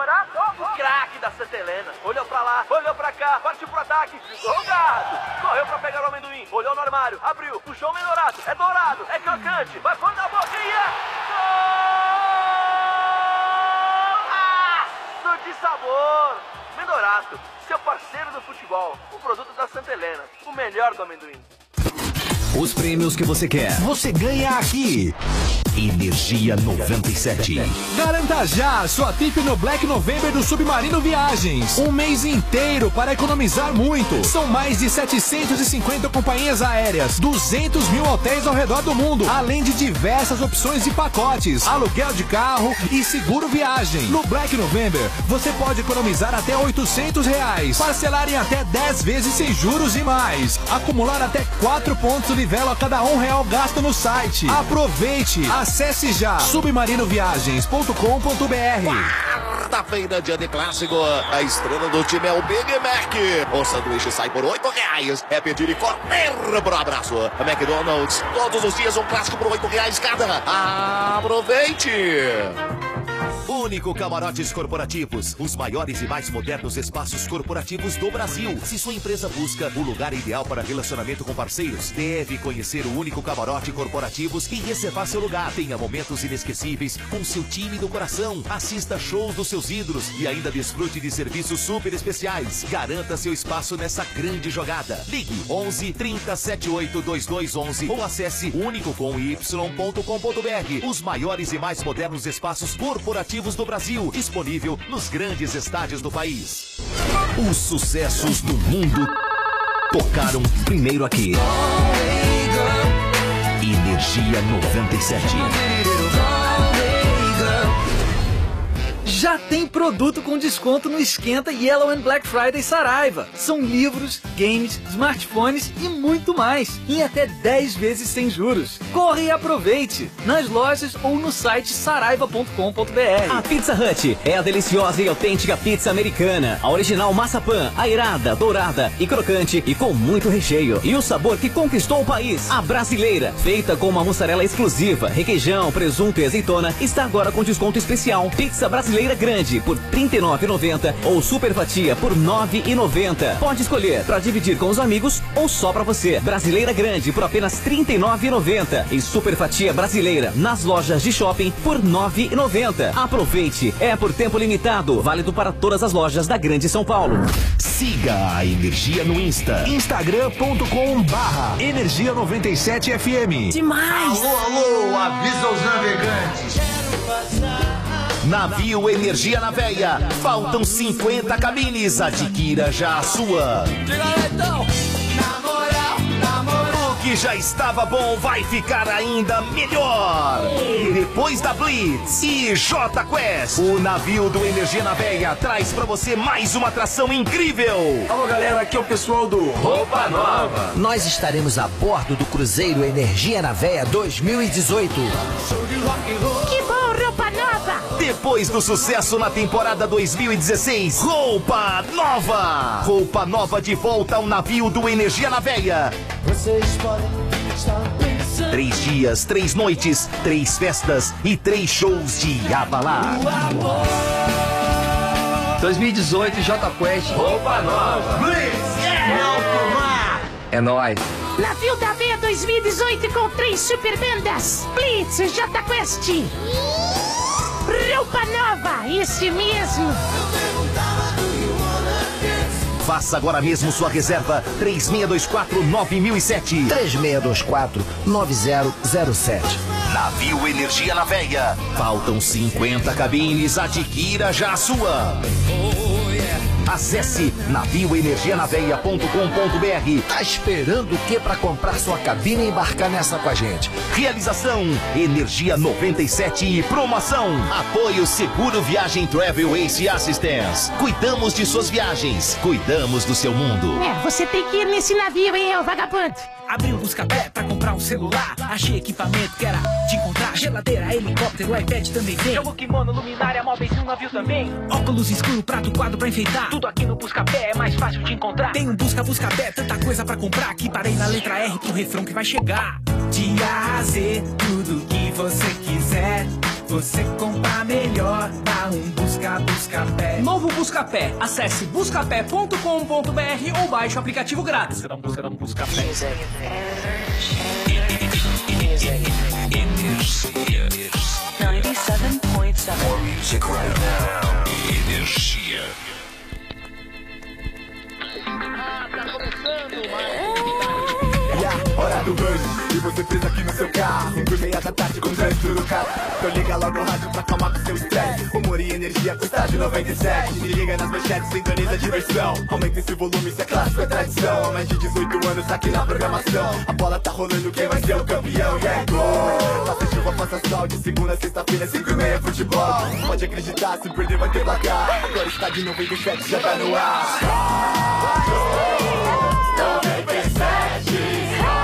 Memorato, o craque da Santa Helena. Olhou pra lá, olhou pra cá, partiu pro ataque, ficou o gato. Correu pra pegar o amendoim, olhou no armário, abriu, puxou o Memorato. É dourado, é crocante, vai pôr na boca e é... Golaço de sabor! Memorato, seu parceiro do futebol, o produto da Santa Helena, o melhor do amendoim. Os prêmios que você quer, você ganha aqui. Energia 97. Garanta já sua tip no Black November do Submarino Viagens. Um mês inteiro para economizar muito. São mais de 750 companhias aéreas, 200 mil hotéis ao redor do mundo, além de diversas opções de pacotes, aluguel de carro e seguro viagem. No Black November, você pode economizar até R$800, parcelar em até 10 vezes sem juros e mais. Acumular até 4 pontos livelo a cada R$1 gasto no site. Aproveite! Acesse já submarinoviagens.com.br. Quarta-feira, dia de clássico. A estrela do time é o Big Mac. O sanduíche sai por R$8. É pedir e correr pro abraço. A McDonald's, todos os dias um clássico por R$8 cada. Aproveite! Único Camarotes Corporativos, os maiores e mais modernos espaços corporativos do Brasil. Se sua empresa busca o lugar ideal para relacionamento com parceiros, deve conhecer o Único Camarote Corporativos e reservar seu lugar. Tenha momentos inesquecíveis com seu time do coração. Assista shows dos seus ídolos e ainda desfrute de serviços super especiais. Garanta seu espaço nessa grande jogada. Ligue 11 30 78 2211 ou acesse unicocomy.com.br. Os maiores e mais modernos espaços corporativos do Brasil, disponível nos grandes estádios do país. Os sucessos do mundo tocaram primeiro aqui. Energia 97. Já tem produto com desconto no Esquenta Yellow and Black Friday Saraiva. São livros, games, smartphones e muito mais. Em até 10 vezes sem juros. Corre e aproveite. Nas lojas ou no site saraiva.com.br. A Pizza Hut é a deliciosa e autêntica pizza americana. A original maçapã, airada, dourada e crocante e com muito recheio. E o sabor que conquistou o país. A brasileira, feita com uma mussarela exclusiva, requeijão, presunto e azeitona, está agora com desconto especial. Pizza brasileira grande por R$ 39,90 ou super fatia por R$ 9,90. Pode escolher para dividir com os amigos ou só para você. Brasileira grande por apenas R$ 39,90 e super fatia brasileira nas lojas de shopping por R$ 9,90. Aproveite, é por tempo limitado, válido para todas as lojas da Grande São Paulo. Siga a Energia no Insta. Instagram.com/Energia97FM. Demais! Alô, avisa os navegantes. Navio Energia na Veia. Faltam 50 cabines. Adquira já a sua. O que já estava bom vai ficar ainda melhor. Depois da Blitz e J Quest, o navio do Energia na Veia traz pra você mais uma atração incrível. Alô, galera, aqui é o pessoal do Roupa Nova. Nós estaremos a bordo do cruzeiro Energia na Veia 2018. Que bom, Roupa Nova! Depois do sucesso na temporada 2016, Roupa Nova! Roupa Nova de volta ao navio do Energia na Veia. Vocês podem estar pensando. 3 dias, 3 noites, 3 festas e 3 shows de abalar. 2018 J Quest. Roupa Nova. Blitz! É nóis. Navio da Veia 2018 com 3 super bandas. Blitz, J Quest. Roupa Nova, esse mesmo. Faça agora mesmo sua reserva 3624-9007. 3624-9007. Navio Energia na Veia. Faltam 50 cabines, adquira já a sua. Acesse navioenergianaveia.com.br. Tá esperando o que para comprar sua cabine e embarcar nessa com a gente? Realização Energia 97 e promoção. Apoio Seguro Viagem Travel Ace Assistance. Cuidamos de suas viagens, cuidamos do seu mundo. Você tem que ir nesse navio, hein, ô vagabundo? Abri um Buscapé pra comprar um celular. Achei equipamento que era de encontrar. Geladeira, helicóptero, iPad também tem. Jogo, kimono, luminária, móveis no navio também. Óculos escuro, prato, quadro pra enfeitar. Tudo aqui no Buscapé é mais fácil de encontrar. Tem um Buscapé, tanta coisa pra comprar. Que parei na letra R pro refrão que vai chegar. De A a Z, tudo que você quiser. você compra melhor, dá um Buscapé. Novo Buscapé. Acesse buscapé.com.br ou baixe o aplicativo grátis. Será um Buscapé. Energia. 97.7. More music right now. Energia. Tá começando mais. Hora do rush, e você fez aqui no seu carro 5:30 da tarde com trânsito no carro. Então liga logo o rádio pra acalmar com seu estresse. Humor e energia com estádio 97. Me liga nas manchetes, sintoniza a diversão. Aumenta esse volume, isso é clássico, é tradição. Há mais de 18 anos aqui na programação. A bola tá rolando, quem vai ser o campeão? E é gol! Faça chuva, faça sol, de segunda a sexta-feira 5:30 futebol. Pode acreditar, se perder vai ter placar. Agora está de 97, já tá no ar. 97.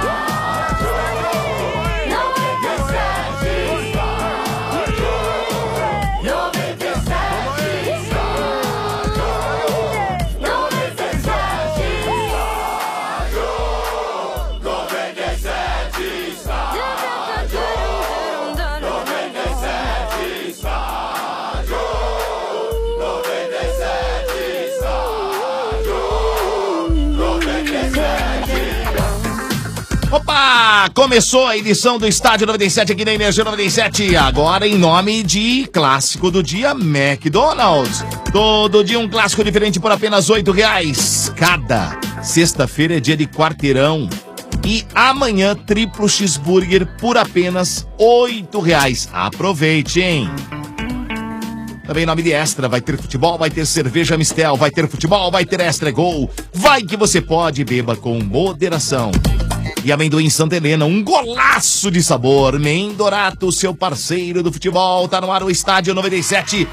Opa! Começou a edição do Estádio 97 aqui na Energia 97. Agora em nome de clássico do dia McDonald's. Todo dia um clássico diferente por apenas R$8 cada. Sexta-feira é dia de quarteirão. E amanhã triplo cheeseburger por apenas R$8. Aproveite, hein? Também em nome de Extra, vai ter futebol, vai ter cerveja Mistel, vai ter futebol, vai ter Extra Gol. Vai que você pode, beba com moderação. E amendoim Santa Helena, um golaço de sabor. Mendorato, seu parceiro do futebol, tá no ar o Estádio 97.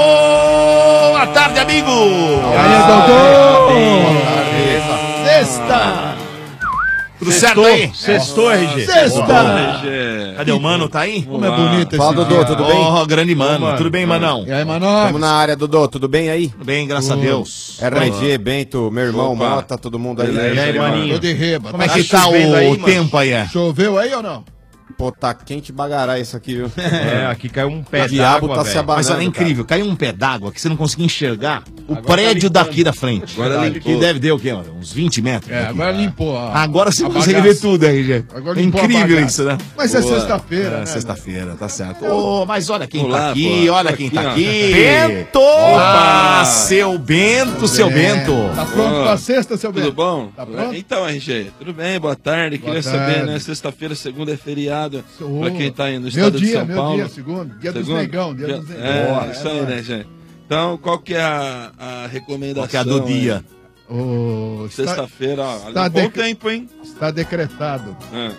Boa tarde, amigo! E aí, doutor? Boa tarde. Sexta! Tudo certo aí? Sextou, RG. Sexta! Cadê o Mano? Tá aí? Como é bonito esse Fala, Dodô, tudo bem? Oh, grande Mano. Tudo bem, Manão? E aí, Manão? Tamo na área, Dodô, tudo bem aí? Tudo bem, graças a Deus. RG, Bento, meu irmão, Mota, todo mundo aí. E aí, Maninho? Tô de reba. Como é que tá o tempo aí? Choveu aí ou não? Pô, tá quente bagará isso aqui, viu? Aqui caiu um pé O diabo tá véio. se abanando. Mas olha, é incrível, caiu um pé d'água que você não conseguia enxergar o prédio daqui da frente. Agora que deve ter o quê, mano? Uns 20 metros. É, daqui. agora limpou. Agora você a consegue bagaça. ver tudo, RG. Agora É limpou a incrível bagaça. isso, né? Mas é sexta-feira, né? Sexta-feira, tá certo. Ô, mas olha quem Olá, tá aqui, pô. olha Tô quem aqui, tá ó. aqui. Bento! Ah, Opa! seu Bento, seu Bento. Tá pronto pra sexta, seu Bento? Tudo bom? Tá pronto? Então, RG, tudo bem? Boa tarde. Boa Queria tarde. saber, né? Sexta-feira, segunda é feriado. Ô, Pra quem tá aí no meu estado de dia, São meu Paulo. dia, segundo. Dia dos negão, dia dos negão. É, isso aí, né, gente? Então, qual que é a recomendação? Qual que é a do dia? Sexta-feira, ó. Está Bom tempo, hein? Está decretado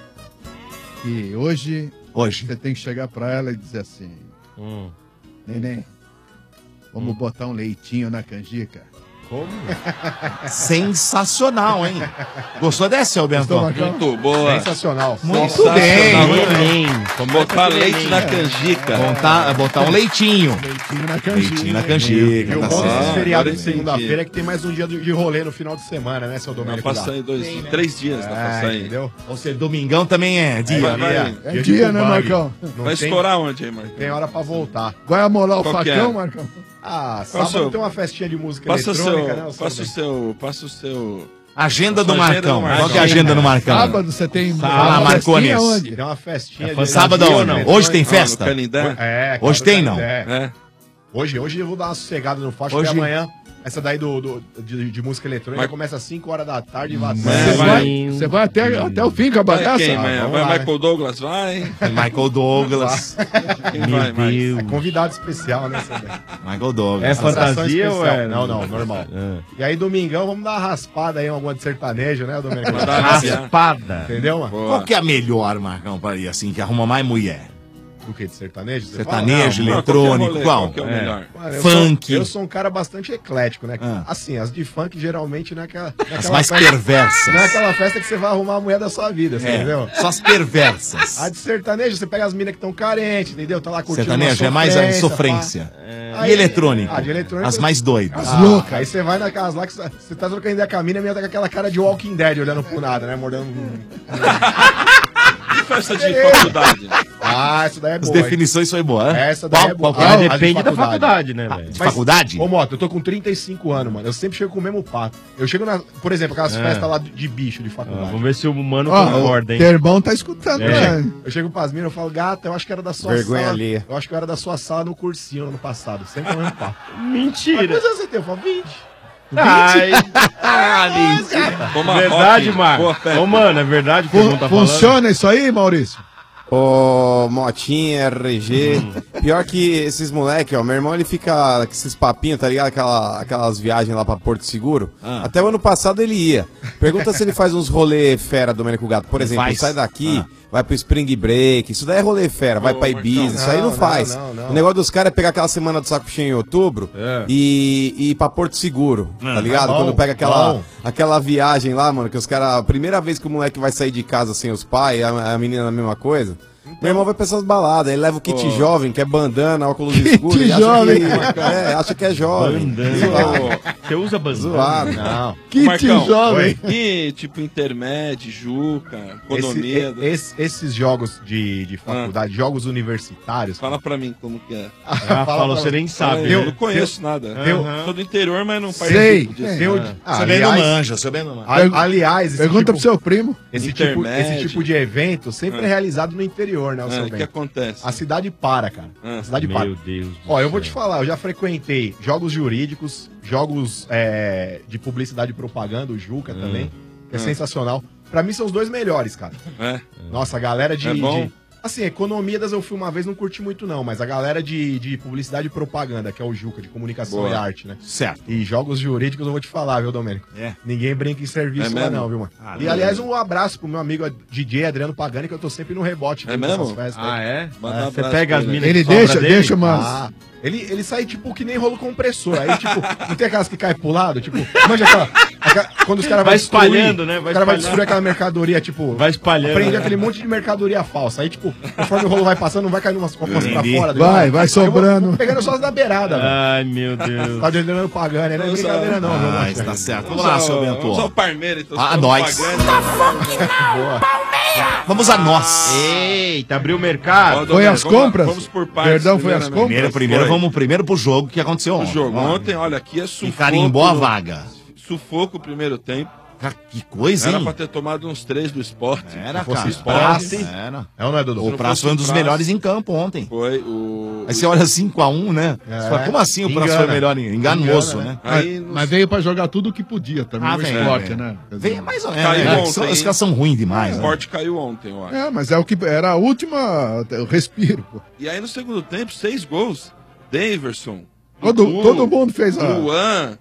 que hoje você tem que chegar pra ela e dizer assim: Neném, vamos botar um leitinho na canjica. Como? Sensacional, hein? Gostou dessa, seu Bento? Muito boa. Sensacional. Muito bem. Vamos botar leite na canjica. Botar um leitinho. Leitinho na canjica. Leitinho na canjica. E o Tá bom desses certo. feriados de entendi. segunda-feira é que tem mais um dia de rolê no final de semana, né, seu Dá Domênico? pra sair 3 dias, dá pra sair. Entendeu? Ou seja, domingão também é dia. É dia, né, Marcão? Vai estourar onde aí, Marcão? Tem hora pra voltar. Vai amolar o Qual que facão, é? Marcão? Ah, Qual sábado seu- tem uma festinha de música Passa o eletrônica, né? passa o seu... Agenda do Sua agenda Marcão. do Marcão. Qual que é a agenda do Marcão? Sábado você tem Fala, uma festinha Marcones. onde? Tem uma festinha Sábado de aonde? Hoje tem festa? No Canindé? É, Hoje tem, não? É. Hoje eu vou dar uma sossegada no facho, Hoje- porque amanhã, essa daí de música eletrônica Mas- começa às 5 horas da tarde e vai Você vai até o fim com a Vai bagaça? quem, amanhã? vamos Vai lá, Michael Douglas? Vai. Michael Douglas. Quem vai mais? É convidado especial, né? essa daí. Michael Douglas. É fantasia ou é- Não, normal. E aí, domingão, vamos dar uma raspada aí em alguma de sertanejo, né, Domênico? Vamos dar uma raspada. Entendeu, mano? Qual que é a melhor, Marcão, pra ir assim, que arruma mais mulher? O que? De sertanejo? você Sertanejo, fala? eletrônico, qual? Qual que é o melhor? Mano, Funk. Eu sou um cara bastante eclético, né? Ah. Assim, as de funk geralmente não é aquela. As mais perversas. Não é aquela festa que você vai arrumar a mulher da sua vida, você entendeu? Só as perversas. A de sertanejo, você pega as minas que estão carentes, entendeu? Tá lá curtindo Sertanejo uma é mais a pá. sofrência. Aí- E eletrônico? Ah, de eletrônico. As mais doidas. As loucas. Aí você vai naquelas lá que você tá trocando ideia com a mina, a mina tá com aquela cara de Walking Dead olhando pro nada, né? Mordendo. festa de faculdade? Ah, essa daí é As boa. definições foi boa, né? Essa daí é boa. Qual? Ah, Depende a de da faculdade, né, velho? Mas, De faculdade? Ô, Mota, eu tô com 35 anos, mano. Eu sempre chego com o mesmo pato. Eu chego na, por exemplo, aquelas festas lá de bicho de faculdade. Vamos ver se o mano Ó, concorda, o hein? Terbão tá escutando, né? Eu chego pras minas, eu falo, gata, eu acho que era da sua Vergonha sala. alheia. Eu acho que eu era da sua sala no cursinho ano passado. Sempre com o mesmo pato. Mentira. Mas quantos anos você tem? Eu falo, 20. Ai. Toma Verdade, rock, Marco. boa festa. Ô, mano, é verdade o que o irmão tá falando? Funciona isso aí, Maurício? Ô, Motinha, RG. Pior que esses moleque, ó. Meu irmão, ele fica com esses papinhos, tá ligado? Aquelas viagens lá pra Porto Seguro. Até o ano passado ele ia. Pergunta se ele faz uns rolê fera, Domênico Gato. Por exemplo, faz. sai daqui, vai pro Spring Break. Isso daí é rolê fera. Vai pra Ibiza. Isso aí não faz. O negócio dos caras é pegar aquela semana do saco cheio em outubro e ir pra Porto Seguro. Tá ligado? bom, Quando pega aquela viagem lá, mano, que os caras. A primeira vez que o moleque vai sair de casa sem os pais, a menina a mesma coisa. Meu irmão vai pra essas baladas, ele leva o kit jovem, que é bandana, óculos escuros. Kit Ele jovem. acha que é jovem. Bandana. Você usa bandana? Zoado. Não. Kit Marcão, jovem. E tipo Intermédio, Juca, Economia. Esses jogos de faculdade, jogos universitários. Fala pra mim como que é. Falou, você nem sabe. Eu não conheço nada. Eu sou do interior, mas não Sei. participo disso. Você bem não manja, você bem não manja. Aliás, Pergunta pro seu primo. esse Intermédio. tipo de evento sempre é realizado no interior, né? O seu O que bem. acontece? A cidade para, cara. A cidade para. Meu Deus. Ó, eu vou te falar, eu já frequentei jogos jurídicos, jogos de publicidade e propaganda, o Juca também, que é sensacional. Pra mim são os dois melhores, cara. É. Nossa, a galera de... É bom? Assim, Economidas eu fui uma vez, não curti muito não, mas a galera de publicidade e propaganda, que é o Juca, de comunicação Boa. e arte, né? Certo. E jogos jurídicos eu vou te falar, viu, Domênico? É. Ninguém brinca em serviço É lá mesmo? não, viu, mano? E não. aliás, um abraço pro meu amigo DJ Adriano Pagani, que eu tô sempre no rebote É dessas mesmo? festas. Ah, é? Manda um Você abraço pega as pra minas Ele que sobra dele? deixa umas... Ah, ele sai tipo que nem rolo compressor. Aí, tipo, não tem aquelas que caem pro lado? Tipo, manja quando os caras Vai destruir, espalhando, né? O cara vai destruir aquela mercadoria, tipo. Vai espalhando, Prende né? aquele monte de mercadoria falsa. Aí, tipo, conforme o rolo vai passando, não vai caindo umas copas pra fora. Vai sobrando. Eu vou pegando só as da beirada, velho. Ai, meu Deus. Tá de olhando pagando, não é brincadeira, não, viu, Ah, tá certo. Vamos lá, seu Vamos ao Bento. Parmeira, então. Ah, estamos nós. pagando. Vamos a nós. Eita, abriu o mercado. Foi as compras? Vamos por partes. Verdão, foi as compras? Primeiro vamos pro jogo que aconteceu O ontem. jogo. Ó, Ontem, olha, aqui é sufoco. E carimbou a vaga. Sufoco o primeiro tempo. Cara, que coisa, Era hein? pra ter tomado uns 3 do esporte. Era, Se fosse cara. esporte, Praça, era. É ou não é, Dudu? O Praça foi um dos Praça. melhores em campo ontem. Foi o... Aí você olha 5x1, né? Você fala, como assim o Praça foi melhor? Enganoso, Engana, né? Aí, Mas veio pra jogar tudo o que podia também, no vem, esporte, vem. né? Quer dizer, Vem mais ou menos. Caiu né? ontem, Os caras são ruins o demais, né? esporte caiu ontem, eu acho. mas é o que era a última, o respiro. Pô. E aí no segundo tempo, 6 gols. Daverson. Todo mundo fez a... Luan,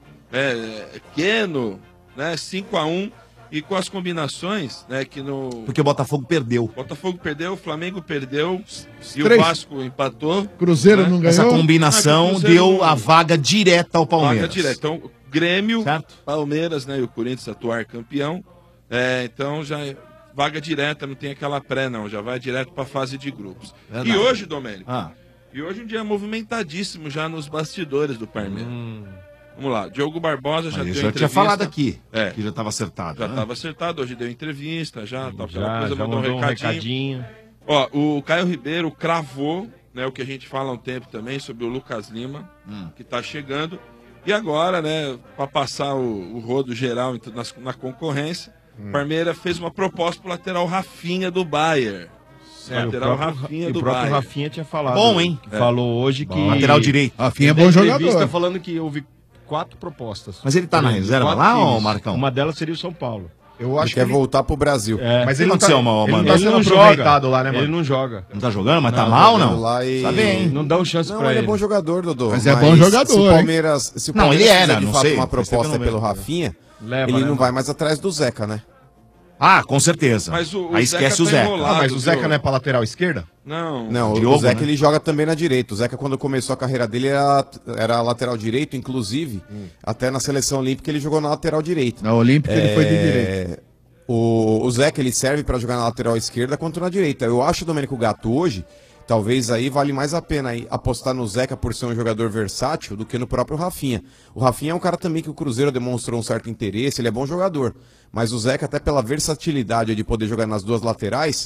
Keno, né? 5x1. E com as combinações, né, que no... Porque o Botafogo perdeu. Botafogo perdeu, o Flamengo perdeu e Três. o Vasco empatou. Cruzeiro né? não ganhou. Essa combinação Cruzeiro deu não- a vaga direta ao Palmeiras. Vaga direta. Então, Grêmio, Certo. Palmeiras, né, e o Corinthians atuar campeão. Então já é vaga direta, não tem aquela pré não, já vai direto para a fase de grupos. Verdade. E hoje, Domênico, Ah, um dia movimentadíssimo já nos bastidores do Palmeiras. Vamos lá, Diogo Barbosa já mas eu deu já entrevista. tinha falado aqui, É. que já estava acertado. Já né? estava acertado, hoje deu entrevista, já, tal, aquela Já coisa, mandou mandou um recadinho. Ó, o Caio Ribeiro cravou, né, o que a gente fala há um tempo também sobre o Lucas Lima, que tá chegando. E agora, né, para passar o rodo geral na concorrência, Palmeiras fez uma proposta pro lateral Rafinha do Bayern. Lateral Rafinha do O próprio Bayern. Rafinha tinha falado. Bom, hein? Que falou hoje que... Lateral direito. Rafinha é Na bom entrevista jogador. falando que houve 4 propostas. Mas ele tá na reserva lá, ô Marcão? Uma delas seria o São Paulo. Eu Ele acho quer que voltar pro Brasil. É. Mas O que ele não tá, aconteceu, ele mano? não tá Ele sendo não aproveitado joga. lá, né, mano? Ele não joga. Não tá jogando, mas tá Não, mal, tá não? jogando lá e- Tá bem. Não dá um chance Não, pra ele ele. é bom jogador, Dodô. Mas é bom jogador, Se o hein? Palmeiras, se o Não, Palmeiras ele era, fizer de não fato sei. uma Faz tempo que proposta eu não pelo vejo. Rafinha, Leva, ele né, não mano? vai mais atrás do Zeca, né? Ah, com certeza. Mas o Aí Zeca esquece o tá Zeca. enrolado. Ah, mas o Zeca viu? não é pra lateral esquerda? Não. Não, Diogo, o Zeca né? ele joga também na direita. O Zeca, quando começou a carreira dele, era lateral direito, inclusive, até na seleção olímpica ele jogou na lateral direita. Na Olímpica ele foi de direita. O Zeca ele serve pra jogar na lateral esquerda quanto na direita. Eu acho o Domênico Gato hoje, talvez aí vale mais a pena aí apostar no Zeca por ser um jogador versátil do que no próprio Rafinha. O Rafinha é um cara também que o Cruzeiro demonstrou um certo interesse, ele é bom jogador. Mas o Zeca, até pela versatilidade de poder jogar nas duas laterais,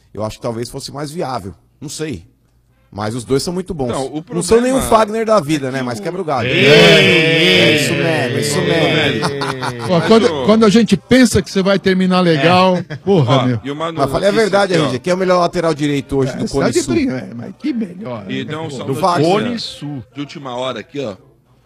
eu acho que talvez fosse mais viável. Não sei. Mas os dois são muito bons. Não, o Não são nem o problema Fagner da vida, né? Mas quebra o galho. Isso mesmo, isso mesmo. Ó, quando a gente pensa que você vai terminar legal, porra, meu. Mas falei a verdade, RG. Quem é o melhor lateral direito hoje do Cone Sul? Mas que melhor. E dão só Do notícia de última hora aqui, ó.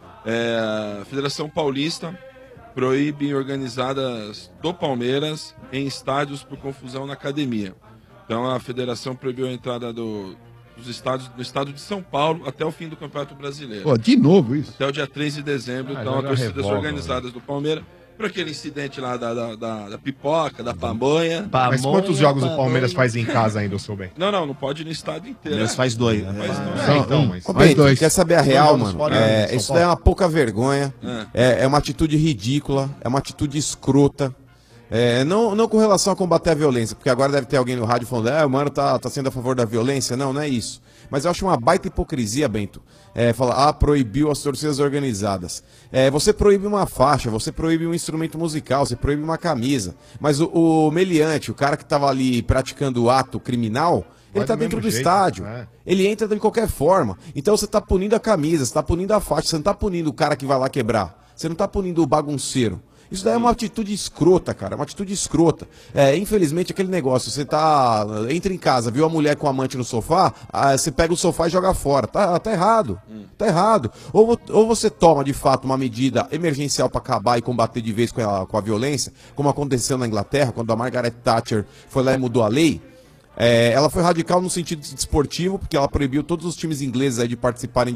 A Federação Paulista proíbe organizadas do Palmeiras em estádios por confusão na academia. Então a federação proibiu a entrada dos estádios do estado de São Paulo até o fim do Campeonato Brasileiro. Pô, de novo isso? Até o dia 3 de dezembro, então as torcidas organizadas do Palmeiras, por aquele incidente lá da pipoca, da pamonha. Mas quantos jogos o Palmeiras faz em casa ainda, eu sou bem? Não pode ir no estádio inteiro. Palmeiras faz 2. Ô, Bento, quer saber a real, mano? Isso daí é uma pouca vergonha, é uma atitude ridícula, é uma atitude escrota. Não com relação a combater a violência, porque agora deve ter alguém no rádio falando, o mano tá sendo a favor da violência. Não é isso. Mas eu acho uma baita hipocrisia, Bento. Falar, proibiu as torcidas organizadas. Você proíbe uma faixa, você proíbe um instrumento musical, você proíbe uma camisa. Mas o meliante, o cara que tava ali praticando o ato criminal, ele tá dentro do estádio. Ele entra de qualquer forma. Então você tá punindo a camisa, você tá punindo a faixa, você não tá punindo o cara que vai lá quebrar. Você não tá punindo o bagunceiro. Isso daí é uma atitude escrota, cara, uma atitude escrota. Infelizmente, aquele negócio, você entra em casa, viu a mulher com o amante no sofá, você pega o sofá e joga fora. Tá errado, tá errado. Ou você toma, de fato, uma medida emergencial para acabar e combater de vez com a violência, como aconteceu na Inglaterra, quando a Margaret Thatcher foi lá e mudou a lei. Ela foi radical no sentido desportivo, porque ela proibiu todos os times ingleses aí de participarem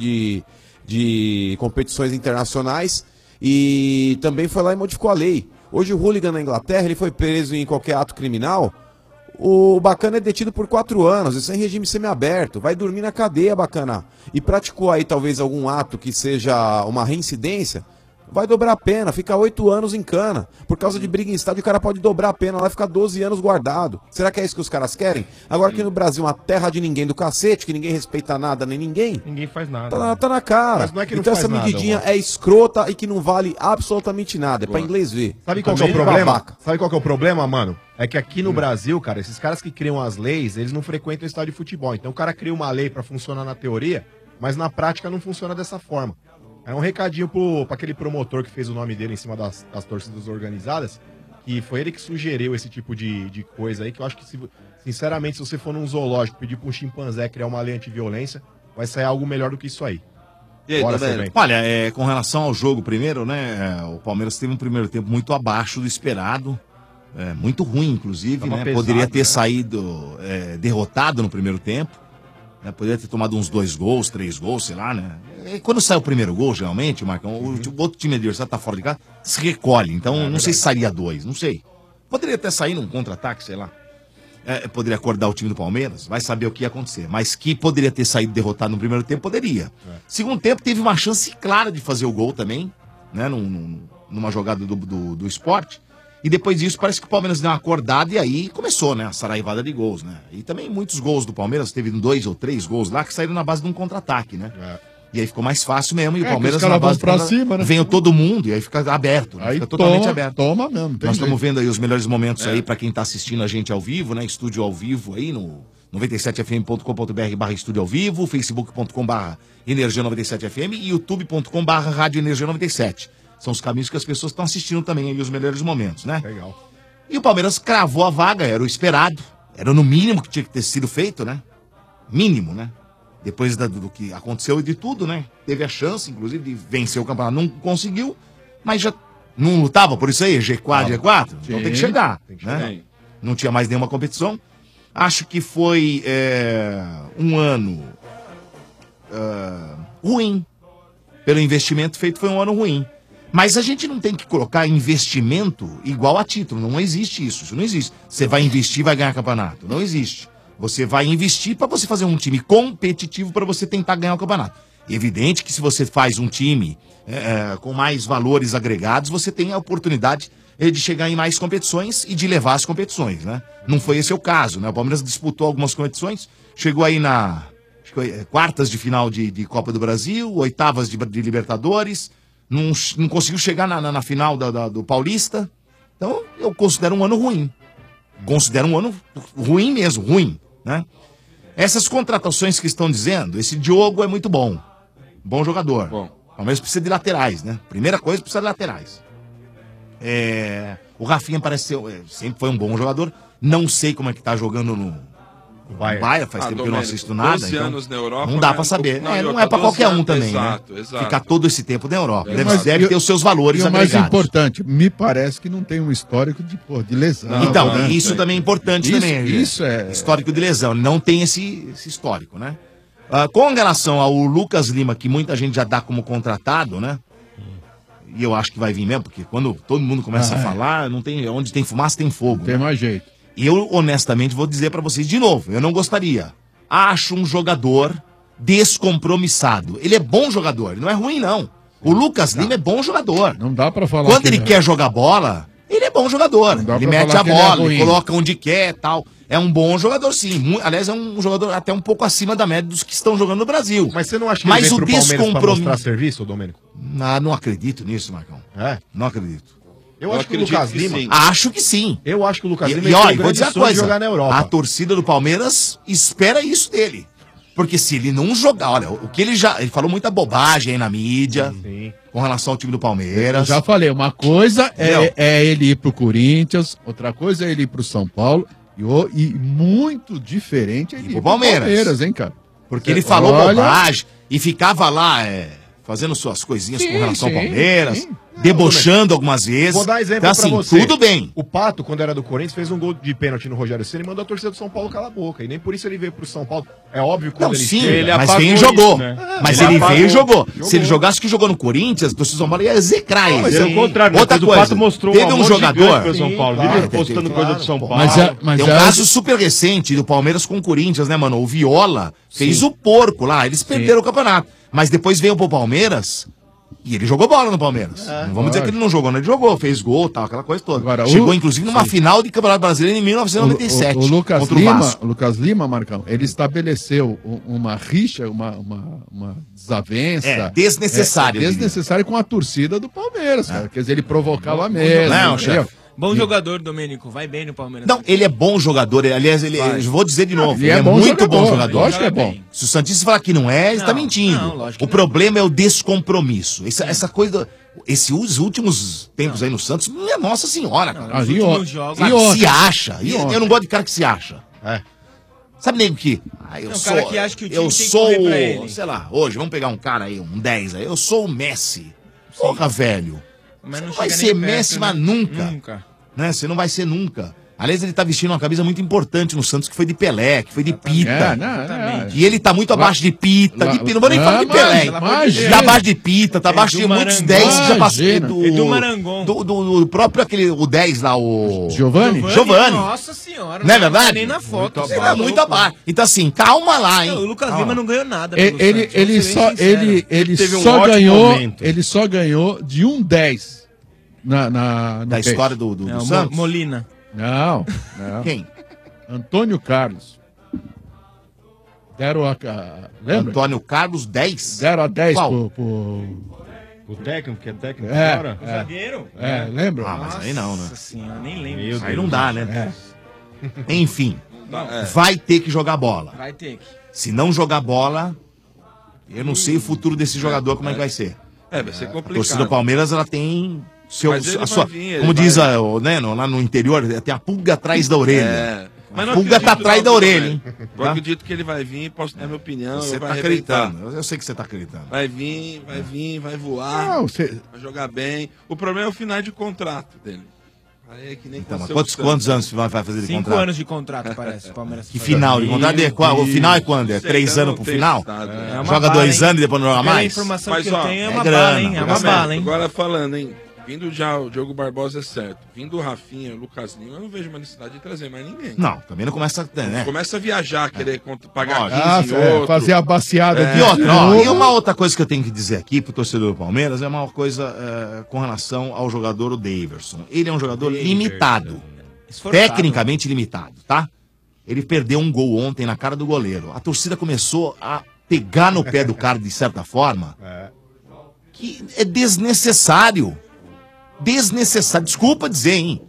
de competições internacionais. E também foi lá e modificou a lei. Hoje o hooligan na Inglaterra, ele foi preso em qualquer ato criminal. O bacana é detido por 4 anos, isso é em regime semiaberto. Vai dormir na cadeia, bacana. E praticou aí talvez algum ato que seja uma reincidência, vai dobrar a pena, fica 8 anos em cana. Por causa de briga em estádio, o cara pode dobrar a pena, vai ficar 12 anos guardado. Será que é isso que os caras querem? Agora aqui no Brasil, uma terra de ninguém do cacete, que ninguém respeita nada nem ninguém. Ninguém faz nada. Tá na cara. Mas não é que não então faz essa medidinha nada, é escrota e que não vale absolutamente nada. É pra inglês ver. Sabe qual que é o problema? Sabe qual que é o problema, mano? É que aqui no Brasil, cara, esses caras que criam as leis, eles não frequentam o estádio de futebol. Então o cara cria uma lei pra funcionar na teoria, mas na prática não funciona dessa forma. É um recadinho pra aquele promotor que fez o nome dele em cima das torcidas organizadas, que foi ele que sugeriu esse tipo de coisa aí, que eu acho que, sinceramente, se você for num zoológico pedir pra um chimpanzé criar uma lei anti-violência, vai sair algo melhor do que isso aí. E aí, olha, com relação ao jogo primeiro, né, o Palmeiras teve um primeiro tempo muito abaixo do esperado, muito ruim, inclusive, né, pesado, poderia ter né? saído derrotado no primeiro tempo. Poderia ter tomado uns 2 gols, 3 gols, sei lá, né? E quando sai o primeiro gol, geralmente, Marcão, o outro time adversário tá fora de casa, se recolhe. Então, não sei se sairia 2, não sei. Poderia até sair num contra-ataque, sei lá. Poderia acordar o time do Palmeiras, vai saber o que ia acontecer. Mas que poderia ter saído derrotado no primeiro tempo, poderia. Segundo tempo, teve uma chance clara de fazer o gol também, né? Numa jogada do Sport. E depois disso, parece que o Palmeiras deu uma acordada e aí começou, né? A saraivada de gols, né? E também muitos gols do Palmeiras, teve 2 ou 3 gols lá que saíram na base de um contra-ataque, né? E aí ficou mais fácil mesmo. E o Palmeiras na base pra cima, né? Veio todo mundo e aí fica aberto, né? Aí Fica totalmente aberto. Toma mesmo. Nós estamos vendo aí os melhores momentos aí pra quem tá assistindo a gente ao vivo, né? Estúdio ao vivo aí no 97fm.com.br/estúdio ao vivo, facebook.com/energia 97fm e youtube.com/rádio energia 97. São os caminhos que as pessoas estão assistindo também aí, os melhores momentos, né? Legal. E o Palmeiras cravou a vaga, era o esperado. Era no mínimo que tinha que ter sido feito, né? Mínimo, né? Depois do que aconteceu e de tudo, né? Teve a chance, inclusive, de vencer o campeonato. Não conseguiu, mas já não lutava por isso aí, G4, G4. Então tem que chegar, né? Não tinha mais nenhuma competição. Acho que foi um ano ruim. Pelo investimento feito, foi um ano ruim. Mas a gente não tem que colocar investimento igual a título. Não existe isso. Isso não existe. Você vai investir e vai ganhar campeonato. Não existe. Você vai investir para você fazer um time competitivo para você tentar ganhar o campeonato. Evidente que se você faz um time com mais valores agregados, você tem a oportunidade de chegar em mais competições e de levar as competições, né? Não foi esse o caso, né? O Palmeiras disputou algumas competições, chegou aí quartas de final de Copa do Brasil, oitavas de Libertadores, não conseguiu chegar na final do Paulista. Então, eu considero um ano ruim. Considero um ano ruim mesmo, ruim. né? Essas contratações que estão dizendo, esse Diogo é muito bom. Bom jogador. Bom. O Palmeiras precisa de laterais, né? Primeira coisa, precisa de laterais. O Rafinha parece ser, sempre foi um bom jogador. Não sei como é que tá jogando no Bayern, faz tempo que eu não assisto nada. 12 então anos na Europa, não dá pra saber. Não é pra 12 qualquer um anos, também, exato, né? exato. Ficar todo esse tempo na Europa. Mas Deve ter os seus valores e o mais agregados. importante, me parece que não tem um histórico de lesão. Então, né? isso também é importante Isso- também. isso é- Histórico de lesão. Ele não tem esse histórico, né? Com relação ao Lucas Lima, que muita gente já dá como contratado, né? E eu acho que vai vir mesmo, porque quando todo mundo começa a falar, não tem, onde tem fumaça tem fogo. Tem mais jeito. E eu, honestamente, vou dizer pra vocês de novo, eu não gostaria. Acho um jogador descompromissado. Ele é bom jogador, ele não é ruim, não. O Lucas Lima é bom jogador. Não dá pra falar Quando que ele não. quer jogar bola, ele é bom jogador. dá Ele pra mete falar a que ele é bola, ele ruim. coloca onde quer e tal. É um bom jogador, sim. Aliás, é um jogador até um pouco acima da média dos que estão jogando no Brasil. Mas você não acha que Mas ele o vem pro Palmeiras pra descompromisso... mostrar serviço, ô Domênico? Não acredito nisso, Marcão. Não acredito. Eu acho que o Lucas Lima... Acho que sim. Eu acho que o Lucas Lima E tem um olha, vou grande dizer uma sonho de coisa. jogar na Europa. A torcida do Palmeiras espera isso dele. Porque se ele não jogar, olha, o que ele já... Ele falou muita bobagem aí na mídia com relação ao time do Eu Palmeiras. já falei, uma coisa Entendeu? é ele ir pro Corinthians, outra coisa é ele ir pro São Paulo, e muito diferente é ele ir pro pro Palmeiras. hein, cara? Porque ele falou Olha- bobagem e ficava lá fazendo suas coisinhas com Sim, relação ao sim, Palmeiras, sim. debochando algumas vezes. Vou dar exemplo Então, assim, pra você. tudo bem. O Pato, quando era do Corinthians, fez um gol de pênalti no Rogério Ceni e mandou a torcida do São Paulo calar a boca. E nem por isso ele veio pro São Paulo. É óbvio que quando Não, ele sim, chega, mas veio e jogou. Mas ele apagou. veio e jogou. Se ele jogasse que jogou no Corinthians, o torcedor do São Paulo ia execrar ele. Mas é o contrário, Outra depois o coisa, Pato mostrou teve um um amor jogador... gigante pro São Paulo, vive postando coisa do São Paulo. Mas Tem um é- caso super recente do Palmeiras com o Corinthians, né, mano? O Viola fez o porco lá, eles perderam o campeonato. Mas depois veio pro Palmeiras e ele jogou bola no Palmeiras. Não vamos dizer que ele não jogou, né? Ele jogou, fez gol, tal, aquela coisa toda. Agora, Chegou, inclusive, numa final de Campeonato Brasileiro em 1997. O Lucas contra o Lima, Vasco. o Lucas Lima, Marcão, ele estabeleceu uma rixa, uma desavença. Desnecessária. Desnecessária com a torcida do Palmeiras, cara. Quer dizer, ele provocava mesmo. Não, entendeu? chefe. Bom jogador, Domênico. Vai bem no Palmeiras. Não, ele é bom jogador. Aliás, eu vou dizer de novo, ele ele é é bom muito bom jogador, jogador. lógico que é bom. Se o Santista falar que não é, ele tá mentindo. O problema é o descompromisso. Essa coisa... Os últimos tempos aí no Santos, minha Nossa Senhora, cara. Os últimos jogos. Sabe, E ontem? se acha. E Eu ontem? não gosto de cara que se acha. Sabe, nego que... eu Não, sou, cara que acha que o time eu tem que sou, correr pra ele. sei lá, hoje, vamos pegar um cara aí, um 10 aí. Eu sou o Messi. Porra, velho. Mas Você não não vai chega ser nem perto, Messi, né? mas nunca. Nunca. Né? Você não vai ser nunca. Aliás, ele tá vestindo uma camisa muito importante no Santos, que foi de Pelé, que foi de Pita. E ele tá muito abaixo de Pita. Não vou nem falar de Pelé. imagina. Tá abaixo de Pita, tá abaixo de Edu muitos Marangon. 10 que já passou. Imagina. Edu Marangon. Do próprio aquele, o 10 lá, o... Giovani? Nossa senhora. Não é verdade? Nem na foto. Ele tá muito abaixo. Então assim, calma lá, hein. Não, o Lucas Lima não ganhou nada. Ele só Teve um só ótimo ganhou, momento. ele só ganhou de um 10 no Da peixe. história do Santos. Molina. Não. Quem? Antônio Carlos. Deram lembra? Antônio Carlos 10? Deram a 10 Qual? O técnico, que é técnico É, agora? O zagueiro? lembra? Ah, mas aí não, né? Nossa senhora, nem lembro. Aí não dá, né? É. Enfim, vai ter que jogar bola. Vai ter que. Se não jogar bola, eu não sei o futuro desse jogador, como é que vai ser. Vai ser A complicado. torcida do Palmeiras, ela tem Mas ele a vai sua, vir, ele como vai- diz né, lá no interior, tem a pulga atrás da orelha. Mas A não pulga tá acredito atrás não, da orelha, hein? Eu Tá? acredito que ele vai vir, posso dar minha opinião. Você vai tá arrebentar. acreditando, eu sei que você tá acreditando. Vai vir, vai voar, Não, você- vai jogar bem. O problema é o final de contrato dele. Aí é que nem Então, mas aconteceu com o quantos Santos. anos vai fazer de 5 contrato? anos de contrato, parece. O Palmeiras. Que final de contrato? O final é quando? É Sei, 3 eu anos não pro tenho final? estado, né? É uma Joga bala, 2 hein? anos e depois não joga Pela mais? informação Mas, que eu ó, tenho, é é uma grana, bala, hein? É uma Mas, bala, hein? Agora falando, hein? Vindo já o Diogo Barbosa é certo. Vindo o Rafinha, o Lucas Lima, eu não vejo uma necessidade de trazer mais ninguém. Não, também não começa, né? Começa a viajar, querer pagar 15 Lógico. em outro. fazer a baseada E outra, ó, e uma outra coisa que eu tenho que dizer aqui pro torcedor do Palmeiras é uma coisa com relação ao jogador, o Daverson. Ele é um jogador limitado. Esforçado. Tecnicamente limitado, tá? Ele perdeu um gol ontem na cara do goleiro. A torcida começou a pegar no pé do cara de certa forma. Que é desnecessário. Desnecessário. Desculpa dizer, hein?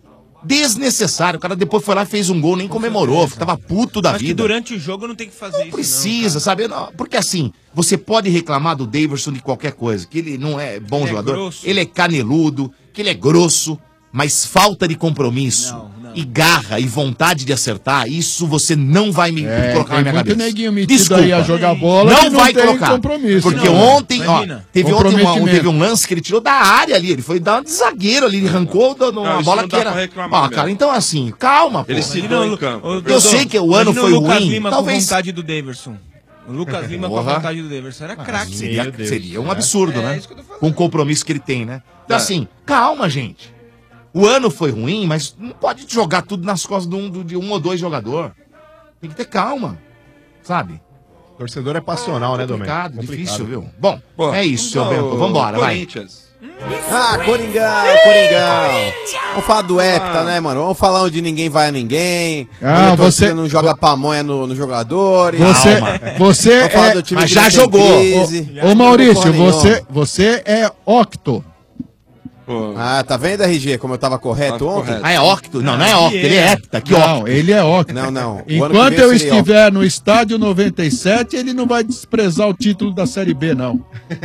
Desnecessário. O cara depois foi lá e fez um gol, nem comemorou. Tava puto da Acho que vida. durante o jogo não tem que fazer isso. Precisa, sabe? Não, porque assim, você pode reclamar do Daverson de qualquer coisa, que ele não é bom jogador, grosso. ele é caneludo, que ele é grosso, mas falta de compromisso e garra e vontade de acertar, isso você não vai me colocar na minha cabeça. Neguinho metido aí a jogar bola não que vai tem colocar. compromisso. Porque Não, ontem, ó, imagina. teve Comprometimento. um lance que ele tirou da área ali, ele foi dar de zagueiro ali, ele arrancou uma isso bola não que dá era... pra reclamar Ó, mesmo. cara, então assim, calma, pô. Ele se deu em campo. Eu sei que o ano foi o Lucas ruim, Lima talvez... com vontade do Daverson. O Lucas Lima com a Porra. vontade do Daverson. Era craque. Seria um absurdo, né? Isso que eu tô falando. Com o compromisso que ele tem, né? Então, assim, calma, gente. O ano foi ruim, mas não pode jogar tudo nas costas de um ou dois jogadores. Tem que ter calma, sabe? Torcedor é passional, né, Domênico? Complicado, difícil, viu? Bom, é isso, seu Bento. Vambora, vai. Corinthians. Ah, Coringão. Vamos falar do Hepta, né, mano? Vamos falar onde ninguém vai a ninguém. Ah, onde a torcida você- não joga pamonha no jogador. Você Vamos falar é... do time Mas que já não tem jogou. crise. Ô Maurício, Porra nenhuma. você é octo. Ah, tá vendo, RG, como eu tava correto ontem? Ah, é octo? Não, não é octo, ele é hepta. Que Não, octo? ele é octo. Não, não. O ano que Enquanto vem eu seria estiver no estádio 97, ele não vai desprezar o título da Série B, não.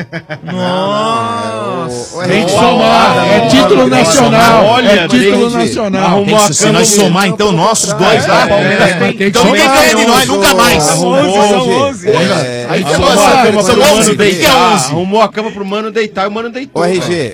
Nossa. Tem que somar. É título nacional. É título nacional. Tem que, se nós somar, então, nossos dois lá. Então ninguém ganha de nós, nunca mais. São 11. Aí Arrumou ficou a cama são pro Mano 11, deitar. 11. Arrumou a cama pro Mano deitar e o Mano deitou. O RG,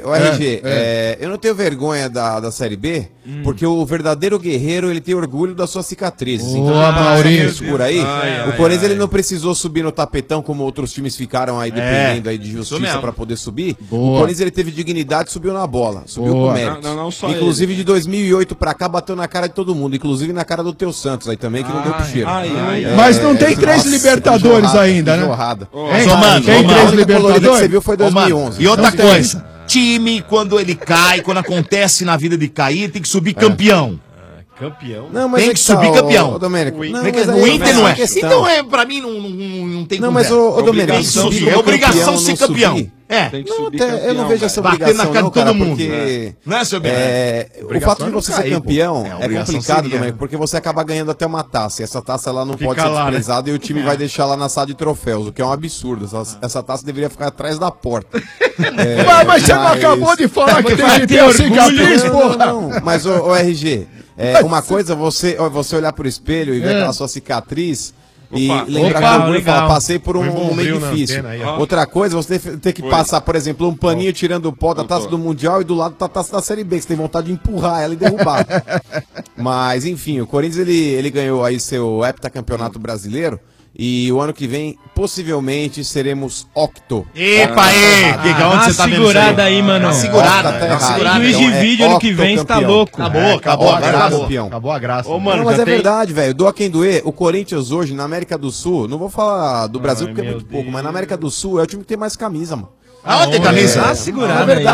É. eu não tenho vergonha da Série B, porque o verdadeiro guerreiro, ele tem orgulho das suas cicatrizes. Boa, Maurício. Por aí, Ai, o Corinthians ele não precisou subir no tapetão como outros times ficaram aí dependendo aí de isso justiça mesmo. para poder subir. Boa. O Corinthians ele teve dignidade, subiu na bola, subiu Boa. com mérito. Não só Inclusive de 2008 pra cá bateu na cara de todo mundo, inclusive na cara do Teu Santos aí também que não deu pro cheiro. Mas não tem três Libertadores ainda, né? Jorrada. Hein? Somando, Tem somando. três A única colorida que Libertadores? você viu foi Ô, mano, 2011. e outra Não tem. coisa, time, quando ele cai, quando acontece na vida de cair, tem que subir campeão. Campeão. Não, Tem que subir campeão. Ô, Domênico. O Não, Inter, mas aí o Inter não é. questão. Então, pra mim, não tem Não, mas ô, Domênico, tem que subir subir. como É obrigação campeão, ser não campeão. subir. É. Tem que Não, subir até, eu não vejo essa Bater obrigação na cara não, de todo cara, mundo. porque... Não é, seu Bento? o Obrigação fato de é não você cair, ser pô. campeão É, é obrigação complicado, seria. Domênico, porque você acaba ganhando até uma taça, e essa taça ela não Fica pode ser lá, né? desprezada e o time vai deixar lá na sala de troféus, o que é um absurdo. Essa taça deveria ficar atrás da porta. Mas você não acabou de falar que tem que ter a cicatriz, porra? Não, mas o RG, uma coisa é você olhar pro espelho e ver aquela sua cicatriz e lembrar que orgulho e falar, passei por um Foi bom, momento brilho na difícil. antena aí, ó. Outra coisa, você ter que passar, por exemplo, um paninho tirando o pó da taça do Mundial e do lado da taça da Série B, que você tem vontade de empurrar ela e derrubar. Mas, enfim, o Corinthians ele ganhou aí seu heptacampeonato brasileiro. E o ano que vem, possivelmente, seremos octo. Epa, onde você tá vendo isso segurada aí, mano. Tá segurada, Octa, tá errado. segurada. Juiz de vídeo ano que vem, você tá octocampeão. louco. Acabou a graça. campeão. Acabou a graça. Ô, mano, Não, mas já é tem- verdade, velho. Doa quem doer. O Corinthians hoje, na América do Sul, não vou falar do Brasil porque é muito pouco, mas na América do Sul é o time que tem mais camisa, mano. Aonde tem camisa? Tá segurada aí.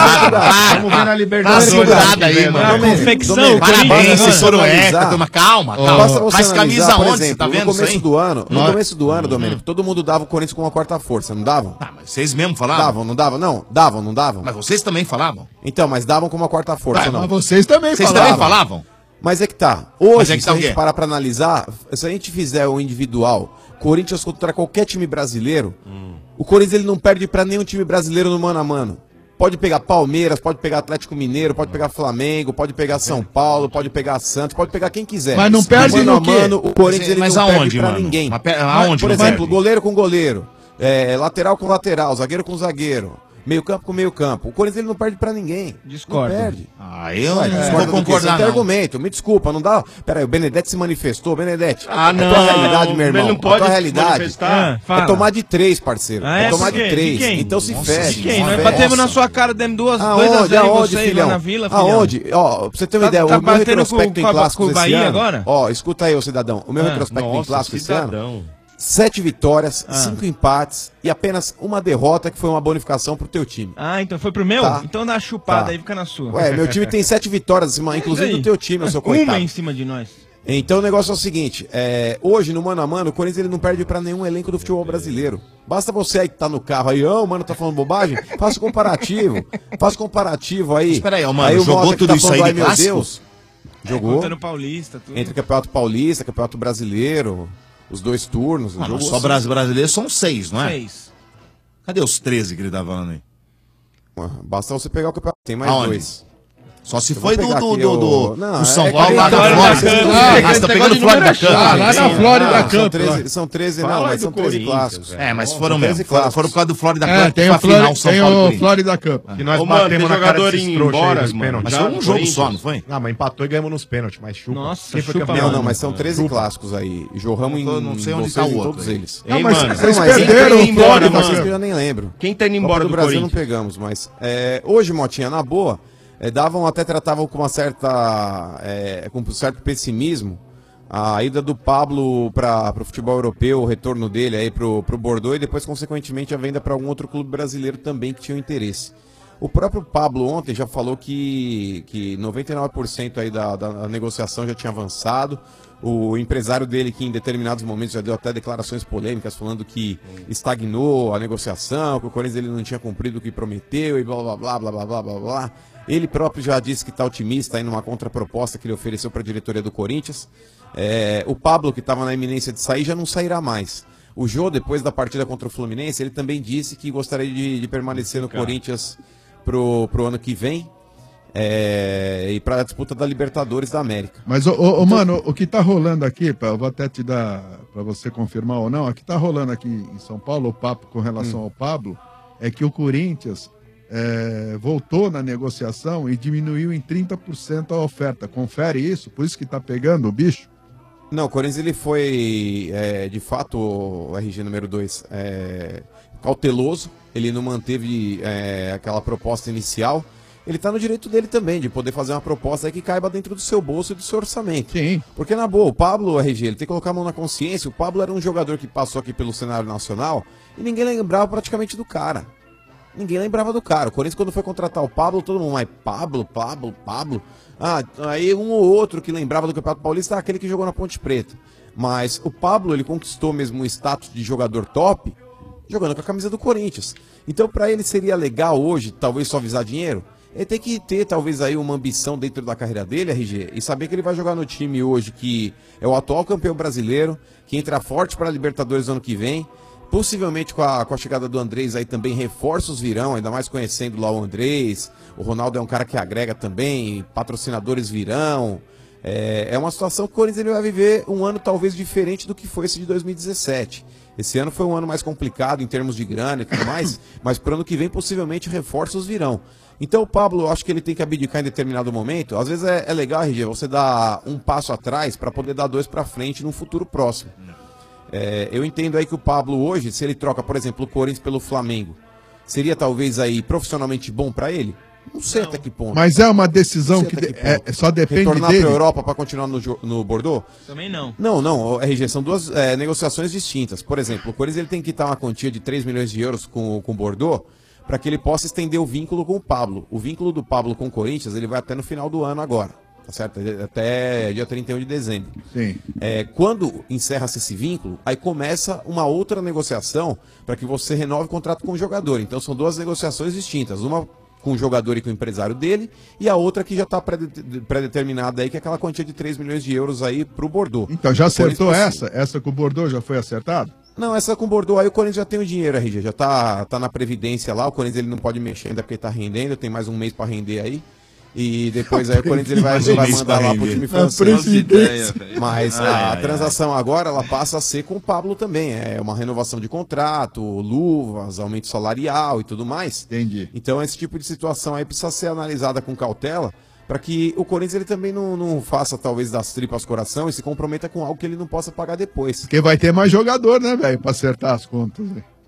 Vamos ver na Libertadores. Tá segurada aí, velho. mano. Confecção, Domênico, Parabéns, vocês foram analisar. turma. Calma, Basta calma. você Mas camisa analisar, por onde? Você exemplo, tá vendo no isso começo aí? do ano, começo do ano, Domênico, todo mundo dava o Corinthians com uma quarta força, não davam? Ah, mas vocês mesmo falavam? Davam, não davam? Não, davam, não davam? Mas vocês também falavam? Então, mas davam com uma quarta força, Vai, não. Mas vocês também Vocês falaram. também falavam? Mas é que tá. Mas Hoje, é que se tá a o gente quê? parar pra analisar, se a gente fizer o individual, Corinthians contra qualquer time brasileiro, o Corinthians ele não perde pra nenhum time brasileiro no mano a mano. Pode pegar Palmeiras, pode pegar Atlético Mineiro, pode pegar Flamengo, pode pegar São Paulo, pode pegar Santos, pode pegar quem quiser. Mas não perde mano no a quê? mano, o Corinthians ele Mas não aonde, perde pra mano? ninguém. Mas aonde Por não exemplo, perde? goleiro com goleiro, lateral com lateral, zagueiro com zagueiro, meio campo com meio campo. O Corinthians ele não perde pra ninguém. Discordo. Não perde. Ah, eu Ué, não discorda vou do quê? Você concordar, não tem não. argumento, me desculpa, não dá. Pera aí, o Benedetti se manifestou, Benedetti. Ah, não. É tua realidade, meu Ele irmão. não pode a tua se realidade manifestar. Fala. é tomar de 3, parceiro. Ah, é é? tomar Por quê? de De 3. quem? Então se Nossa fecha. Quem? Nós se batemos fecha. na sua cara, demos 2 a Aonde, 0 em aonde, vocês filhão? lá na Vila, filhão. Aonde? Ó, pra você ter uma Tá- ideia, tá o meu batendo retrospecto em com o clássicos esse Bahia ano... agora? Ó, escuta aí, ô cidadão. O meu Ah, retrospecto em Nossa, clássicos esse ano... cidadão. 7 vitórias, 5 empates e apenas uma derrota que foi uma bonificação pro teu time. Ah, então foi pro meu? Tá. Então dá uma chupada Tá. aí, fica na sua. Ué, meu time tem 7 vitórias, inclusive aí? do teu time, o seu coitado. Uma em cima de nós. Então o negócio é o seguinte, hoje no mano a mano, o Corinthians ele não perde pra nenhum elenco do futebol brasileiro. Basta você aí que tá no carro aí, o mano tá falando bobagem, faça o comparativo. Faça o comparativo aí. Mas peraí, ó, mano, o jogou Mota que tudo tá isso falando, aí ai, de meu clássico? Deus. Jogou. Contando Paulista, tudo. Entre Campeonato Paulista, Campeonato Brasileiro, os dois turnos. Ah, jogou mas só brasileiro são 6, não é? 6. Cadê os 13 que ele tá falando aí? Basta você pegar o campeonato. Tem mais Aonde? 2. Só se Eu foi vou do pegar aqui o- Não, São é Paulo que lá da agora Flórida. tá- Você tá pegando o Flórida Cup. lá na Flórida São Cup. 13, são 13 não, mas são 13 clássicos. É, mas São foram 13 mesmo. clássicos. Foram por causa do Flórida Cup. É, tem pra o, final, São tem Paulo e o Corinthians. Florida Cup. Que nós Ô, mano, batemos tem na cara jogador desses indo trouxas embora, aí nos mano. pênaltis. Mas Já foi um no jogo Corinthians. só, não foi? Ah, mas empatou e ganhamos nos pênaltis, mas chupa. Nossa, Quem foi chupa campeão? Não, mesmo. mas são 13 Chupa. clássicos aí. E jorramos em Não sei onde vocês tá o em outro todos aí. eles. Não, Ei, mas mano, vocês Não, mas perderam quem o tá indo embora, Flórida mano? Acho que eu Cup. já nem lembro. Quem tá indo Copa embora do do Brasil não Corinthians? pegamos, mas hoje, Motinha, na boa, até tratavam com uma certa, com um certo pessimismo a ida do Pablo para o futebol europeu, o retorno dele aí pro Bordeaux e depois, consequentemente, a venda para algum outro clube brasileiro também que tinha interesse. O próprio Pablo ontem já falou que 99% aí da negociação já tinha avançado. O empresário dele, que em determinados momentos já deu até declarações polêmicas falando que estagnou a negociação, que o Corinthians ele não tinha cumprido o que prometeu e blá blá blá blá blá blá blá blá. Ele próprio já disse que está otimista aí numa contraproposta que ele ofereceu para a diretoria do Corinthians. O Pablo, que estava na iminência de sair, já não sairá mais. O Jô, depois da partida contra o Fluminense, ele também disse que gostaria de permanecer no Corinthians pro ano que vem. E para a disputa da Libertadores da América. Mas, mano, o que tá rolando aqui, eu vou até te dar para você confirmar ou não, o que tá rolando aqui em São Paulo, o papo com relação ao Pablo, é que o Corinthians voltou na negociação e diminuiu em 30% a oferta. Confere isso? Por isso que tá pegando o bicho? Não, o Corinthians ele foi, de fato, o RG número 2, cauteloso. Ele não manteve aquela proposta inicial. Ele está no direito dele também, de poder fazer uma proposta aí que caiba dentro do seu bolso e do seu orçamento. Sim. Porque, na boa, o Pablo, RG, ele tem que colocar a mão na consciência. O Pablo era um jogador que passou aqui pelo cenário nacional e ninguém lembrava praticamente do cara. Ninguém lembrava do cara. O Corinthians, quando foi contratar o Pablo, todo mundo, mas Pablo. Aí um ou outro que lembrava do Campeonato Paulista, aquele que jogou na Ponte Preta. Mas o Pablo, ele conquistou mesmo o status de jogador top jogando com a camisa do Corinthians. Então, para ele seria legal hoje, talvez só visar dinheiro? Ele tem que ter, talvez, aí uma ambição dentro da carreira dele, RG, e saber que ele vai jogar no time hoje que é o atual campeão brasileiro, que entra forte para a Libertadores no ano que vem. Possivelmente com a chegada do Andrés aí também reforços virão, ainda mais conhecendo lá o Andrés. O Ronaldo é um cara que agrega também, patrocinadores virão. É uma situação que o Corinthians ele vai viver um ano talvez diferente do que foi esse de 2017. Esse ano foi um ano mais complicado em termos de grana e tudo mais, mas para o ano que vem possivelmente reforços virão. Então o Pablo, eu acho que ele tem que abdicar em determinado momento. Às vezes é legal, RG, você dar um passo atrás para poder dar 2 para frente num futuro próximo. Eu entendo aí que o Pablo hoje, se ele troca, por exemplo, o Corinthians pelo Flamengo, seria talvez aí profissionalmente bom para ele? Não sei até que ponto. Mas é uma decisão que só depende Retornar dele. para a Europa para continuar no Bordeaux? Também não. Não, RG, são duas negociações distintas. Por exemplo, o Corinthians ele tem que quitar uma quantia de 3 milhões de euros com o Bordeaux para que ele possa estender o vínculo com o Pablo. O vínculo do Pablo com o Corinthians ele vai até no final do ano agora. Tá certo? Até dia 31 de dezembro. Sim. Quando encerra-se esse vínculo, aí começa uma outra negociação para que você renove o contrato com o jogador. Então são duas negociações distintas. Uma com o jogador e com o empresário dele, e a outra que já está pré-determinada aí, que é aquela quantia de 3 milhões de euros aí para o Bordeaux. Então já acertou essa? Essa com o Bordeaux já foi acertada? Não, essa com o Bordeaux aí o Corinthians já tem o dinheiro, RG, já tá na Previdência lá, o Corinthians ele não pode mexer ainda porque está rendendo, tem mais um mês para render aí. E depois aí o Corinthians ele vai mandar lá pro time francês. Mas a transação agora ela passa a ser com o Pablo também. É uma renovação de contrato, luvas, aumento salarial e tudo mais. Entendi. Então esse tipo de situação aí precisa ser analisada com cautela para que o Corinthians ele também não faça talvez das tripas coração e se comprometa com algo que ele não possa pagar depois. Porque vai ter mais jogador, né, velho, para acertar as contas.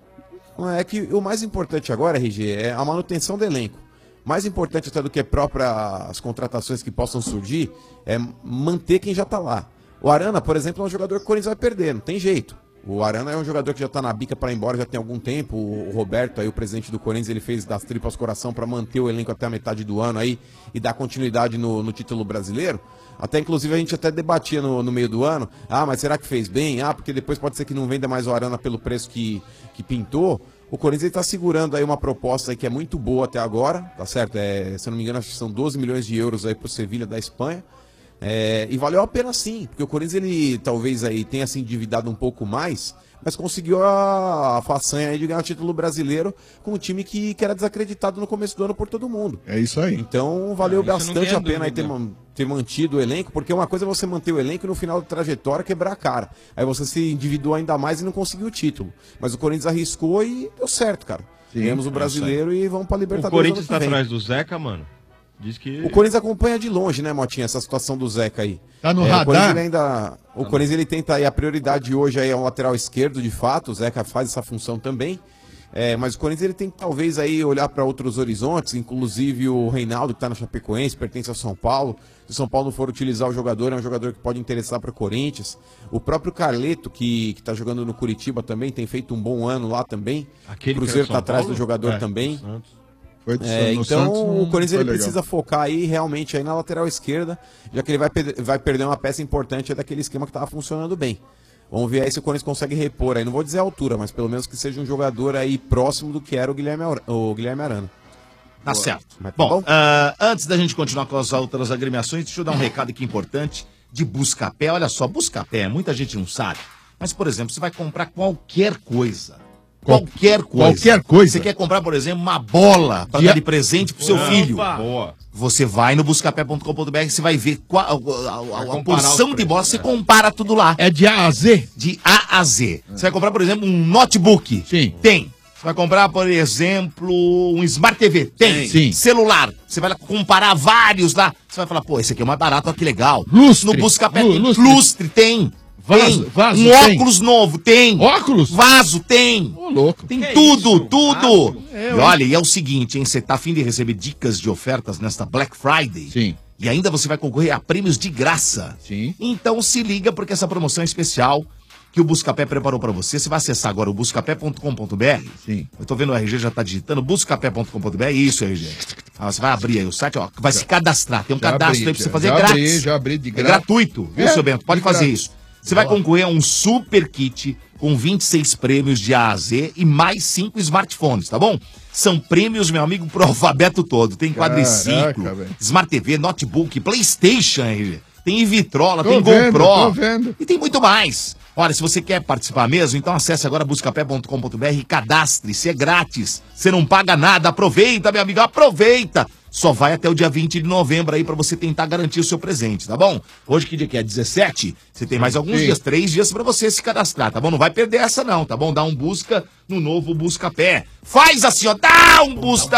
É que o mais importante agora, RG, é a manutenção do elenco. Mais importante até do que próprias contratações que possam surgir é manter quem já está lá. O Arana, por exemplo, é um jogador que o Corinthians vai perder, não tem jeito. O Arana é um jogador que já está na bica para ir embora já tem algum tempo. O Roberto, aí, o presidente do Corinthians, ele fez das tripas coração para manter o elenco até a metade do ano aí e dar continuidade no título brasileiro. Até inclusive a gente até debatia no meio do ano, mas será que fez bem? Porque depois pode ser que não venda mais o Arana pelo preço que pintou. O Corinthians está segurando aí uma proposta aí que é muito boa até agora, tá certo? Se eu não me engano, acho que são 12 milhões de euros aí para o Sevilha da Espanha. E valeu a pena sim, porque o Corinthians ele talvez aí tenha se endividado um pouco mais, mas conseguiu a façanha aí de ganhar o título brasileiro com um time que era desacreditado no começo do ano por todo mundo. É isso aí. Então valeu bastante a pena aí ter mantido o elenco, porque uma coisa é você manter o elenco e no final da trajetória quebrar a cara. Aí você se endividou ainda mais e não conseguiu o título. Mas o Corinthians arriscou e deu certo, cara. Ganhamos o brasileiro e vamos pra Libertadores. O Corinthians tá ano que vem. atrás do Zeca, mano? Diz que... O Corinthians acompanha de longe, né, Motinha, essa situação do Zeca aí. Tá no O radar? Corinthians ele tenta aí, a prioridade hoje aí é um lateral esquerdo, de fato, o Zeca faz essa função também. Mas o Corinthians ele tem que talvez aí olhar para outros horizontes, inclusive o Reinaldo que tá no Chapecoense, pertence ao São Paulo. Se o São Paulo não for utilizar o jogador, é um jogador que pode interessar para o Corinthians. O próprio Carleto, que tá jogando no Curitiba também, tem feito um bom ano lá também. O Cruzeiro tá atrás do jogador também. Então o Corinthians ele precisa focar aí realmente aí na lateral esquerda, já que ele vai perder uma peça importante daquele esquema que estava funcionando bem. Vamos ver aí se o Corinthians consegue repor aí, não vou dizer a altura, mas pelo menos que seja um jogador aí próximo do que era o Guilherme Arana. Tá certo. Mas tá Bom, antes da gente continuar com as outras agremiações, deixa eu dar um recado aqui importante de Buscapé. Olha só, Buscapé, muita gente não sabe, mas por exemplo, você vai comprar qualquer coisa. Qualquer coisa. Você quer comprar, por exemplo, uma bola para dar de presente pro seu filho. Boa. Você vai no buscapé.com.br e você vai ver a porção de bola, você compara tudo lá. É de A a Z? De A a Z. Você vai comprar, por exemplo, um notebook. Sim. Tem. Você vai comprar, por exemplo, um Smart TV. Tem. Sim. Celular. Você vai comparar vários lá. Você vai falar, pô, esse aqui é mais barato, olha que legal. Lustre. No Buscapé tem lustre, tem. Vaso tem. Óculos novo, tem. Óculos? Vaso, tem. Ô, louco. Tem tudo. E olha, e é o seguinte, hein? Você tá a fim de receber dicas de ofertas nesta Black Friday? Sim. E ainda você vai concorrer a prêmios de graça. Sim. Então se liga, porque essa promoção é especial que o Buscapé preparou pra você. Você vai acessar agora o buscapé.com.br. Sim. Eu tô vendo o RG já tá digitando buscapé.com.br. Isso, RG. Você vai abrir aí o site, ó. Vai se cadastrar. Tem um cadastro aí pra você fazer grátis. Já abri de É graça. gratuito, viu, seu Bento? Pode fazer isso. Você vai concorrer a um super kit com 26 prêmios de A a Z e mais 5 smartphones, tá bom? São prêmios, meu amigo, pro alfabeto todo. Tem quadriciclo, Smart TV, notebook, PlayStation, tem Vitrola, tem GoPro. Tô vendo. E tem muito mais. Olha, se você quer participar mesmo, então acesse agora buscapé.com.br e cadastre-se, é grátis. Você não paga nada, aproveita, meu amigo, aproveita. Só vai até o dia 20 de novembro aí pra você tentar garantir o seu presente, tá bom? Hoje que dia que é? 17? Você tem mais alguns dias, 3 dias pra você se cadastrar, tá bom? Não vai perder essa não, tá bom? Dá um busca no novo Buscapé. Faz assim, ó, dá um busca.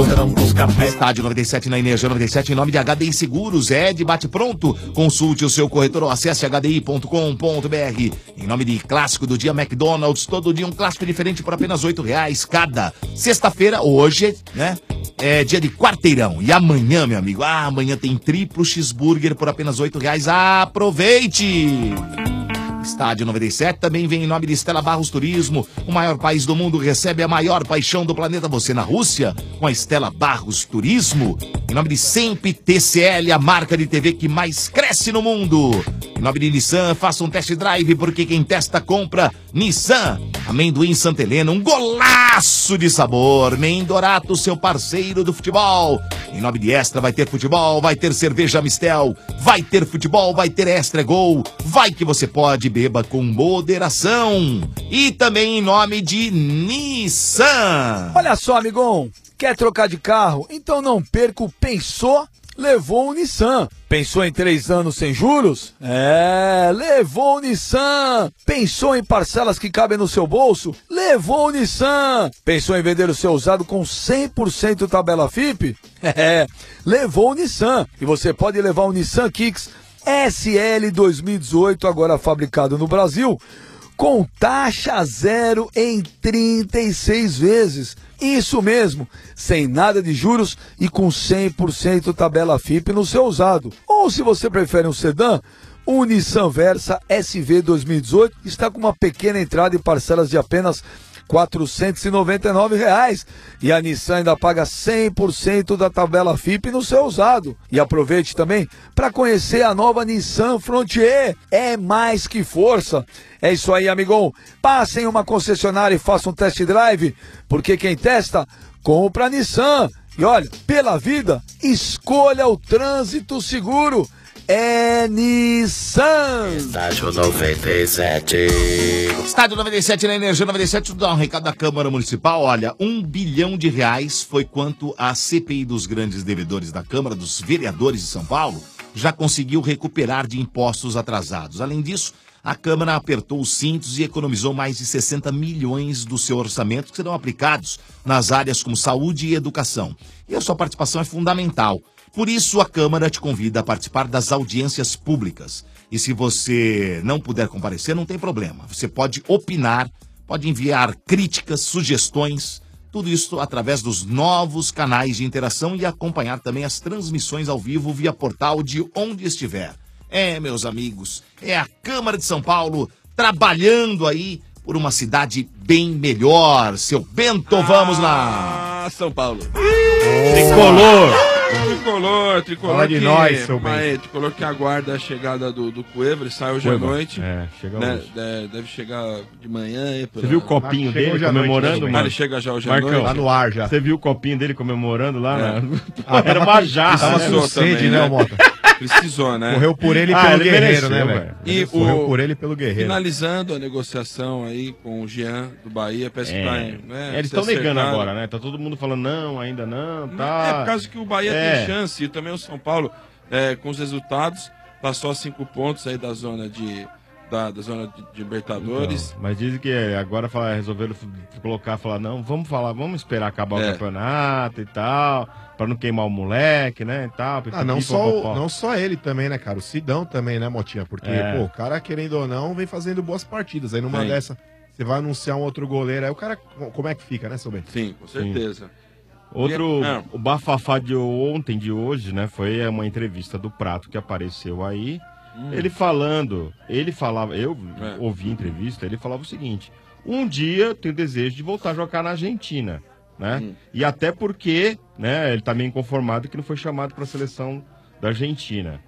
Estádio 97 na Energia 97 em nome de HDI Seguros, de bate pronto. Consulte o seu corretor ou acesse hdi.com.br. Em nome de Clássico do Dia McDonald's, todo dia um clássico diferente por apenas R$8 cada. Sexta-feira, hoje, né? É dia de quarteirão. E amanhã, meu amigo, amanhã tem triplo cheeseburger por apenas R$8. Aproveite! Estádio 97 também vem em nome de Stella Barros Turismo. O maior país do mundo recebe a maior paixão do planeta. Você na Rússia, com a Stella Barros Turismo. Em nome de Sempre TCL, a marca de TV que mais cresce no mundo. Em nome de Nissan, faça um test drive, porque quem testa, compra. Nissan, amendoim Santa Helena, um golaço de sabor. Mendorato, seu parceiro do futebol. Em nome de Extra, vai ter futebol, vai ter cerveja Mistel, vai ter futebol, vai ter Extra Gol. Vai que você pode, beba com moderação. E também em nome de Nissan. Olha só, amigão, quer trocar de carro? Então não perca o Pensou, levou o Nissan. Pensou em 3 anos sem juros? Levou o Nissan. Pensou em parcelas que cabem no seu bolso? Levou o Nissan. Pensou em vender o seu usado com 100% tabela FIP? Levou o Nissan. E você pode levar o Nissan Kicks SL 2018, agora fabricado no Brasil, com taxa zero em 36 vezes. Isso mesmo, sem nada de juros e com 100% tabela FIP no seu usado. Ou se você prefere um sedã, o Nissan Versa SV 2018 está com uma pequena entrada e parcelas de apenas R$ 499. E a Nissan ainda paga 100% da tabela FIP no seu usado. E aproveite também para conhecer a nova Nissan Frontier. É mais que força. É isso aí, amigão. Passe em uma concessionária e faça um test drive, porque quem testa, compra a Nissan. E olha, pela vida, escolha o trânsito seguro. é Nissan. Estádio 97. Estádio 97 na Energia 97. Dá um recado da Câmara Municipal. Olha, R$1 bilhão foi quanto a CPI dos grandes devedores da Câmara, dos vereadores de São Paulo, já conseguiu recuperar de impostos atrasados. Além disso, a Câmara apertou os cintos e economizou mais de 60 milhões do seu orçamento que serão aplicados nas áreas como saúde e educação. E a sua participação é fundamental. Por isso, a Câmara te convida a participar das audiências públicas. E se você não puder comparecer, não tem problema. Você pode opinar, pode enviar críticas, sugestões, tudo isso através dos novos canais de interação e acompanhar também as transmissões ao vivo via portal de onde estiver. Meus amigos, é a Câmara de São Paulo trabalhando aí por uma cidade bem melhor. Seu Bento, vamos lá! São Paulo. Tricolor! Tricolor Fala de que, nós, seu bem. Tricolor que aguarda a chegada do Cueva, ele sai hoje à noite. Chega né? hoje. Deve chegar de manhã. Você viu o copinho dele comemorando, mano? Ele chega já hoje à Marcão, noite. tá no ar já. Você viu o copinho dele comemorando lá? Era uma jarra. Tava com sede, né, Mota? Precisou, né? Correu por ele e pelo ele Guerreiro, mereceu, né, velho? E Correu por ele e pelo Guerreiro. Finalizando a negociação aí com o Jean do Bahia, parece que tá, né, eles estão negando agora, né? Tá todo mundo falando, não, ainda não, tá. É por causa que o Bahia tem chance, e também o São Paulo, com os resultados, passou a 5 pontos aí da zona de Libertadores. Então, mas dizem que agora resolveram falar, não, vamos esperar acabar o campeonato e tal, pra não queimar o moleque, né, e tal. Não só ele também, né, cara, o Sidão também, né, Motinha, porque, pô, o cara, querendo ou não, vem fazendo boas partidas, aí numa dessa, você vai anunciar um outro goleiro, aí o cara, como é que fica, né, seu bem? Sim, com certeza. O bafafá de ontem, de hoje, né, foi uma entrevista do Prato que apareceu aí. Eu ouvi a entrevista, ele falava o seguinte: um dia eu tenho desejo de voltar a jogar na Argentina, né? E até porque, né, ele tá meio inconformado que não foi chamado para a seleção da Argentina.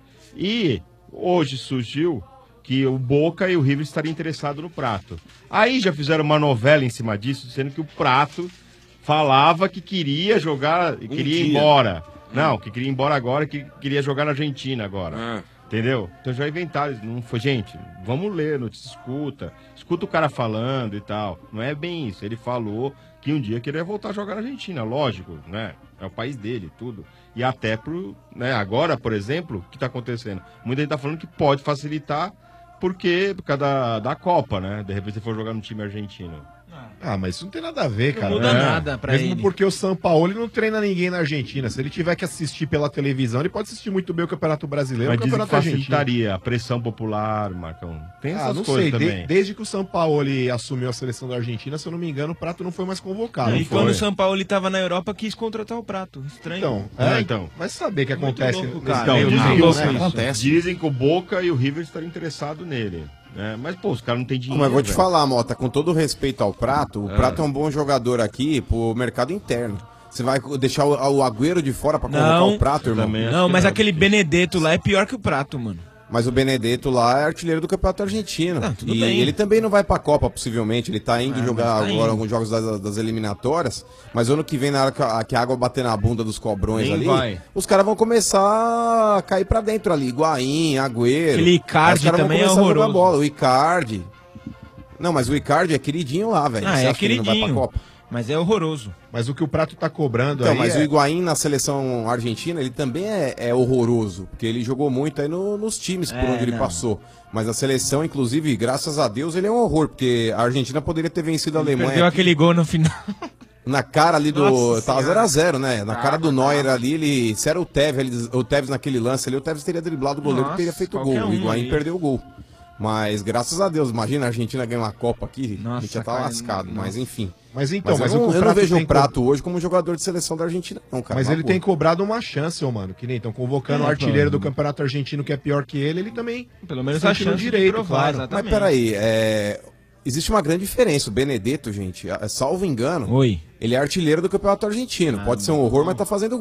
E hoje surgiu que o Boca e o River estariam interessados no Prato. Aí já fizeram uma novela em cima disso, dizendo que o Prato falava que queria jogar, queria ir embora. Não, que queria ir embora agora, que queria jogar na Argentina agora. Entendeu? Então já inventaram, não foi, gente, vamos ler, notícia, escuta o cara falando e tal. Não é bem isso, ele falou que um dia queria voltar a jogar na Argentina, lógico, né? É o país dele, tudo. E até né, agora, por exemplo, o que tá acontecendo? Muita gente tá falando que pode facilitar por causa da Copa, né? De repente você for jogar no time argentino. Ah, mas isso não tem nada a ver, cara. Não muda nada pra Mesmo ele. porque o São Paulo não treina ninguém na Argentina. Se ele tiver que assistir pela televisão, ele pode assistir muito bem o Campeonato Brasileiro e Mas o Campeonato dizem que Argentino. facilitaria a pressão popular, Marcão. Tem essas não coisas sei. também. Desde que o São Paulo assumiu a seleção da Argentina, se eu não me engano, o Prato não foi mais convocado. E quando o São Paulo estava na Europa, quis contratar o Prato. Estranho. Então, vai saber o que acontece. louco, nesse cara. meio Dizem, tempo, que, né? acontece. Dizem que o Boca e o River estariam interessados nele. Né? Mas, pô, os caras não têm dinheiro. Mas vou te velho. falar, Mota, com todo respeito ao Prato, o Prato é um bom jogador aqui pro mercado interno. Você vai deixar o Agüero de fora pra convocar o Prato, irmão? Não, mas aquele Benedetto lá é pior que o Prato, mano. Mas o Benedetto lá é artilheiro do Campeonato Argentino. tudo E bem. ele também não vai pra Copa, possivelmente. Ele tá indo jogar mas tá agora indo. alguns jogos das eliminatórias. Mas ano que vem, na hora que a água bater na bunda dos cobrões Nem ali, vai. os caras vão começar a cair pra dentro ali. Higuaín, Agüero. Aquele Icardi Aí os caras vão também é começar a jogar horroroso. bola. O Icardi. Não, mas o Icardi é queridinho lá, velho. Você é acha que ele não vai pra queridinho. Copa? Mas é horroroso. Mas o que o Prato tá cobrando Então, aí mas é... o Higuaín na seleção argentina, ele também é horroroso, porque ele jogou muito aí nos times por onde ele passou. Mas a seleção, inclusive, graças a Deus, ele é um horror, porque a Argentina poderia ter vencido a Alemanha. Perdeu aquele gol no final. Na cara ali do... Nossa Tava Senhora. 0x0, né? Na cara do Neuer ali, se era o Tevez naquele lance ali, o Tevez teria driblado o goleiro e Nossa, teria feito o qualquer gol. O um Higuaín ali. perdeu o gol. Mas graças a Deus, imagina a Argentina ganhar uma Copa aqui, a gente já tá cara, lascado, nossa. mas enfim. Mas então, eu o que não vejo tem o Prato hoje como jogador de seleção da Argentina, não, cara. Mas na ele boa. tem cobrado uma chance, ô, mano. Que nem estão convocando o artilheiro do Campeonato Argentino, que é pior que ele também. Pelo menos sentindo a chance de direito, provar, claro. exatamente. Mas peraí, existe uma grande diferença. O Benedetto, gente, salvo engano, ele é artilheiro do Campeonato Argentino. Pode ser um horror, mas tá fazendo gol.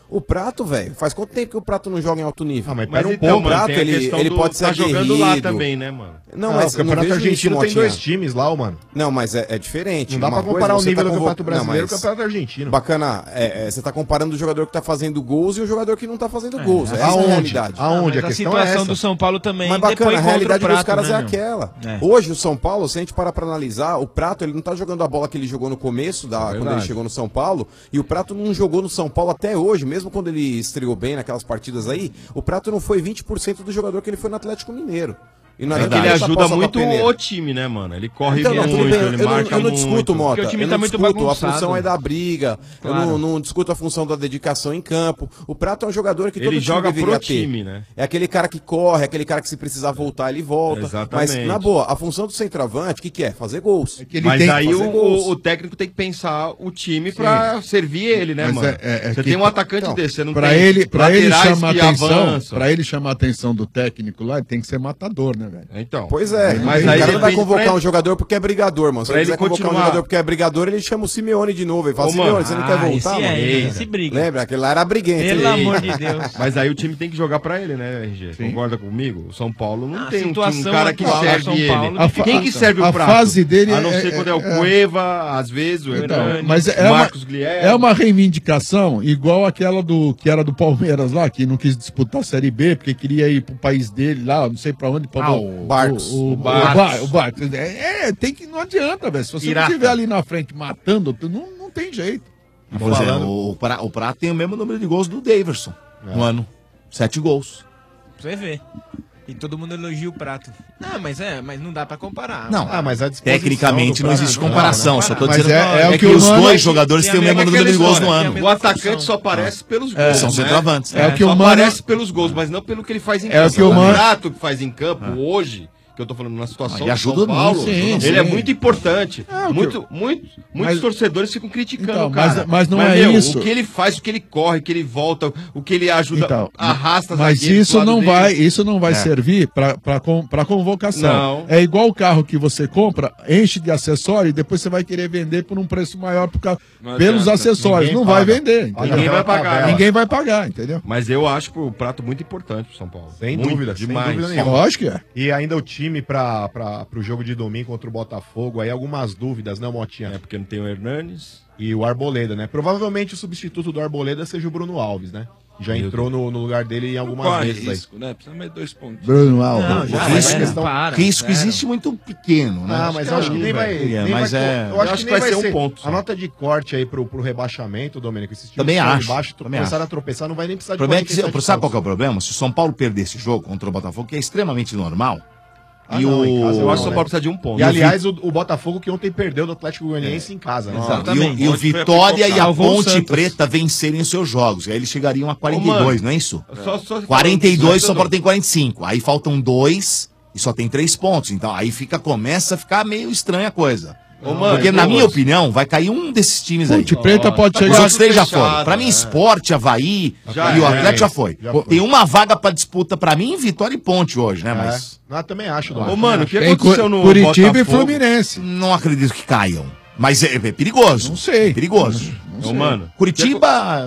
O Prato, velho, faz quanto tempo que o Prato não joga em alto nível? mas Mas pera um então, pouco, mano, Prato, tem a ele questão pode ser tá jogando lá aguerrido. também, né, mano? Não, mas o Campeonato não vejo Argentino isso, tem Motinha. 2 times lá, ô, mano. Não, mas é diferente. Não dá Uma pra comparar coisa, o nível você do tá Campeonato convo- Brasileiro Não, com o Campeonato Argentino. Bacana, você tá comparando o jogador que tá fazendo gols e o jogador que não tá fazendo gols. Essa é a Aonde? realidade. Aonde? Mas a situação do São Paulo também Mas bacana, depois a contra o realidade dos Prato, caras né, é meu? aquela. É. Hoje o São Paulo, se a gente parar pra analisar, o Prato ele não tá jogando a bola que ele jogou no começo, quando ele chegou no São Paulo, e o Prato não jogou no São Paulo até hoje, mesmo quando ele estreou bem naquelas partidas aí, o Prato não foi 20% do jogador que ele foi no Atlético Mineiro. E não É que adianta ele deixar ajuda passar pra muito peneira. o time, né, mano? Ele corre Então, tudo muito, bem, ele marca eu não discuto, muito. Mota. Porque o time eu tá não muito discuto, bagunçado. a função é da briga. Claro. Eu não discuto a função da dedicação em campo. O Prato é um jogador que todo Ele time joga deveria pro ter. time, né? É aquele cara que corre, é aquele cara que se precisar voltar, ele volta. Exatamente. Mas, na boa, a função do centroavante, o que é? Fazer gols. Mas aí o técnico tem que pensar o time pra servir ele, né, Mas mano? Você que- tem um atacante então, desse, você não pra tem ele laterais chamar que atenção, avançam. pra ele chamar a atenção do técnico lá, ele tem que ser matador, né, velho? Então. Pois é, Mas o aí cara não vai depende convocar pra um jogador porque é brigador, mano. Se pra ele quiser ele convocar um continuar- jogador porque é brigador, ele chama o Simeone de novo. Ele fala, Ô, mano, Simeone, você não quer voltar, esse mano? é, esse briga. Lembra? Aquele lá era briguento. Pelo amor de Deus. Mas aí o time tem que jogar pra ele, né, RG? Concorda comigo? O São Paulo não A tem um situação cara que atual do serve São ele. Paulo Quem que serve o a Prato? fase dele A não é- ser quando é o é- Cueva, às vezes o Então, Hernani, mas o é uma, Marcos Guilherme. é uma reivindicação igual aquela que era do Palmeiras lá, que não quis disputar a Série B, porque queria ir pro país dele lá, não sei pra onde. o Barcos. O Barcos. Tem que, não adianta, velho. Se você Pirata. não estiver ali na frente matando, não tem jeito. Pois é, o Prato tem o mesmo número de gols do Daverson no ano. 7 gols. Pra você ver. E todo mundo elogia o Prato. Não, mas não dá pra comparar. Não, mas a disposição tecnicamente do não existe Prato- comparação. não, Só tô mas dizendo é o que que o os Mano- dois jogadores têm o mesmo número de gols no ano. O atacante só aparece pelos gols. São né? centroavantes. É o que só o Mano- aparece pelos gols, mas não pelo que ele faz em É campo. o que o Mano- Prato que faz em campo hoje, que eu tô falando na situação E do ajuda São Paulo, muito, ele sim. é muito importante. É, o que Muitos Mas- torcedores ficam criticando Então, o cara. mas não é isso. O que ele faz, o que ele corre, o que ele volta, o que ele ajuda, Então, arrasta mas zagueiros pro isso lado não dele. vai É. servir para convocação. Não. É igual o carro que você compra, enche de acessório e depois você vai querer vender por um preço maior Não pelos adianta. acessórios. Ninguém Não vai paga. vender. entendeu? Ninguém vai pagar. Ninguém vai pagar, entendeu? Mas eu acho que o Prato muito importante pro São Paulo. Sem Muito, dúvida, demais. sem dúvida nenhuma. Lógico que é. E ainda o time pro jogo de domingo contra o Botafogo, aí algumas dúvidas, né, Motinha? É porque não tem o Hernanes. E o Arboleda, né? Provavelmente o substituto do Arboleda seja o Bruno Alves, né? Já Meu entrou no lugar dele em algumas Corre vezes aí. risco, né? Precisa mais 2 pontos. Bruno Alves. Não, já O risco, é, questão- para, risco zero. existe muito pequeno, né? Ah, mas eu acho que nem vai. nem mas vai- é. Eu acho que nem vai ser um ponto. A nota de corte aí pro rebaixamento, Domênico, esses times Também que estão acho, embaixo, também começaram acho. a tropeçar, não vai nem precisar O de problema é que, 47 sabe qual que é o pontos. problema? Se o São Paulo perder esse jogo contra o Botafogo, que é extremamente normal, Ah, e não, o... em casa Eu acho que o não, São né? Paulo precisa de um ponto. E aliás, o Botafogo que ontem perdeu do Atlético É. Goianiense em casa, né? Exato. Exatamente. E o Onde foi a Vitória e a Salvou o Ponte Santos. Preta vencerem os seus jogos. Aí eles chegariam a 42, não é isso? Só 42, São Paulo tem 45. Aí faltam 2 e só tem 3 pontos. Então aí começa a ficar meio estranha a coisa. mano, Porque, na pô, minha opinião, vai cair um desses times aí. Ponte Preta pode Os chegar. outros 3 já fechado, foram. Pra mim, né? Sport, Havaí Já e o é, Atlético já foi. já foi. Tem uma vaga pra disputa pra mim, Vitória e Ponte hoje, né? Mas É. Também acho, Ô, Domênico. mano, o que Tem aconteceu no Curitiba e Botafogo? Fluminense. não acredito que caiam. Mas é perigoso. Não sei. É perigoso. Ô, mano, Curitiba...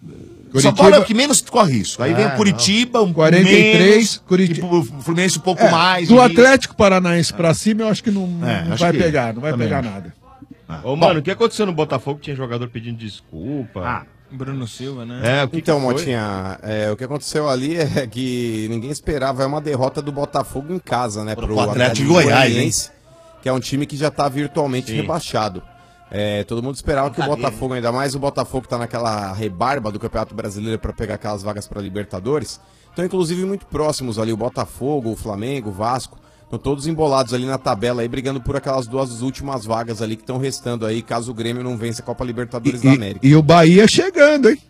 São Paulo é o que menos corre risco. Aí vem o Curitiba, um 43, menos, Curitiba. e o Fluminense um pouco É, mais. do e- Atlético Paranaense pra cima, eu acho que não acho vai que- pegar, não vai também pegar acho. nada. Ô, mano, o que aconteceu no Botafogo? Tinha jogador pedindo desculpa. Bruno Silva, né? É, o que Então, que foi? Motinha, o que aconteceu ali é que ninguém esperava, é uma derrota do Botafogo em casa, né? Pro Atlético de Goiás, que é um time que já tá virtualmente Sim. rebaixado. Todo mundo esperava que o Botafogo, ainda mais o Botafogo tá naquela rebarba do Campeonato Brasileiro para pegar aquelas vagas para Libertadores. Estão inclusive muito próximos ali, o Botafogo, o Flamengo, o Vasco. Estão todos embolados ali na tabela aí, brigando por aquelas 2 últimas vagas ali que estão restando aí, caso o Grêmio não vença a Copa Libertadores da América. E o Bahia chegando, hein?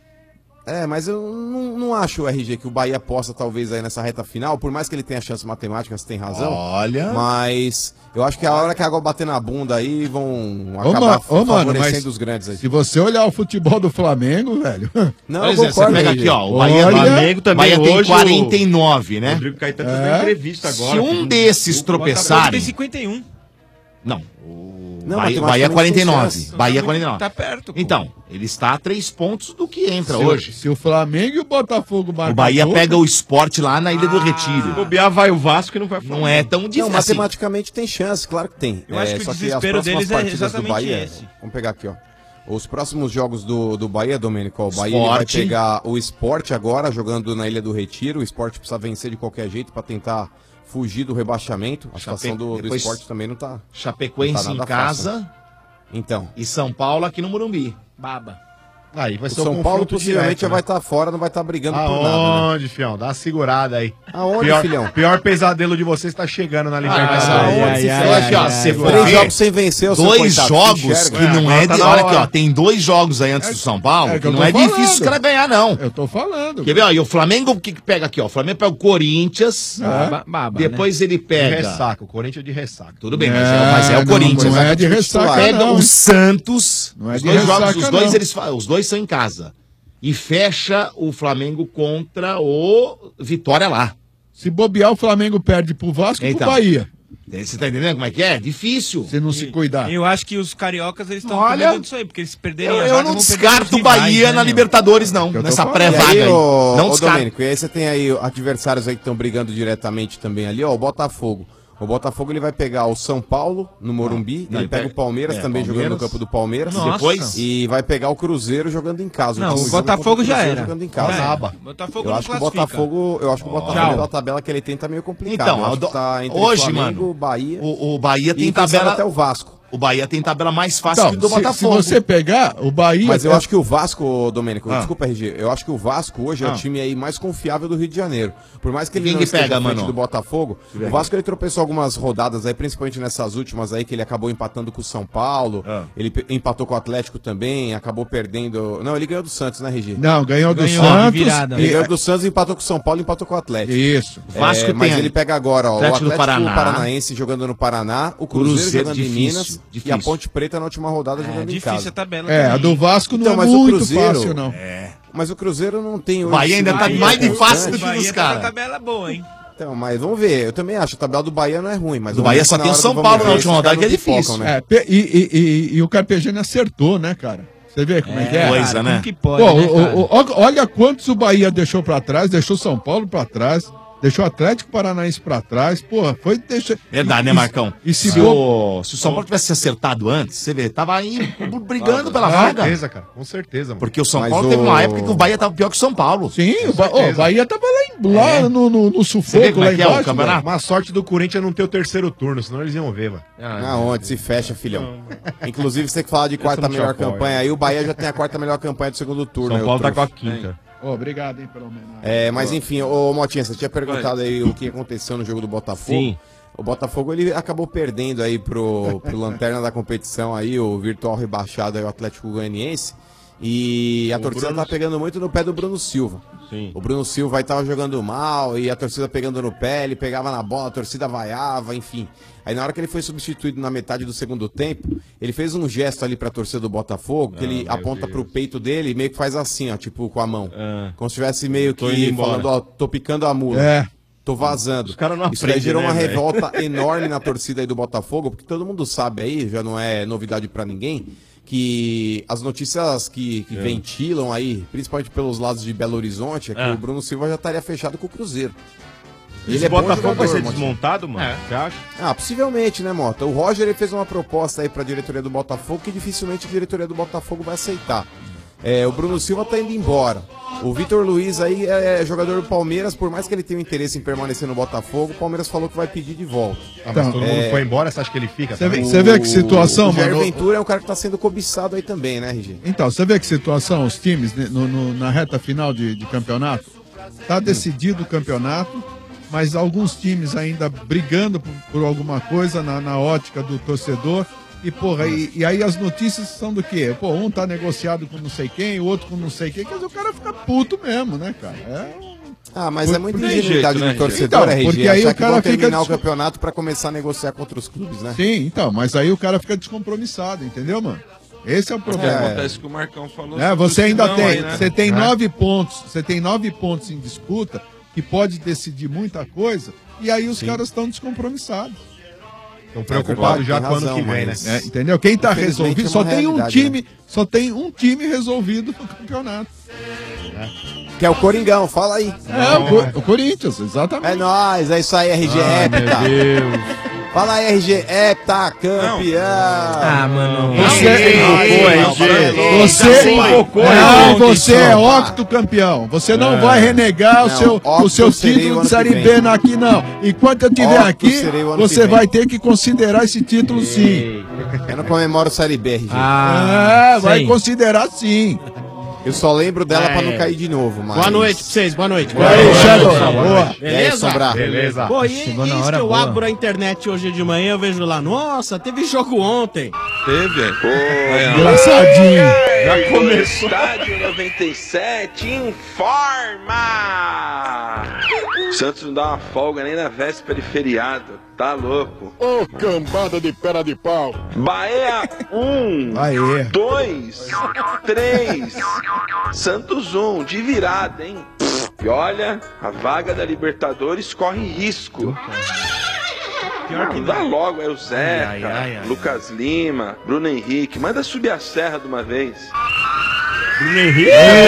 Mas eu não acho, RG, que o Bahia possa talvez aí nessa reta final, por mais que ele tenha chance matemática, você tem razão. Olha. Mas eu acho que a hora que a água bater na bunda aí, vão acabar Mano, favorecendo mas os grandes aí. se você olhar o futebol do Flamengo, velho. Não, Pois eu é, você concordo, pega RG. aqui, ó, o Olha, Flamengo também Bahia tem hoje, 49, O né? Rodrigo Caetano fez uma entrevista agora. Se um desses O Botafogo tem tropeçarem... 51. Não, Não, Bahia 49. chance. Bahia 49. Tá perto. Então, ele está a 3 pontos do que entra Se hoje. Se o Flamengo e o Botafogo marcam O Bahia gol, pega o Sport lá na Ilha do Retiro. Se bobear, vai o Vasco e não vai Não é tão difícil. Não, matematicamente tem chance, claro que tem. Eu acho que o só as desespero próximas deles é partidas do exatamente Bahia, esse. Vamos pegar aqui, ó. Os próximos jogos do Bahia, Domênico, ó, o Bahia ele vai Sport. pegar o Sport agora, jogando na Ilha do Retiro. O Sport precisa vencer de qualquer jeito para tentar fugir do rebaixamento. A situação do depois Sport também não tá. Chapecoense não tá em nada casa. fácil. Então. E São Paulo aqui no Morumbi. Baba. Aí vai O ser um São Paulo confronto possivelmente direto, já né? vai estar fora, não vai estar brigando por nada. Né? Aonde, fião? Dá uma segurada aí. Aonde, filhão? Pior pesadelo de vocês tá chegando na Libertadores. Aqui, ó, você for 3 ver, jogos sem vencer, o seu 2 coitado, jogos se enxerga. que não é de. tá Olha na aqui, ó, hora. tem 2 jogos aí antes do São Paulo que que eu não tô é falando. difícil os caras ganhar, não. Eu tô falando. Quer ver? Ó, e o Flamengo, o que pega aqui? Ó, o Flamengo pega o Corinthians, Baba, depois ele De pega. ressaca, o Corinthians é de ressaca. Tudo bem, mas é o não, Corinthians. não é de ressaca, Pega não. o Santos. Não é Os de dois ressaca, jogos, os dois, não. os dois são em casa. E fecha o Flamengo contra o Vitória lá. Se bobear, o Flamengo perde pro Vasco e Então. pro Bahia. Você tá entendendo como é que é? Difícil. Se não se cuidar. Eu acho que os cariocas eles estão Olha, com medo disso aí, porque eles perderem a Eu vaga, não vão perder descarto pros o Bahia rivais, né, na meu? Libertadores, não. Eu tô Nessa falando. pré-vaga E aí, aí. Não ô descarto. Domênico, e aí você tem aí adversários aí que estão brigando diretamente também ali, ó, o Botafogo. O Botafogo ele vai pegar o São Paulo no Morumbi, Não, ele pega o Palmeiras também Palmeiras. jogando no campo do Palmeiras. Nossa. Depois e vai pegar o Cruzeiro jogando em casa. Não, último o jogo Botafogo contra o já Cruzeiro era. Jogando em casa. Já era. Naba. Botafogo Eu não acho que o classifica. Botafogo da tabela que ele tem tá meio complicado. Então, eu acho que tá entre hoje, Flamengo, mano, Bahia. O Bahia tem e quem sabe tabela. até o Vasco. O Bahia tem tabela mais fácil Então, que o do se Botafogo. você pegar o Bahia... Mas eu acho que o Vasco, Domênico, Ah. desculpa, RG, eu acho que o Vasco hoje é o time aí mais confiável do Rio de Janeiro. Por mais que ele Quem não que esteja pega, à frente mano? do Botafogo, o Vasco ele tropeçou algumas rodadas aí, principalmente nessas últimas aí, que ele acabou empatando com o São Paulo, ele empatou com o Atlético também, acabou perdendo... Não, ele ganhou do Santos, né, RG? Não, ganhou do Ganhou, Santos. virada. Ele ganhou do Santos, empatou com o São Paulo e empatou com o Atlético. Isso. Vasco Mas tem ele pega agora, ó, Atlético o do Atlético Paraná. Paranaense jogando no Paraná, o Cruzeiro, Cruzeiro, jogando difícil, em Minas difícil. e a Ponte Preta na última rodada jogando em Difícil casa. a tabela É, a também. do Vasco não Então, é mas o muito Cruzeiro- fácil, não. Mas o Cruzeiro não tem... O Bahia ainda tá mais de fácil do que Bahia os tá com a caras. tabela boa, hein? Então, mas vamos ver. Eu também acho. A tabela do Bahia não é ruim, mas Do vamos Bahia ver só na tem o hora São do Paulo vamos na ver, última esses rodada, caras que é não difícil. pipocam, né? E o Carpegiani acertou, né, cara? Você vê como é que é? Coisa, Cara, né? como que pode, Pô, né, cara? olha quantos o Bahia deixou pra trás, deixou São Paulo pra trás, deixou o Atlético Paranaense pra trás, porra, foi deixar... Verdade, né, Marcão? E se Se o São Paulo tivesse acertado antes, você vê, tava aí brigando pela Com vaga. certeza, cara. Com certeza, mano. Porque o São Mas Paulo o- teve uma época que o Bahia tava pior que o São Paulo. Sim, o certeza. Bahia tava lá no Você vê sufoco, como lá é que é o embaixo. campeonato? Uma sorte do Corinthians não ter o terceiro turno, senão eles iam ver, mano. Aonde? Se fecha, filhão. Inclusive, você que fala de quarta não te melhor apoio. campanha aí, o Bahia já tem a quarta melhor campanha do segundo turno. São aí, Paulo o tá com a Trufo. quinta. Ô, obrigado, hein, pelo menos. Mas enfim, ô Motinha, você tinha perguntado aí o que aconteceu no jogo do Botafogo. Sim. O Botafogo ele acabou perdendo aí pro lanterna da competição aí, o virtual rebaixado aí, o Atlético Goianiense. E a torcida tá pegando muito no pé do Bruno Silva. Sim. O Bruno Silva aí tava jogando mal e a torcida pegando no pé, ele pegava na bola, a torcida vaiava, enfim. Aí na hora que ele foi substituído na metade do segundo tempo, ele fez um gesto ali pra torcida do Botafogo, que ele aponta pro peito dele e meio que faz assim, ó, tipo com a mão. Como se estivesse meio Tô indo que embora. falando, ó, tô picando a mula. É. Tô vazando. Os caras não Isso daí aprendem, gerou né, uma velho? revolta enorme na torcida aí do Botafogo, porque todo mundo sabe aí, já não é novidade pra ninguém, que as notícias que ventilam aí, principalmente pelos lados de Belo Horizonte, é que o Bruno Silva já estaria fechado com o Cruzeiro. Esse bom Botafogo vai jogador, ser Motinha. desmontado, mano? Você acha? Ah, possivelmente, né, Mota? O Roger ele fez uma proposta aí pra diretoria do Botafogo que dificilmente a diretoria do Botafogo vai aceitar. O Bruno Silva tá indo embora. O Vitor Luiz aí é jogador do Palmeiras, por mais que ele tenha um interesse em permanecer no Botafogo, o Palmeiras falou que vai pedir de volta. Ah, mas todo mundo foi embora, você acha que ele fica? Você vê, também? você vê que situação, o Jair mano? Ventura é um cara que tá sendo cobiçado aí também, né, RG? Então, você vê que situação, os times né, na reta final de campeonato? Tá decidido o campeonato, mas alguns times ainda brigando por alguma coisa na ótica do torcedor. E, porra, e aí as notícias são do quê? Pô, um tá negociado com não sei quem, o outro com não sei quem. Quer dizer, o cara fica puto mesmo, né, cara? Mas é muita tem ingenuidade jeito, né, do torcedor, então, RG, porque aí achar o que cara vão fica terminar o des- campeonato pra começar a negociar contra os clubes, né? Sim, então, mas aí o cara fica descompromissado, entendeu, mano? Esse é o problema. Acontece que o Marcão falou. É, sobre você o ainda Silão tem, aí, né? você tem 9 pontos, você tem 9 pontos em disputa que pode decidir muita coisa, e aí os caras estão descompromissados. Estão preocupados já com o ano que vem, né? Entendeu? Quem tá Infelizmente, resolvido, é só uma tem um realidade, time, só tem um time resolvido no campeonato. Que é o Coringão, fala aí. O Corinthians, exatamente. É nóis, é isso aí, RG Hepta. meu Deus. Fala aí, RG Hepta, campeão. Mano. Você é octocampeão. Você não vai renegar o seu título de Série B aqui, não. Enquanto eu estiver aqui, você vai ter que considerar esse título, sim. Eu não comemoro Série B, RG. Vai considerar, sim. Eu só lembro dela pra não cair de novo, mas... Boa noite pra vocês, boa noite. Boa noite, Shadow. Boa. Beleza? Beleza. Pô, e isso que eu abro a internet hoje de manhã, eu vejo lá, nossa, teve jogo ontem. Teve? Engraçadinho. Já começou. Estádio 97 informa! O Santos não dá uma folga nem na véspera de feriado. Tá louco. Ô, cambada de perna de pau. Bahia 1, Bahia. 2, 3, Santos 1, de virada, hein? E olha, a vaga da Libertadores corre risco. Pior que dá logo, é o Zeca, Lucas Lima, Bruno Henrique. Manda subir a serra de uma vez. Bruno Henrique?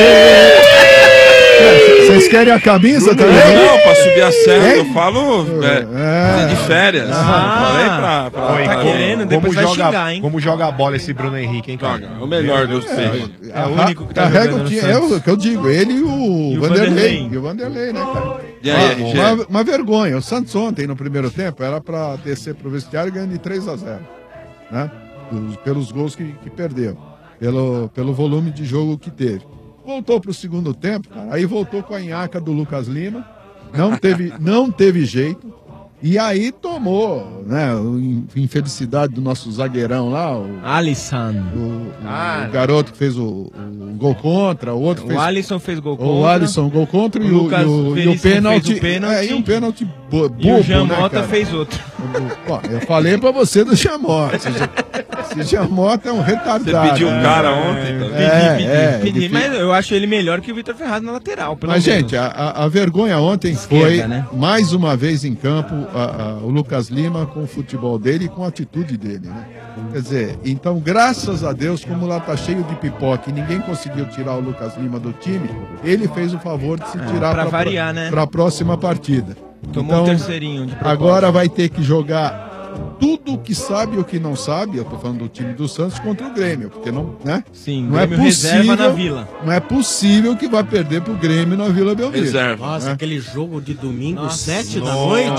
Vocês querem a camisa também? Não, pra subir a serra, eu falo de férias. Falei pra Tá querendo, depois vai xingar, hein? Como joga a bola esse Bruno Henrique, hein, cara? O melhor dos três. É o único que tá jogando no Santos. É o que eu digo, ele e o Vanderlei. E o Vanderlei, né, cara? E aí, uma vergonha. O Santos ontem, no primeiro tempo, era pra descer pro vestiário ganhando de 3-0. Né? Pelos gols que perdeu. Pelo volume de jogo que teve. Voltou pro segundo tempo, cara. Aí voltou com a nhaca do Lucas Lima. Não teve jeito. E aí tomou, né? Infelicidade do nosso zagueirão lá. O Alisson. O garoto que fez o gol contra. O outro fez. O Alisson fez gol contra. O Alisson gol contra e o pênalti. E um pênalti bobo, e o Jamota, né, fez outro. Bom, eu falei pra você do Jamota. Esse Jamota é um retardado. Você pediu um cara ontem também? Pedi, mas eu acho ele melhor que o Vitor Ferraz na lateral. Mas, gente, a vergonha ontem foi, né? Mais uma vez em campo, o Lucas Lima com o futebol dele e com a atitude dele, né? Quer dizer, então, graças a Deus, como lá tá cheio de pipoca e ninguém conseguiu tirar o Lucas Lima do time, ele fez o favor de se tirar pra variar, né? Pra próxima partida. Tomou um terceirinho de propósito. Agora vai ter que jogar tudo o que sabe e o que não sabe, eu tô falando do time do Santos contra o Grêmio, porque não, né? Sim, não é Grêmio possível, reserva na Vila. Não é possível que vá perder pro Grêmio na Vila Belmiro. Reserva. Nossa, né? aquele jogo de domingo, 7 da noite.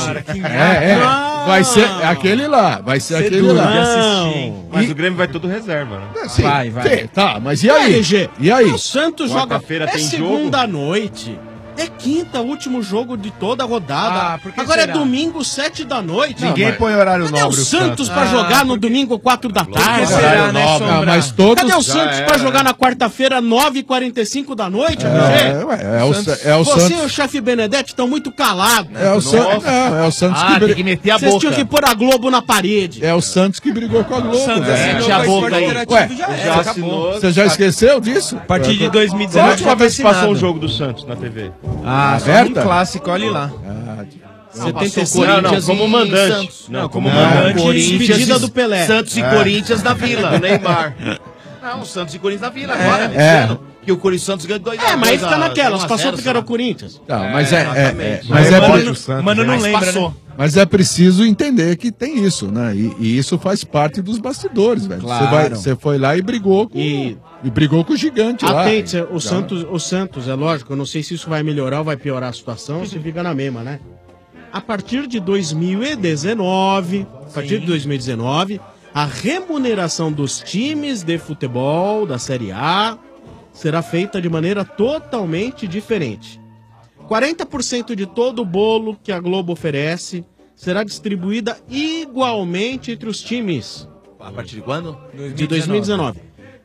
Vai ser aquele lá, vai ser aquele lá. Mas o Grêmio vai todo reserva, né? Sim, vai. Tá, mas e aí? E aí? O Santos joga Quarta-feira tem segunda à noite. É quinta, último jogo de toda a rodada. Agora será? É domingo, 7 da noite. Ninguém põe horário Cadê nobre. o Santos pra jogar no domingo, 4 da tarde? Será, né, Sombra? Mas todos... Cadê o Santos pra jogar na quarta-feira, 9h45 da noite, o Você Santos. e o chefe Benedetti estão muito calados. É o Santos que tem que meter a boca. Vocês tinham que pôr a Globo na parede. É o Santos que brigou com a Globo. Mete a boca aí. Já assinou. Você já esqueceu disso? A partir de Qual a 2019 última vez que passou um jogo do Santos na TV? Só um clássico, olha lá. 75 não, como mandante. Não, como mandante. Despedida do Pelé. Santos e Corinthians na Vila, do Neymar. Não, Santos e Corinthians na Vila agora, esse ano. Que o Corinthians Santos ganhou 2 mas aí fica naquelas, passou porque era o Corinthians. Tá, Mano, não lembra, né? Mas é preciso entender que tem isso, né? E isso faz parte dos bastidores, velho. Claro. Você foi lá e brigou com e brigou com o gigante lá. Atente, o Santos, é lógico, eu não sei se isso vai melhorar ou vai piorar a situação, se fica na mesma, né? A partir de 2019, a remuneração dos times de futebol da Série A será feita de maneira totalmente diferente. 40% de todo o bolo que a Globo oferece será distribuída igualmente entre os times. A partir de quando? De 2019.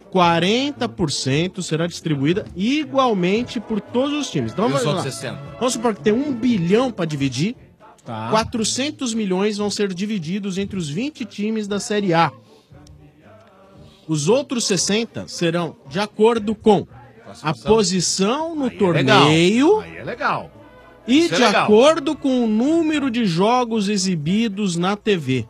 40% será distribuída igualmente por todos os times. Então vamos lá. Vamos supor que tem 1 bilhão para dividir. 400 milhões vão ser divididos entre os 20 times da Série A. Os outros 60 serão de acordo com a posição no torneio. Aí é legal. E de acordo com o número de jogos exibidos na TV.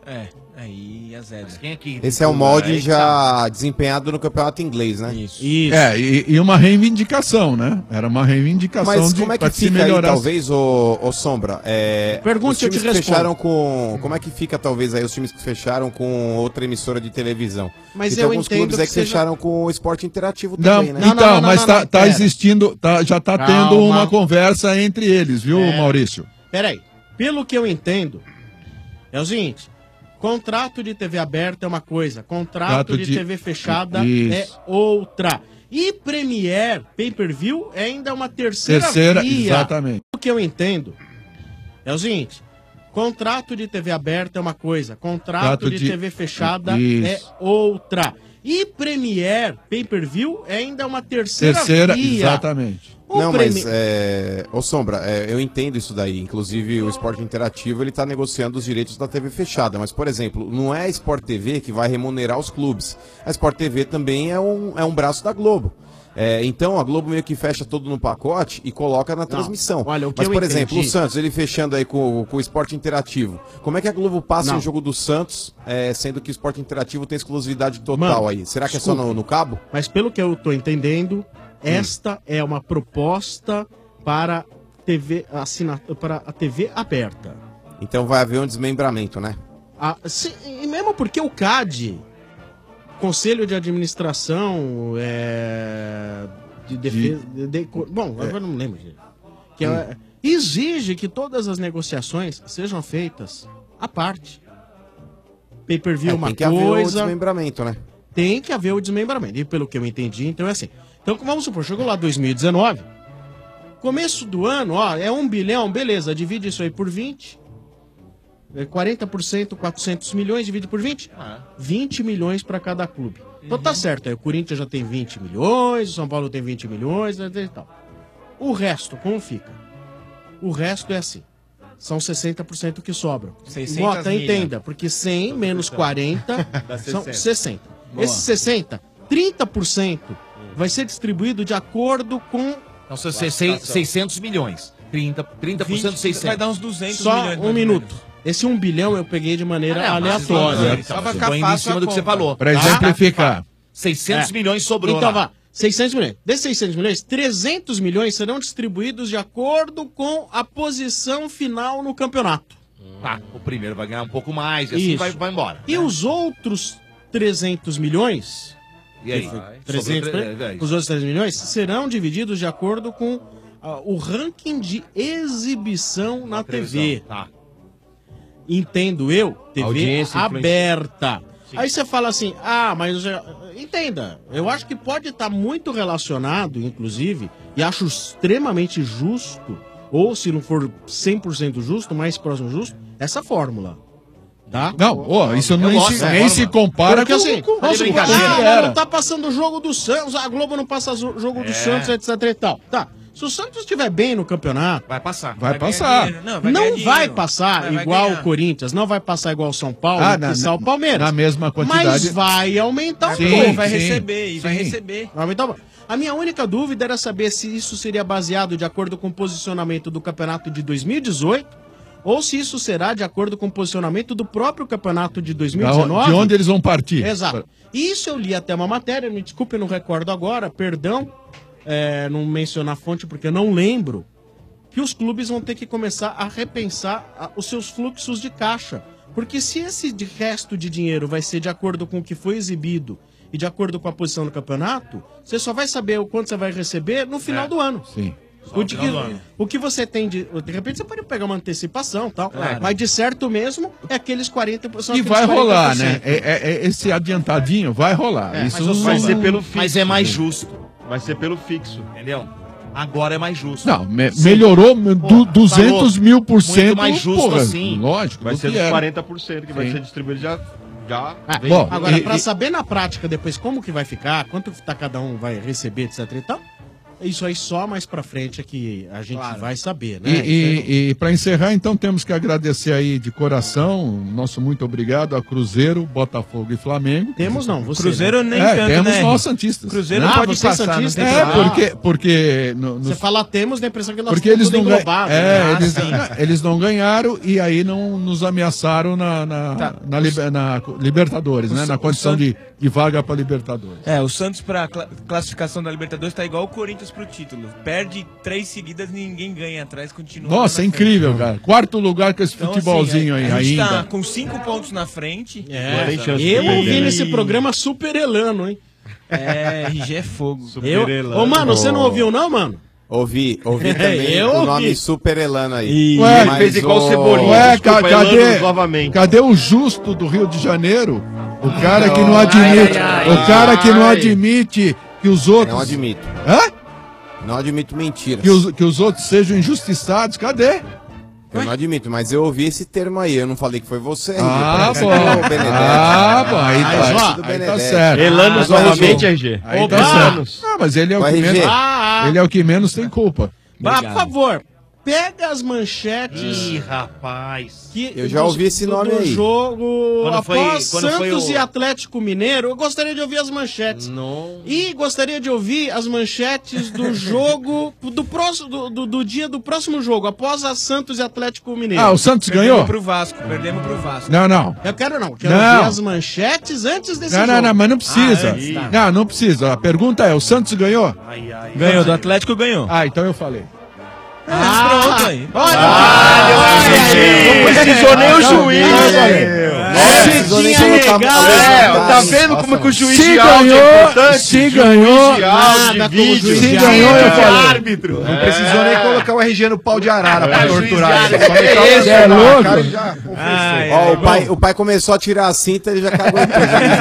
Aí azeda. Esse é o molde já desempenhado no campeonato inglês, né? Isso. E uma reivindicação, né? Era uma reivindicação Mas como é que pra se fica aí, melhorar. talvez, o Sombra? Pergunte, os times eu te que respondo. fecharam com... Como é que fica, talvez, aí os times que fecharam com outra emissora de televisão? Mas e tem eu alguns entendo clubes aí que que seja- fecharam com o esporte interativo Não, também, né? então, mas tá pera. existindo, já tá Calma. tendo uma conversa entre eles, viu, Maurício? Peraí, pelo que eu entendo, é o seguinte: contrato de TV aberta é uma coisa, contrato de TV fechada Isso. é outra. E Premier, pay-per-view, é ainda uma terceira via. Exatamente. O que eu entendo é o seguinte: contrato de TV aberta é uma coisa, contrato de TV fechada Isso. é outra. E Premier, pay-per-view, é ainda uma terceira via. Exatamente. Não, mas, ô Sombra, eu entendo isso daí. Inclusive, o esporte interativo, ele tá negociando os direitos da TV fechada. Mas, por exemplo, não é a Sport TV que vai remunerar os clubes. A Sport TV também é um braço da Globo. Então, a Globo meio que fecha tudo no pacote e coloca na transmissão. Olha, o que mas, eu por exemplo, entendi- o Santos, ele fechando aí com o esporte interativo. Como é que a Globo passa Não. um jogo do Santos, sendo que o esporte interativo tem exclusividade total Mano, aí? Será que é só desculpa, no cabo? Mas pelo que eu tô entendendo, esta é uma proposta para para a TV aberta. Então vai haver um desmembramento, né? E mesmo porque o CAD, Conselho de Administração de Defesa... bom, agora eu não lembro. Que exige que todas as negociações sejam feitas à parte. Pay-per-view é uma tem que haver o coisa... desmembramento, né? Tem que haver o desmembramento. E pelo que eu entendi, então é assim. Então, vamos supor, chegou lá 2019, começo do ano, ó, é 1 bilhão, beleza, divide isso aí por 20. 40%, 400 milhões, divide por 20. 20 milhões para cada clube. Então tá certo, aí o Corinthians já tem 20 milhões, o São Paulo tem 20 milhões e tal. O resto, como fica? O resto é assim. São 60% que sobram. 600 Bota, milha. entenda, porque 100 menos 40 Dá são 60. 60. Boa. Esses 60, 30% vai ser distribuído de acordo com... Então são 600 milhões. 30% 600. Vai dar uns 200 Só milhões. um minuto. Esse 1 bilhão eu peguei de maneira aleatória. Só vai ficar fácil em cima do que você falou. Pra exemplificar. 600 milhões sobrou. Então lá. vá, 600 milhões. Desses 600 milhões, 300 milhões serão distribuídos de acordo com a posição final no campeonato. Tá, o primeiro vai ganhar um pouco mais e assim Isso. vai embora. E os outros 300 milhões... E aí? 300, Sobrou os outros 300 milhões serão divididos de acordo com o ranking de exibição na TV. Tá. Entendo eu, TV Audiência, aberta. Aí você fala assim, mas... Entenda, eu acho que pode estar muito relacionado, inclusive, e acho extremamente justo, ou se não for 100% justo, mais próximo justo, essa fórmula. Tá? Não, isso nem se compara Porque, assim, vamos supor, brincadeira. não tá passando o jogo do Santos, a Globo não passa o jogo do Santos, etc e tal. Tá, se o Santos estiver bem no campeonato... Vai passar. Vai passar. Não vai passar igual o Corinthians, não vai passar igual o São Paulo, o Palmeiras. Na mesma quantidade. Mas vai aumentar Sim, o pouco. Vai sim, receber, vai sim. receber. Vai aumentar o pouco. A minha única dúvida era saber se isso seria baseado de acordo com o posicionamento do campeonato de 2018 ou se isso será de acordo com o posicionamento do próprio campeonato de 2019. De onde eles vão partir. Exato. Isso eu li até uma matéria, me desculpe, eu não recordo agora, perdão, não mencionar a fonte porque eu não lembro, que os clubes vão ter que começar a repensar os seus fluxos de caixa. Porque se esse resto de dinheiro vai ser de acordo com o que foi exibido e de acordo com a posição do campeonato, você só vai saber o quanto você vai receber no final do ano. Sim. O que você tem de repente você pode pegar uma antecipação e tal, Claro. mas de certo mesmo é aqueles 40%. E vai rolar, né? Esse adiantadinho vai rolar. Isso Mas vai ser pelo fixo. Mas é mais justo. Vai ser pelo fixo. Entendeu? Agora é mais justo. Não, melhorou 200 mil por cento. Muito mais justo porra, assim. Lógico. Vai do ser que dos era. 40% que vai Sim. ser distribuído já. Bom, agora, pra saber na prática depois como que vai ficar, quanto tá cada um vai receber, etc e tal, Isso aí só mais pra frente é que a gente vai saber, né? E para encerrar, então, temos que agradecer aí de coração, nosso muito obrigado a Cruzeiro, Botafogo e Flamengo. Temos não, você Cruzeiro né? nem tanto, temos né? nós Santistas. Cruzeiro não pode você passar, não Santista? tem problema. Porque Você fala temos, dá a impressão que nós porque eles não englobados. ganharam. Né? Eles não ganharam e aí não nos ameaçaram na Libertadores, né? Na condição de vaga para Libertadores. O Santos pra classificação da Libertadores tá igual o Corinthians pro título. Perde 3 seguidas, ninguém ganha atrás, continua. Nossa, é na incrível, frente. cara. Quarto lugar com esse Então, futebolzinho assim, aí a gente ainda. tá com 5 pontos na frente. Eu ouvi nesse programa Super Elano, hein? RG é fogo. Ô, mano, você não ouviu não, mano? Ouvi também o nome Super Elano aí. Ué, Mas fez igual o- Cebolinha. Ué, cadê o justo do Rio de Janeiro? O cara que não admite. O cara que não admite que os outros. Não admito. Hã? Não admito mentiras. Que os outros sejam injustiçados. Cadê? Eu não admito, mas eu ouvi esse termo aí. Eu não falei que foi você. Ah, Parece bom. que é o Benedetti. Ah, bom. Aí Mas, tá, ó, aí tá Benedetti. certo. Elanos Mas, novamente, ó, RG. Aí Opa! tá certo. Não, mas ele é o Vai, que RG. menos. Ele é o que menos tem culpa. Por favor, pega as manchetes. Ih, rapaz. Eu já ouvi esse nome do aí. jogo Quando foi- após quando foi Santos o- e Atlético Mineiro. Eu gostaria de ouvir as manchetes. E gostaria de ouvir as manchetes do jogo do próximo do dia do próximo jogo, após a Santos e Atlético Mineiro. Ah, o Santos ganhou? Perdemos pro Vasco. Não. Eu quero não, quero Não. ouvir as manchetes antes desse Não, jogo. mas não precisa. Tá. Não precisa. A pergunta é: o Santos ganhou? Ganhou, do Atlético ganhou. Ah, então eu falei. Pronto aí. Não precisou nem o juiz. Tá vendo como que o juiz Se de áudio é ganhou, importante? se ganhou, Juiz de áudio, nada de como vídeo. juiz se de ganhou, eu áudio, falei. árbitro. Não precisou nem colocar o RG no pau de arara pra torturar ele. Só É deixar o louco. na cara e já confessou. Ó, o pai começou a tirar a cinta, ele já cagou em tudo.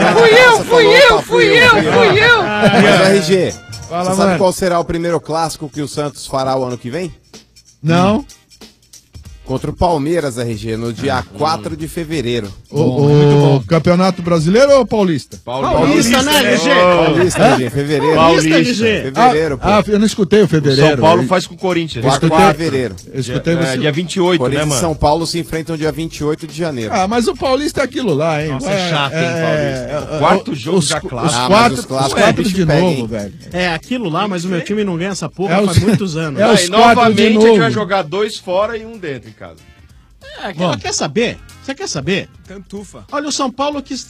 Fui eu. Mas RG, Fala, você mano. sabe qual será o primeiro clássico que o Santos fará o ano que vem? Não. Contra o Palmeiras, RG, no dia 4 de fevereiro. O Campeonato Brasileiro ou Paulista? Paulista, né, LG? Paulista, RG, fevereiro. Paulista, LG. Fevereiro, pô. Eu não escutei o fevereiro. São Paulo faz com o Corinthians. 4 de fevereiro. Eu escutei você. Dia 28, né, Corinthians e mano? São Paulo se enfrentam dia 28 de janeiro. Ah, mas o Paulista é aquilo lá, hein? Nossa, é chato, hein, Paulista. Quarto jogo os, já clássico. Os Ah, quatro, mas os clássicos os quatro bicho de pega, novo, hein? velho. É aquilo lá, mas o meu time não ganha essa porra É faz os- muitos anos. é os E quatro de novamente a gente novo. vai jogar 2 fora e 1 dentro em casa. Ela quer saber? Você quer saber? Cantufa. Olha, o São Paulo que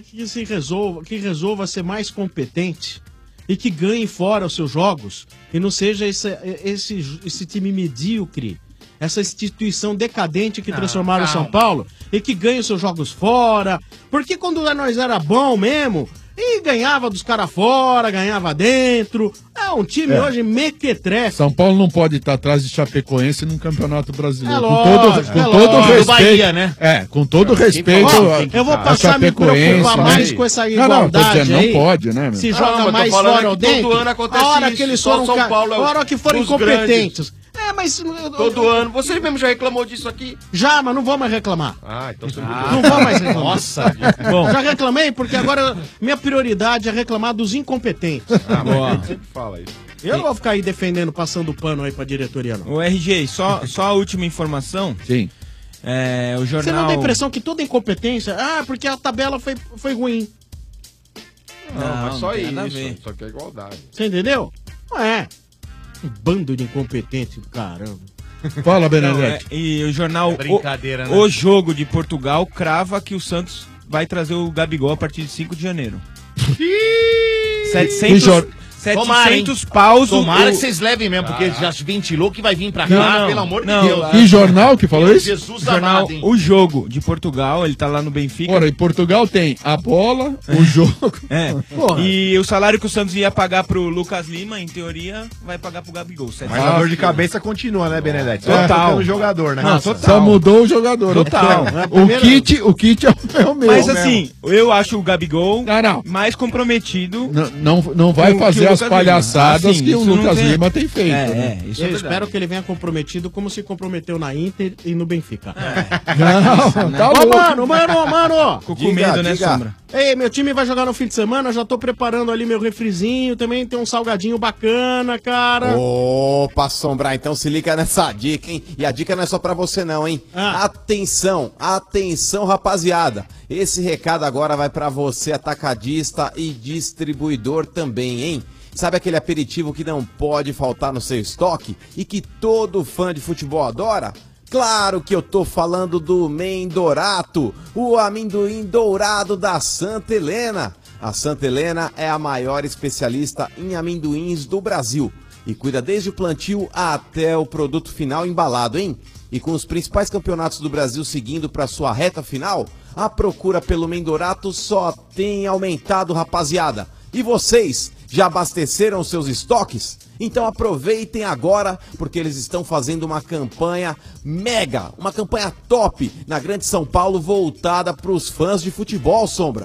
resolva ser mais competente e que ganhe fora os seus jogos e não seja esse time medíocre, essa instituição decadente que transformaram o São Paulo e que ganhe os seus jogos fora. Porque quando nós era bom mesmo, e ganhava dos caras fora, ganhava dentro. É um time hoje mequetrefe. São Paulo não pode estar atrás de Chapecoense num campeonato brasileiro. É com lógico, todo respeito. Do Bahia, né? É, com todo respeito. Ó, eu vou passar a me preocupar mais com essa Não, tô igualdade dizendo, aí. não pode, né, meu? Se Não, joga mas tô mais falando fora ou que todo dentro. ano acontece a hora isso, que eles só foram São Paulo é a hora que forem dos incompetentes. Mas Todo ano. Você mesmo já reclamou disso aqui? Já, mas não vou mais reclamar. Ah, então você Não vou mais reclamar. Nossa. Bom, já reclamei porque agora minha prioridade é reclamar dos incompetentes. Boa. Sempre fala isso. Eu não vou ficar aí defendendo, passando pano aí pra diretoria, não. O RG, só a última informação. Sim. O jornal... Você não tem a impressão que toda incompetência... Ah, porque a tabela foi ruim. Não, mas só tem nada a isso. ver. Só que é igualdade. Você entendeu? Não é. Um bando de incompetentes, caramba. Fala, Não, Benedetti. e o jornal Brincadeira, né? O Jogo de Portugal crava que o Santos vai trazer o Gabigol a partir de 5 de janeiro. 700 paus. Tomara que vocês levem mesmo, porque já ventilou que vai vir pra cá, Não, pelo amor não. de Deus. Que jornal que falou isso? Jesus Jornal amado, hein? O Jogo de Portugal, ele tá lá no Benfica. Ora, em Portugal tem a bola, o jogo. Porra. E o salário que o Santos ia pagar pro Lucas Lima, em teoria, vai pagar pro Gabigol. Mas a dor de cabeça continua, né, Benedetti? Só Total. trocando o jogador, né? Só mudou o jogador. Total. O kit é o meu. Mas assim, eu acho o Gabigol Não. mais comprometido. Não vai que fazer o as Lucas palhaçadas Lima. Assim, que o isso não Lucas tem- Lima tem feito. né? Isso Eu é verdade. espero que ele venha comprometido como se comprometeu na Inter e no Benfica. Não, tá Ô, louco. mano! Ficou com medo, né, Sombra? Ei, meu time vai jogar no fim de semana, já tô preparando ali meu refrizinho, também tem um salgadinho bacana, cara. Opa, Sombra, então se liga nessa dica, hein? E a dica não é só pra você não, hein? Atenção, atenção, rapaziada. Esse recado agora vai pra você, atacadista e distribuidor também, hein? Sabe aquele aperitivo que não pode faltar no seu estoque e que todo fã de futebol adora? Claro que eu tô falando do Mendorato, o amendoim dourado da Santa Helena. A Santa Helena é a maior especialista em amendoins do Brasil e cuida desde o plantio até o produto final embalado, hein? E com os principais campeonatos do Brasil seguindo para sua reta final, a procura pelo Mendorato só tem aumentado, rapaziada. E vocês, já abasteceram seus estoques? Então aproveitem agora, porque eles estão fazendo uma campanha mega, uma campanha top na Grande São Paulo, voltada para os fãs de futebol, Sombra.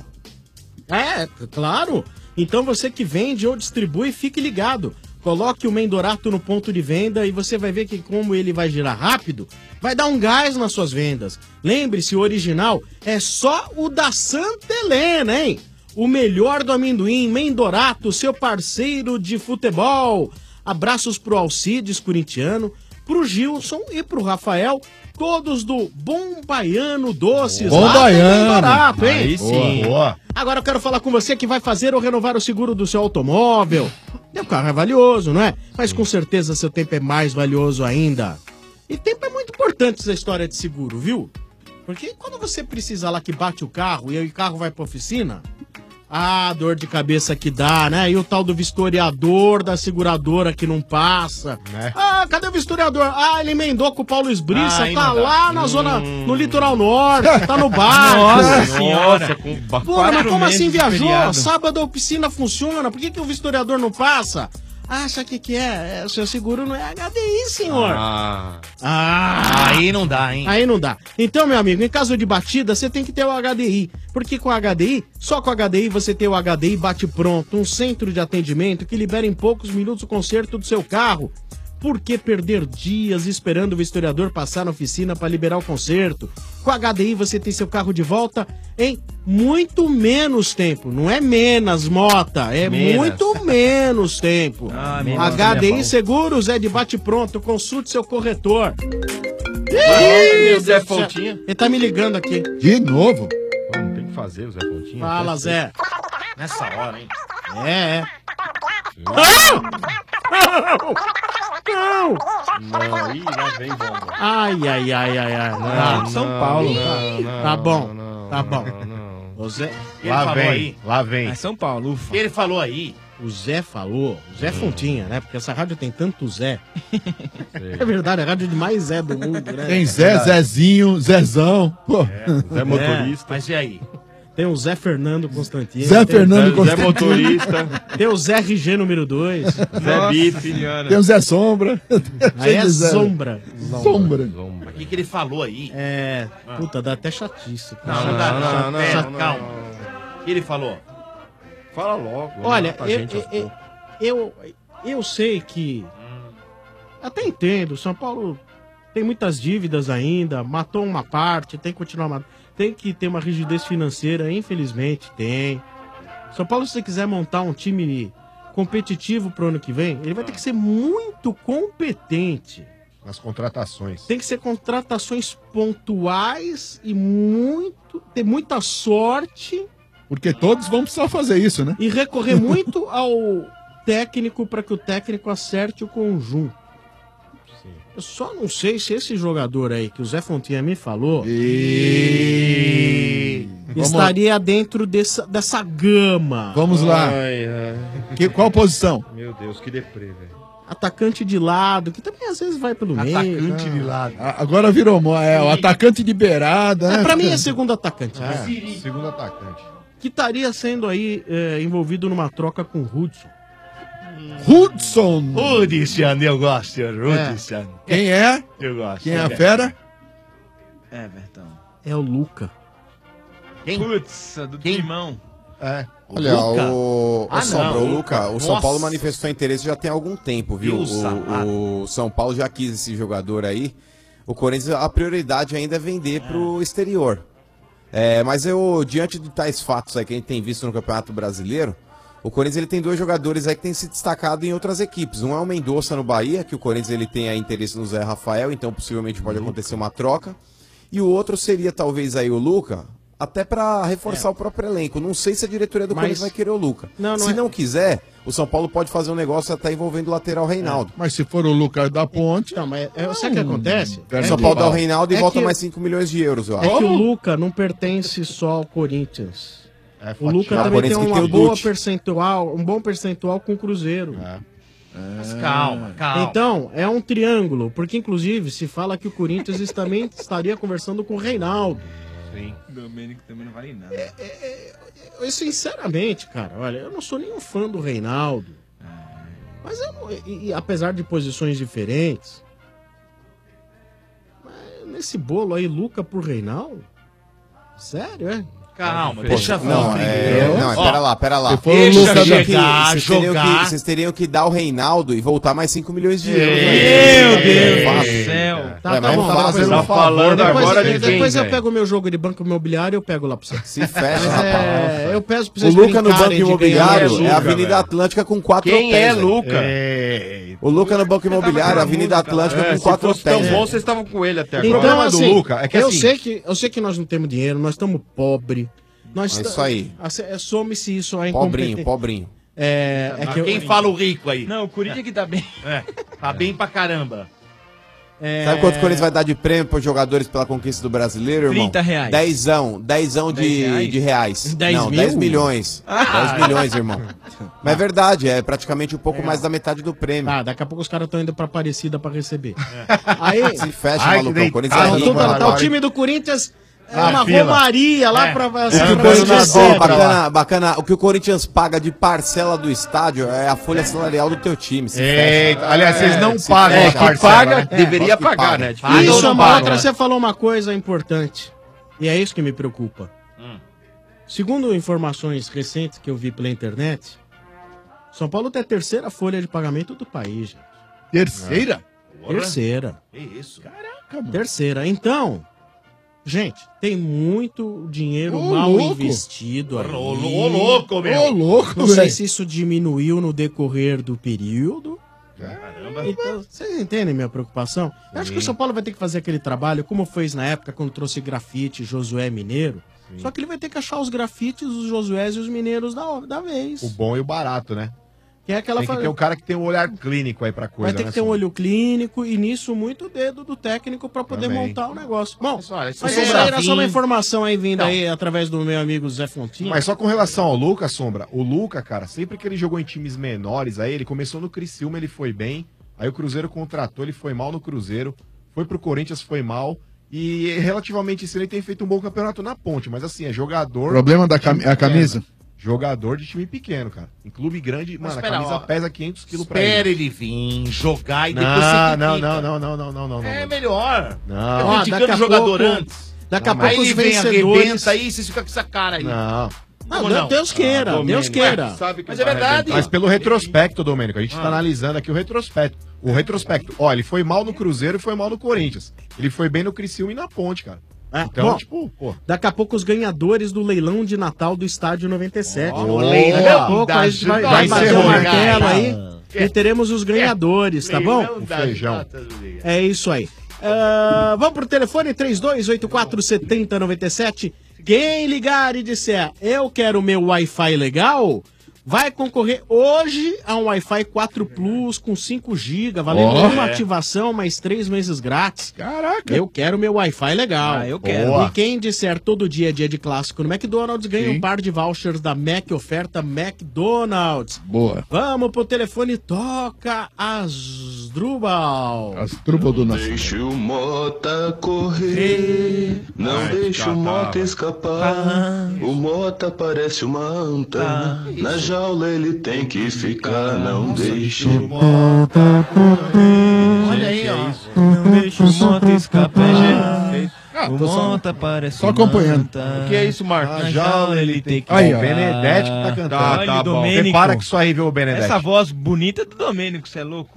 É, claro. Então você que vende ou distribui, fique ligado. Coloque o Mendorato no ponto de venda e você vai ver que como ele vai girar rápido, vai dar um gás nas suas vendas. Lembre-se, o original é só o da Santa Helena, hein? O melhor do amendoim, Mendorato, seu parceiro de futebol. Abraços pro Alcides, corintiano, pro Gilson e pro Rafael, todos do Bom Baiano Doces. Bom lá Baiano. do Mendorato, hein? Aí sim. Boa. Agora eu quero falar com você que vai fazer ou renovar o seguro do seu automóvel. Seu carro é valioso, não é? Mas com certeza seu tempo é mais valioso ainda. E tempo é muito importante essa história de seguro, viu? Porque quando você precisa lá que bate o carro e aí o carro vai pra oficina... Ah, dor de cabeça que dá, né? E o tal do vistoriador da seguradora que não passa. Né? Ah, cadê o vistoriador? Ah, ele emendou com o Paulo Esbriça, Aí tá não dá. lá na zona, no litoral norte, tá no barco. Nossa senhora. Pô, mas como assim viajou? Feriado. Sábado a oficina funciona, por que o vistoriador não passa? Acha que é? O seu seguro não é HDI, senhor. Aí não dá, hein? Aí não dá. Então, meu amigo, em caso de batida, você tem que ter o HDI. Porque com o HDI, só com o HDI você tem o HDI Bate Pronto, um centro de atendimento que libera em poucos minutos o conserto do seu carro. Por que perder dias esperando o vistoriador passar na oficina para liberar o conserto? Com a HDI você tem seu carro de volta em muito menos tempo. Não é menos, Mota, é Menos. muito menos tempo. menos HDI também é bom. Seguros é de Bate Pronto, consulte seu corretor. Ih, Zé Deus do céu. Fontinha. Ele tá me ligando aqui. De novo? Não tem que fazer o Zé Fontinha. Fala, Parece- Zé. Nessa hora, hein? É. Não! Não, ih, lá vem bomba. Ai. Tá, Não, São não, Paulo. não, Tá bom, não, tá bom. não. O Zé, Ele Lá falou vem, aí. lá vem. É São Paulo, ufa. Ele falou aí. O Zé falou, o Zé Fontinha, né? Porque essa rádio tem tanto Zé. É verdade, é a rádio de mais Zé do mundo, né? Tem Zé, Zezinho, Zezão. Pô. Zé motorista. Mas e aí? Tem o Zé Fernando Constantino. Zé tem, Fernando Zé Constantino. motorista. Tem o Zé RG número 2. Zé Bife. Tem o Zé Sombra. Aí é de Zé. Sombra. Sombra. O que ele falou aí? É. Puta, dá até chatice. Não, cara. não dá, não, não, calma. O que ele falou? Fala logo. Olha, mata a gente aos poucos. eu sei que. Até entendo, São Paulo tem muitas dívidas ainda, matou uma parte, tem que continuar matando. Tem que ter uma rigidez financeira, infelizmente tem. São Paulo, se você quiser montar um time competitivo pro ano que vem, ele vai ter que ser muito competente. Nas contratações. Tem que ser contratações pontuais e ter muita sorte. Porque todos vão precisar fazer isso, né? E recorrer muito ao técnico para que o técnico acerte o conjunto. Eu só não sei se esse jogador aí que o Zé Fontinha me falou estaria dentro dessa gama. Vamos lá. Qual posição? Meu Deus, que deprê, velho. Atacante de lado, que também às vezes vai pelo meio. Atacante de lado. Agora virou o atacante de beirada, né? Pra mim é segundo atacante. Segundo atacante. Que estaria sendo aí envolvido numa troca com o Hudson. Hudson. Hudson, eu gosto. Hudson. Quem é? Eu gosto. Quem é a fera? Everton. É o Luca. Quem? Putz, do Timão. É. Olha, o Ah, Sombra, não. o Luca, o São Nossa. Paulo manifestou interesse já tem algum tempo, viu? Deus amado. O São Paulo já quis esse jogador aí. O Corinthians, a prioridade ainda é vender pro exterior. Mas diante de tais fatos aí que a gente tem visto no Campeonato Brasileiro, o Corinthians ele tem 2 jogadores aí que têm se destacado em outras equipes. Um é o Mendonça no Bahia, que o Corinthians ele tem aí interesse no Zé Rafael, então possivelmente pode acontecer uma troca. E o outro seria talvez aí o Luca, até pra reforçar o próprio elenco. Não sei se a diretoria do Corinthians vai querer o Luca. Se não quiser, o São Paulo pode fazer um negócio até envolvendo o lateral Reinaldo. Mas se for o Lucas da Ponte... Não, mas sabe o que acontece? O São Paulo dá o Reinaldo e volta mais 5 milhões de euros, eu acho. É que o Luca não pertence só ao Corinthians. O Luca Não, também por tem isso que tem uma o boa Dutti. percentual, um bom percentual com o Cruzeiro. Mas calma. Então, é um triângulo, porque inclusive se fala que o Corinthians também estaria conversando com o Reinaldo. Sim. Domênico também não vale nada. Eu, sinceramente, cara, olha, eu não sou nenhum fã do Reinaldo. Mas eu não, e apesar de posições diferentes, mas nesse bolo aí, Luca por Reinaldo? Sério, é? Calma, Poxa, deixa pera lá. Vocês teriam que dar o Reinaldo e voltar mais 5 milhões de euros. Meu Deus do céu. Tá bom, tá falando agora de depois eu pego o meu jogo de banco imobiliário e eu pego lá pra você. Se fecha, rapaz. Eu peço pra O vocês Luca no Banco brincarem de Imobiliário ganhar é a Avenida Atlântica com 4 hotéis. Quem é velho. Luca? O Luca no Banco Imobiliário, Avenida Atlântica com 4 Se fosse tão hotéis. bom, vocês estavam com ele até agora. Então, O problema assim, do Luca é que eu assim... sei que nós não temos dinheiro, nós estamos pobres. É isso aí. Some-se isso a Pobrinho. Quem fala o rico aí? Não, o Corinthians que tá bem. Tá bem pra caramba. Sabe quanto o Corinthians vai dar de prêmio para os jogadores pela conquista do brasileiro, irmão? 30 reais. Dezão de reais. 10 Não, mil? 10 milhões. 10 milhões, irmão. Mas é verdade, é praticamente um pouco mais da metade do prêmio. Daqui a pouco os caras estão indo pra Aparecida pra receber. Aí, Se fecha, malucão. O Corinthians é rico, o time do Corinthians é uma romaria lá pra... Bacana. O que o Corinthians paga de parcela do estádio é a folha salarial do teu time. Aliás, vocês não pagam a parcela, né? Deveria pagar, né? Isso é uma outra, você falou uma coisa importante. E é isso que me preocupa. Segundo informações recentes que eu vi pela internet, São Paulo tem a 3ª folha de pagamento do país, gente. Terceira? Terceira. Que isso? Caraca, mano. Terceira. Então, gente, tem muito dinheiro mal investido aí. Ô, louco, meu. Ô, louco, Não sei velho. se isso diminuiu no decorrer do período. Caramba. Então, vocês entendem minha preocupação? Eu acho que o São Paulo vai ter que fazer aquele trabalho, como fez na época quando trouxe grafite Josué Mineiro. Só que ele vai ter que achar os grafites, os Josués e os mineiros da vez. O bom e o barato, né? Que é aquela Tem que ter um cara que tem um olhar clínico aí pra coisa, Vai ter que ter um olho clínico e nisso muito dedo do técnico pra poder Também. montar o negócio. Bom, Olha, mas isso aí era só uma informação aí vinda aí através do meu amigo Zé Fontinha. Mas só com relação ao Lucas, Sombra, o Lucas, cara, sempre que ele jogou em times menores, aí ele começou no Criciúma, ele foi bem, aí o Cruzeiro contratou, ele foi mal no Cruzeiro, foi pro Corinthians, foi mal, e relativamente esse ele tem feito um bom campeonato na Ponte, mas assim, é jogador... O problema é a camisa? Jogador de time pequeno, cara. Em clube grande, mano, espera, a camisa ó, pesa 500 quilos pra ele. Espera ele vir, jogar e depois você Não. É melhor. Não. Eu criticando o jogador antes. Daqui a Aí pouco os ele vem, vencedores... arrebenta aí, você fica com essa cara aí. Não. Não, Deus queira, Deus queira. Mas é verdade. Mas pelo retrospecto, Domênico, a gente tá analisando aqui o retrospecto. O retrospecto, ó, ele foi mal no Cruzeiro e foi mal no Corinthians. Ele foi bem no Criciúma e na Ponte, cara. Então, bom, tipo, pô. Daqui a pouco os ganhadores do leilão de Natal do Estádio 97. leilão Daqui a pouco a gente vai bater o martelo aí cara. e teremos os ganhadores, tá bom? O feijão. É isso aí. Vamos pro telefone 3284-7097. Quem ligar e disser eu quero meu Wi-Fi legal, vai concorrer hoje a um Wi-Fi 4 Plus com 5 GB, valendo uma ativação, mais 3 meses grátis. Caraca. Eu quero meu Wi-Fi legal. Eu quero. E quem disser todo dia é dia de clássico no McDonald's, ganha um par de vouchers da Mac Oferta McDonald's. Boa. Vamos pro telefone, toca Asdrubal. Asdrubal do Nascimento. Deixa o Mota correr, não deixa o Mota escapar. O Mota parece uma anta, na jaula ele tem que ficar. Não deixa o Mota correr. Olha aí, ó. Não deixa o Mota escapar. O tô só- Mota parece só acompanhando. O que é isso, Marcos? Na jaula ele tem que Aí, O ó. Benedetti que tá cantando. Olha, tá bom. Domênico. Prepara que isso aí, viu, Benedetti? Essa voz bonita do Domênico, você é louco?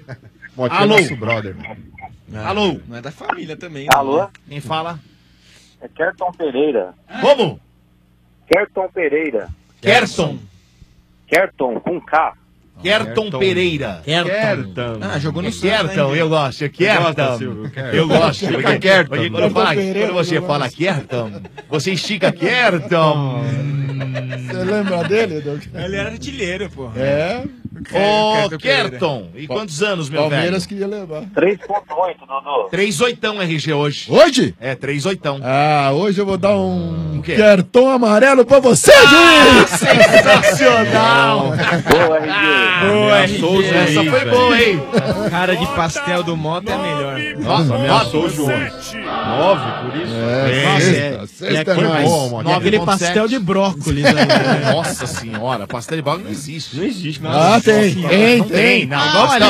Motinha Alô? nosso brother. Alô? Não é da família também. Alô? Quem fala? É Kerton Pereira. Como? Kerton Pereira. Kerton. Kerton, com K. Kerton Pereira. Kerton. Ah, jogou no Kerton, eu gosto. Kerton. Eu gosto. Porque Kerton. Quando você fala Kerton, você estica Kerton. Você lembra dele, Doug? Ele era artilheiro, pô. É? Ô, Kerton. E quantos anos, meu velho? Palmeiras queria levar. 3.8, Dodô. 3-8 RG hoje. Hoje? É, 3-8. Ah, hoje eu vou dar um quê? cartão amarelo pra você, juiz! Sensacional! Boa, RG. Boa, RG. Essa foi boa, hein? Cara de pastel do Mota é melhor. Nossa, ameaçou o João. 9, por isso. Sexta é mais. Aquele pastel de brócolis aí. Né? Nossa senhora, pastel de brócolis não existe. Não existe. Ah, tem. Não tem. Não,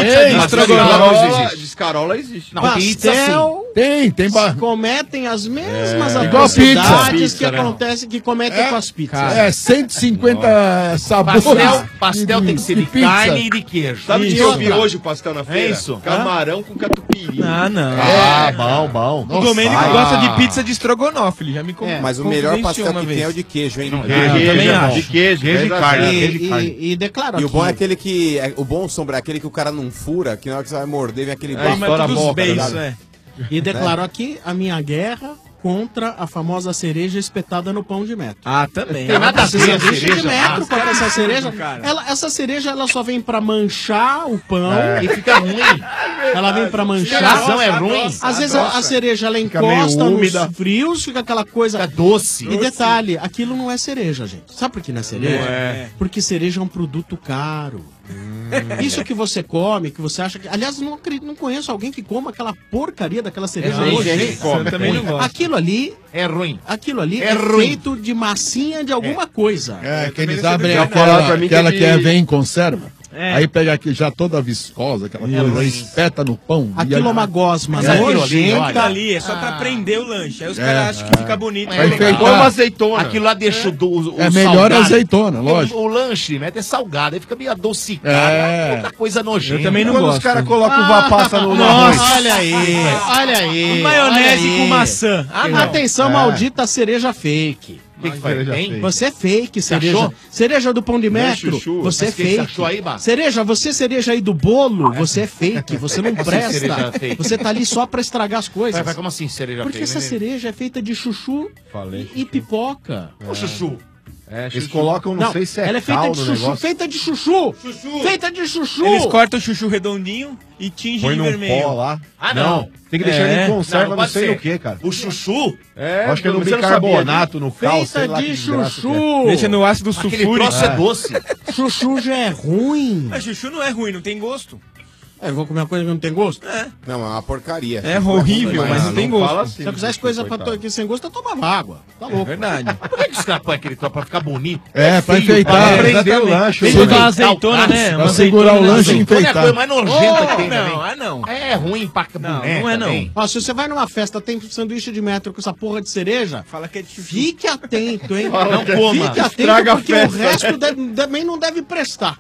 Descarola existe. Não, pizza Pastel. Tem Cometem as mesmas Igual atrocidades pizza. que acontecem, que cometem com as pizzas. É, 150 sabores. Pastel tem que ser de pizza. carne e de queijo. Sabe o que eu vi hoje o pastel na feira? É isso? Camarão com catupiry. Ah, não. Bom. O Domênico gosta de pizza de estrogonofe, ele já me contou. Mas o melhor pastel que tem é o de queijo, hein? também acho. De queijo e carne. E declaro E o aqui, bom é aquele que. O bom, Sombra, é aquele que o cara não fura, que na hora que você vai morder, vem aquele Mas estoura a todos boca, beiços, tá ligado? é. E declaro aqui a minha guerra contra a famosa cereja espetada no pão de metro. Ah, também. Tem nada a ver a de cereja. metro com essa cereja. cara. Essa cereja ela só vem pra manchar o pão. E fica ruim. Ela vem pra manchar. A razão é ruim. Às vezes a cereja ela Fica meio encosta nos úmida. frios, fica aquela coisa. Fica doce. E detalhe, aquilo não é cereja, gente. Sabe por que não é cereja? Não é. Porque cereja é um produto caro. Isso que você come, que você acha que. Aliás, não conheço alguém que coma aquela porcaria daquela cereja hoje. Eu também não gosto. Aquilo ali É ruim. Aquilo ali É é ruim. feito de massinha de alguma coisa. É, que eles abrem Já falaram pra mim aquela que que ele- vem em conserva. É. Aí pega aqui já toda viscosa, aquela coisa, espeta no pão. Aquilo é uma gosma Mas aquilo nojenta. ali é só pra prender o lanche. Aí os É. caras acham que fica bonito. Vai enfeitar. Põe uma azeitona. Aquilo lá deixa o É melhor salgado. azeitona, lógico. O lanche, né, é salgado, aí fica meio adocicado. É. Outra coisa nojenta. Eu também não Quando gosto. os caras colocam uva passa no Nossa, arroz. olha aí, olha aí. Maionese olha aí. com maçã. Ah, não. Atenção, maldita cereja fake. O que foi? Tem? Você é fake, cereja. achou? Cereja do pão de Não é metro, chuchu? você é Mas o que você fake. achou aí, Bá? Cereja, você cereja aí do bolo, você é fake, você não cereja presta. fake? Você tá ali só pra estragar as coisas. Vai, como assim, cereja Porque feia, essa né? cereja é feita de chuchu e pipoca. O chuchu. Eles colocam, não sei se é ela é feita caldo de o chuchu, negócio. feita de chuchu. Feita de chuchu. Eles cortam o chuchu redondinho e tingem Põe de num vermelho. pó lá. Ah, não. Tem que deixar ele em conserva, não pode sei ser. o que, cara. O chuchu? É, acho que é no você não bicarbonato, no cal, sei Feita lá de que desgraça que é. chuchu. Deixa no ácido Aquele sulfúrico. troço é doce. Chuchu já é ruim. Mas chuchu não é ruim, não tem gosto. Eu vou comer uma coisa que não tem gosto? Não, é uma porcaria. É horrível, mas não tem gosto. fala assim, Se eu quisesse coisa que sem gosto, eu tomava água. Tá louco. Verdade. Por que os caras põem aquele troço pra ficar bonito? É, pra feio, enfeitar. pra prender o lanche. Tem que botar uma azeitona, né? Pra Uma segurar o azeitona, lanche e né? Azeitona é a enfeitar. coisa mais nojenta que tem Não, também. não. É ruim pra Não, boneca não é não. também. Ó, se você vai numa festa, tem sanduíche de metro com essa porra de cereja, Fala que é de chuchu. fique atento, hein? Não coma. Fique atento Estraga a porque festa, o resto também não deve prestar.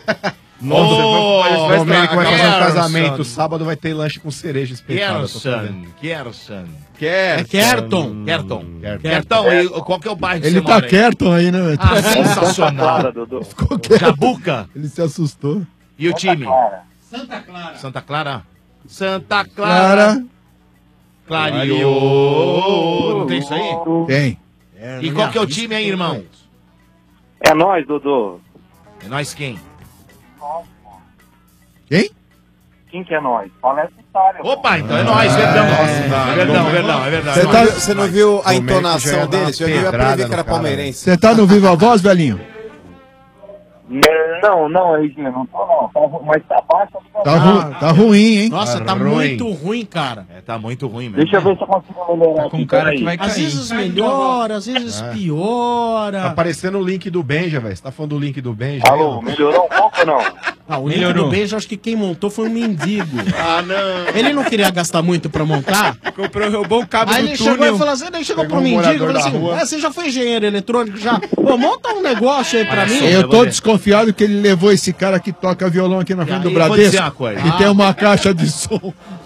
Nossa, Ô, o Domênico vai fazer um Gerson. casamento. Sábado vai ter lanche com cereja espetada. tô sabendo. Gerson. É Kerton. Kerton. Kerton, e qual que é o bairro que Ele você tá mora aí? quieto aí, né? Ah, sensacional. Clara, Dodô. Ficou quieto. Jabuca. Ele se assustou. E o time? Santa Clara. Santa Clara. Santa Clara. Clareou. Não tem isso aí? Tem. E qual que é o time aí, irmão? É nóis, Dodô. É nós quem? Quem? Quem que é nós? Fala essa história. Opa, então é nós, verdão. É verdade. Você tá- Você não viu a Domênico já entonação ia dar dele? uma Você já viu a pedrada prever que no era cara, palmeirense. Você tá no Viva Voz, velhinho? Não, RG, não tô não. Mas tá baixo. Tá ruim, hein? Nossa, tá ruim. muito ruim, cara. É, tá muito ruim mesmo. Deixa eu ver se eu consigo melhorar Tá com aqui, cara peraí. que vai Às cair. vezes melhora, às vezes Tá piora. aparecendo o link do Benja, velho. Você tá falando do link do Benja? Alô, melhorou um pouco ou não? Ah, o link Melhorou. do beijo, acho que quem montou foi um mendigo. Ah, não. Ele não queria gastar muito pra montar. Comprou, roubou o cabo Aí do ele chegou túnel. e falou assim, ele chegou Pegou pro um mendigo e morador falou da assim, rua. você já foi engenheiro eletrônico, já? Pô, monta um negócio aí pra mim. Eu tô desconfiado que ele levou esse cara que toca violão aqui na frente do eu vou dizer uma Bradesco, coisa. que tem uma caixa de som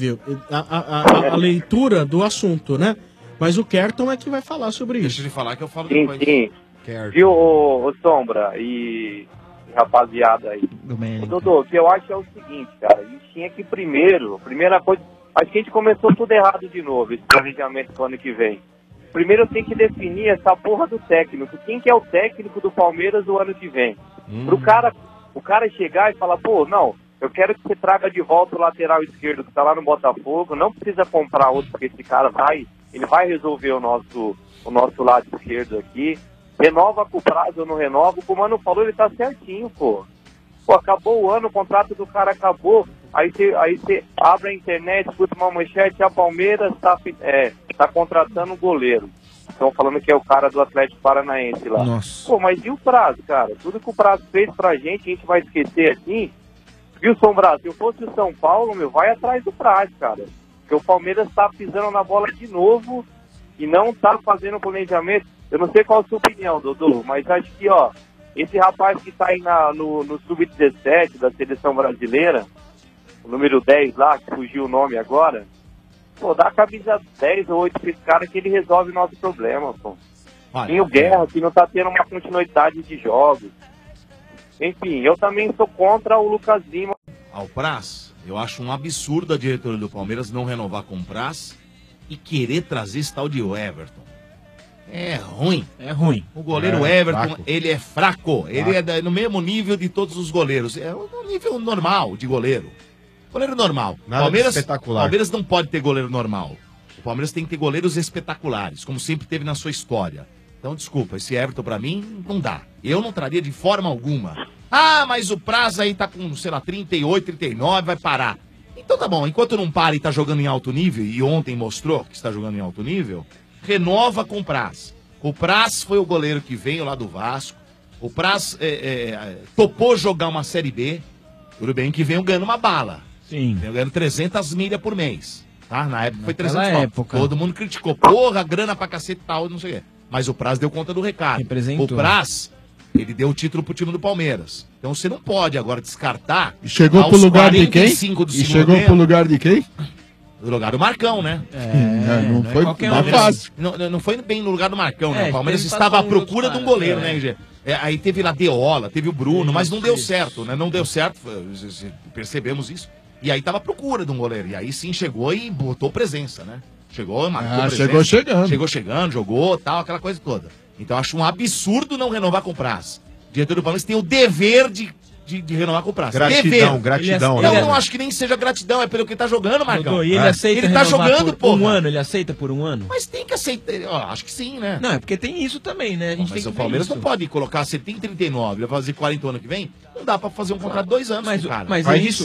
possível a leitura do assunto, né? Mas o Kerton é que vai falar sobre isso. Deixa ele falar que eu falo Sim, depois. sim. Viu, ô Sombra? E rapaziada aí. Ô, Dodô, o que eu acho é o seguinte, cara, a gente tinha que primeira coisa, acho que a gente começou tudo errado de novo, esse planejamento pro ano que vem. Primeiro tem que definir essa porra do técnico, quem que é o técnico do Palmeiras do ano que vem. O cara chegar e falar, pô, não, eu quero que você traga de volta o lateral esquerdo que tá lá no Botafogo, não precisa comprar outro, porque esse cara ele vai resolver o nosso lado esquerdo aqui. Renova com o prazo ou não renova, como o Mano falou, ele tá certinho, pô. Pô, acabou o ano, o contrato do cara acabou, aí você abre a internet, escuta uma manchete, a Palmeiras tá contratando um goleiro. Estão falando que é o cara do Atlético Paranaense lá. Nossa. Pô, mas e o prazo, cara? Tudo que o prazo fez pra gente, a gente vai esquecer assim. Viu, Sombra? Se eu fosse o São Paulo, vai atrás do prazo, cara. Porque o Palmeiras tá pisando na bola de novo e não tá fazendo planejamento. Eu não sei qual a sua opinião, Dodô, mas acho que, ó, esse rapaz que tá aí no Sub-17 da Seleção Brasileira, o número 10 lá, que fugiu o nome agora, pô, dá a camisa 10 ou 8 pra esse cara que ele resolve o nosso problema, pô. Tem o Guerra, que não tá tendo uma continuidade de jogos. Enfim, eu também sou contra o Lucas Lima. Ao Praz, eu acho um absurdo a diretoria do Palmeiras não renovar com o Praz e querer trazer esse tal de Everton. É ruim. É ruim. O goleiro Everton, fraco. Ele é fraco. Ele é no mesmo nível de todos os goleiros. É um nível normal de goleiro. Goleiro normal. Nada Palmeiras, espetacular. Palmeiras não pode ter goleiro normal. O Palmeiras tem que ter goleiros espetaculares, como sempre teve na sua história. Então, desculpa, esse Everton pra mim não dá. Eu não traria de forma alguma. Ah, mas o Praz aí tá com, sei lá, 38, 39, vai parar. Então tá bom, enquanto não para e tá jogando em alto nível, e ontem mostrou que está jogando em alto nível, renova com o Praz. O Praz foi o goleiro que veio lá do Vasco. O Praz topou jogar uma Série B. Tudo bem que veio ganhando uma bala. Sim. Veio ganhando 300 milhas por mês. Tá? Na época foi Naquela 300 época. Todo mundo criticou. Porra, grana pra cacete e tal, não sei o quê. Mas o Praz deu conta do recado. Representou. O Praz, ele deu o título pro time do Palmeiras. Então você não pode agora descartar. E chegou pro lugar de quem? E chegou pro lugar de quem? No lugar do Marcão, né? Não foi fácil. Não foi bem no lugar do Marcão, né? É, O Palmeiras teve estava à passado procura de um outros goleiro, caras, né, Gê? Aí teve lá Deola, teve o Bruno, mas não deu certo, né? Não deu certo, percebemos isso. E aí tava à procura de um goleiro. E aí sim chegou e botou presença, né? Chegou, marcou presença. Chegou chegando. Chegou chegando, jogou, tal, aquela coisa toda. Então acho um absurdo não renovar com o Praz. O diretor do Palmeiras tem o dever de renovar com o Praz. Gratidão, dever. gratidão. Eu não acho que nem seja gratidão, é pelo que ele tá jogando, Marcão. Dodô, e ele aceita Ele tá renovar jogando, por pô. um ano, ele aceita por um ano? Mas tem que aceitar, acho que sim, né? Não, é porque tem isso também, né? A gente Mas tem o que Palmeiras ver não isso. pode colocar, você tem 39, vai fazer 40 ano que vem, não dá pra fazer um contrato de 2 anos, Mas, cara. mas é isso,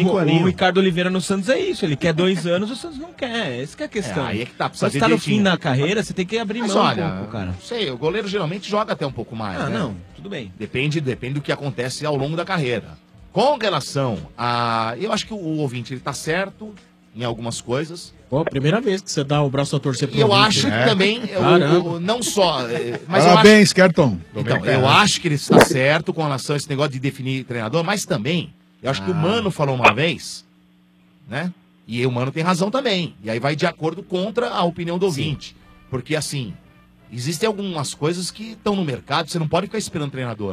o Ricardo Oliveira no Santos é isso, ele quer 2 anos, o Santos não quer, essa que é a questão. Aí é que tá, precisa Quando você ver tá no direitinho. fim da carreira, você tem que abrir Mas mão olha, um pouco, cara. não sei, o goleiro geralmente joga até um pouco mais, Ah, né? não, tudo bem. Depende do que acontece ao longo da carreira. Com relação a... Eu acho que o ouvinte, ele tá certo em algumas coisas. Pô, primeira vez que você dá o braço a torcer pro E eu ouvinte, acho né? que também, não só... Mas Parabéns, Kerton. Então, eu acho que ele está certo com relação a esse negócio de definir treinador, mas também, eu acho que o Mano falou uma vez, né? E o Mano tem razão também. E aí vai de acordo contra a opinião do ouvinte. Porque, assim, existem algumas coisas que estão no mercado, você não pode ficar esperando treinador.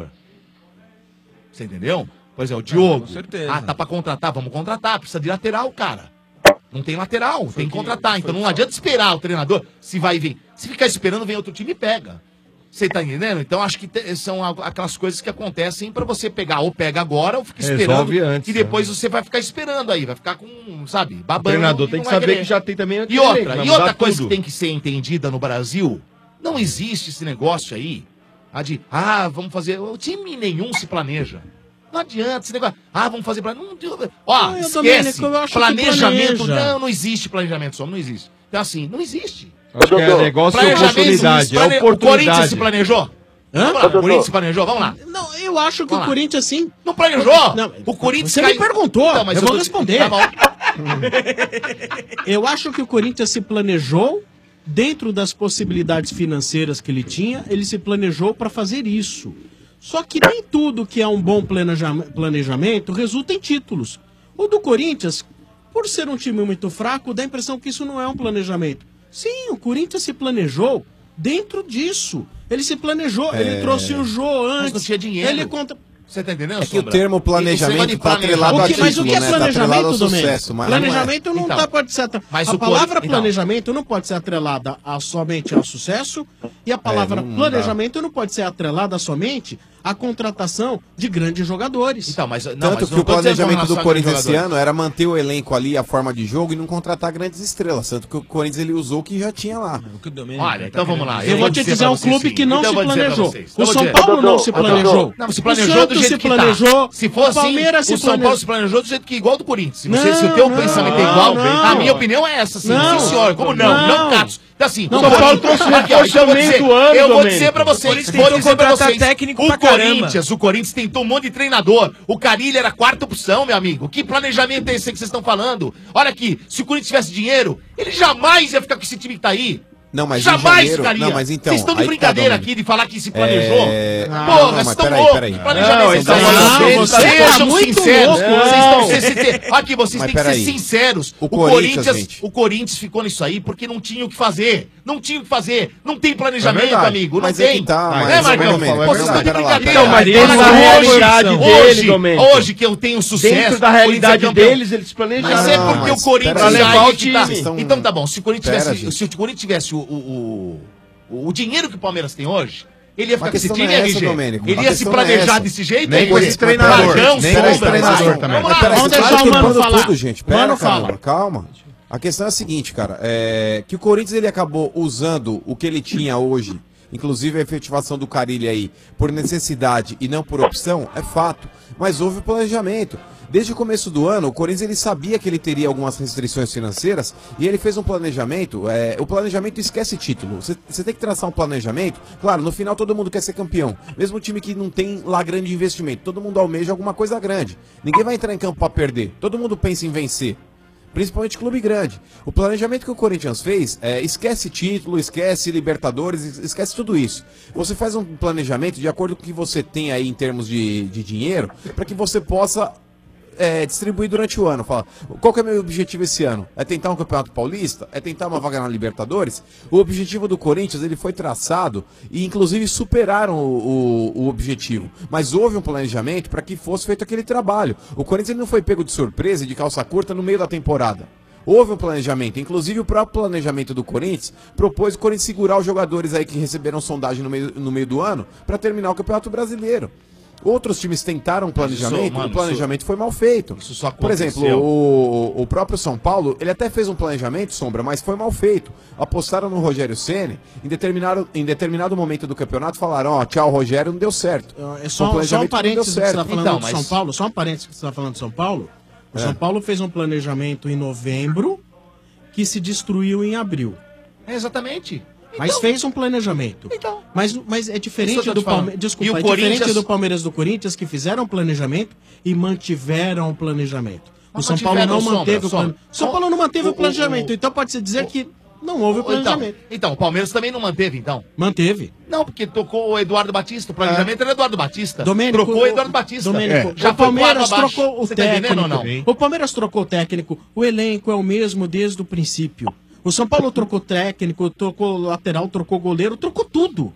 Você entendeu? Por exemplo, o Diogo. com certeza. Ah, tá pra contratar? Vamos contratar. Precisa de lateral, cara. Não tem lateral, tem que contratar. Então não adianta esperar o treinador se vai vir. Se ficar esperando, vem outro time e pega. Você tá entendendo? Então acho que são aquelas coisas que acontecem pra você pegar. Ou pega agora, ou fica esperando. Resolve antes, e depois você vai ficar esperando aí. Vai ficar com, sabe, babando. O treinador e tem não que vai saber querer. que já tem também... E outra, vai e mudar outra coisa tudo. que tem que ser entendida no Brasil, não existe esse negócio aí, vamos fazer, o time nenhum se planeja. Não adianta esse negócio, vamos fazer planejamento. Esquece, eu acho que planejamento, planeja. não existe planejamento, não existe. Então assim, não existe. Acho que é negócio de oportunidade, é O Corinthians oportunidade. se planejou? Vamos lá, o Corinthians se planejou, vamos lá. Não, eu acho que Vamos o lá. Corinthians, sim. Não planejou? Não, O Corinthians você me perguntou, Então, mas eu vou tô- responder. Tá bom. Eu acho que o Corinthians se planejou dentro das possibilidades financeiras que ele tinha, ele se planejou para fazer isso. Só que nem tudo que é um bom planejamento resulta em títulos. O do Corinthians, por ser um time muito fraco, dá a impressão que isso não é um planejamento. Sim, o Corinthians se planejou dentro disso. Ele se planejou, ele trouxe o Jô antes. Mas não tinha dinheiro. Ele conta... Você tá entendendo, É que o termo planejamento tá atrelado a título, Mas o que é né? Tá atrelado planejamento, ao Domênico? sucesso. Mas Planejamento não Então, tá, pode ser... mas a o palavra então. planejamento não pode ser atrelada somente ao sucesso e a palavra não planejamento não pode ser atrelada somente à contratação de grandes jogadores. Então, mas Tanto que o planejamento do Corinthians esse ano era manter o elenco ali, a forma de jogo e não contratar grandes estrelas. Tanto que o Corinthians ele usou o que já tinha lá. Olha, então vamos lá. Eu vou te dizer um clube que não Então se eu vou dizer pra planejou. vocês. O Eu vou São dizer. Paulo não se planejou. Não, se O planejou do Santos jeito se que planejou. tá. Se for O Palmeiras assim, se o São Paulo planejou. se planejou do jeito que igual do Corinthians. Se, Não, se o teu não, pensamento é não, igual, não. a minha opinião é essa, sim. Não, Sim, senhor. Como não? não. Não, Catos. Assim, Não, o São Paulo Corinthians- trouxe aqui, ó, então eu vou dizer- reforçamento ano, Eu vou Domênico. dizer pra O vocês, Corinthians vou tentou dizer pra contratar vocês. técnico O pra caramba. Corinthians tentou um monte de treinador. O Carilli era a quarta opção, meu amigo. Que planejamento é esse que vocês estão falando? Olha aqui, se o Corinthians tivesse dinheiro, ele jamais ia ficar com esse time que tá aí. Não, mas em jamais janeiro- ficaria. não, mas então, Vocês estão de aí tá, brincadeira Domênico. aqui de falar que se planejou. Não, Porra, não, vocês mas estão peraí, loucos. peraí. Planejamento. Não, Vocês você tá sejam muito sinceros. louco, Vocês não. estão aqui, vocês Mas têm que ser peraí. sinceros. O Corinthians, gente. O Corinthians ficou nisso aí porque não tinha o que fazer. Não tinha o que fazer. Não tem planejamento, É verdade. amigo. Não Mas é tem. que tá, mas Né, é Marcão? Domênico, Vocês estão de pera lá, brincadeira. pera lá. Mas dentro da realidade dele, Domênico. Hoje que eu tenho sucesso. Dentro da o Corinthians é realidade campeão. deles, eles planejaram. Mas é Não, porque mas o Corinthians pra levar aí o que tá. time. Então tá bom. Se o Corinthians Pera, tivesse, gente. se o Corinthians tivesse o dinheiro que o Palmeiras tem hoje, ele ia ficar Mas a com esse questão time, não é essa, RG. Domênico. Ele A ia se questão não é planejar essa. desse jeito, Nem aí, com esse treinador, Marcão, nem com esse Sombra, treinador vai. também. Vamos lá, Peraí, vamos você tá deixar o Mano antecipando falar. tudo, gente. Pera, Mano, caramba, fala. calma. A questão é a seguinte, cara, que o Corinthians ele acabou usando o que ele tinha hoje, inclusive a efetivação do Carilli aí, por necessidade e não por opção, é fato. Mas houve o planejamento. Desde o começo do ano, o Corinthians ele sabia que ele teria algumas restrições financeiras e ele fez um planejamento. O planejamento esquece título. Você tem que traçar um planejamento. Claro, no final todo mundo quer ser campeão. Mesmo time que não tem lá grande investimento. Todo mundo almeja alguma coisa grande. Ninguém vai entrar em campo para perder. Todo mundo pensa em vencer. Principalmente clube grande. O planejamento que o Corinthians fez, esquece título, esquece Libertadores, esquece tudo isso. Você faz um planejamento de acordo com o que você tem aí em termos de dinheiro, para que você possa distribuir durante o ano. Fala, qual que é o meu objetivo esse ano? É tentar um campeonato paulista? É tentar uma vaga na Libertadores? O objetivo do Corinthians ele foi traçado e inclusive superaram o objetivo. Mas houve um planejamento para que fosse feito aquele trabalho. O Corinthians ele não foi pego de surpresa e de calça curta no meio da temporada. Houve um planejamento, inclusive o próprio planejamento do Corinthians propôs o Corinthians segurar os jogadores aí que receberam sondagem no meio do ano para terminar o Campeonato Brasileiro. Outros times tentaram um planejamento, o planejamento foi mal feito. Isso só Por exemplo, aconteceu. o próprio São Paulo, ele até fez um planejamento, Sombra, mas foi mal feito. Apostaram no Rogério Ceni, em determinado momento do campeonato falaram, ó, tchau Rogério, não deu certo. Só um parênteses que você está falando de São Paulo. Só um parênteses que você está falando de São Paulo. O São Paulo fez um planejamento em novembro que se destruiu em abril. Exatamente. Mas fez um planejamento. Mas é diferente Isso eu tô do te falando. Palmeiras. Desculpa, E o é diferente Corinthians- do Palmeiras do Corinthians que fizeram um planejamento e mantiveram o planejamento. O Mas São Paulo não mantiveram, manteve o Sombra, planejamento. O São Paulo não manteve o planejamento. Então pode-se dizer que não houve o planejamento. Então, o Palmeiras também não manteve, então. Manteve. Não, porque tocou o Eduardo Batista. O planejamento era Eduardo Batista. Domênico, Trocou o Eduardo Batista. Domênico, Já o foi Palmeiras quadro abaixo. trocou o Você tá entendendo ou técnico. não? O Palmeiras trocou o técnico. O elenco é o mesmo desde o princípio. O São Paulo trocou técnico, trocou lateral, trocou goleiro, trocou tudo.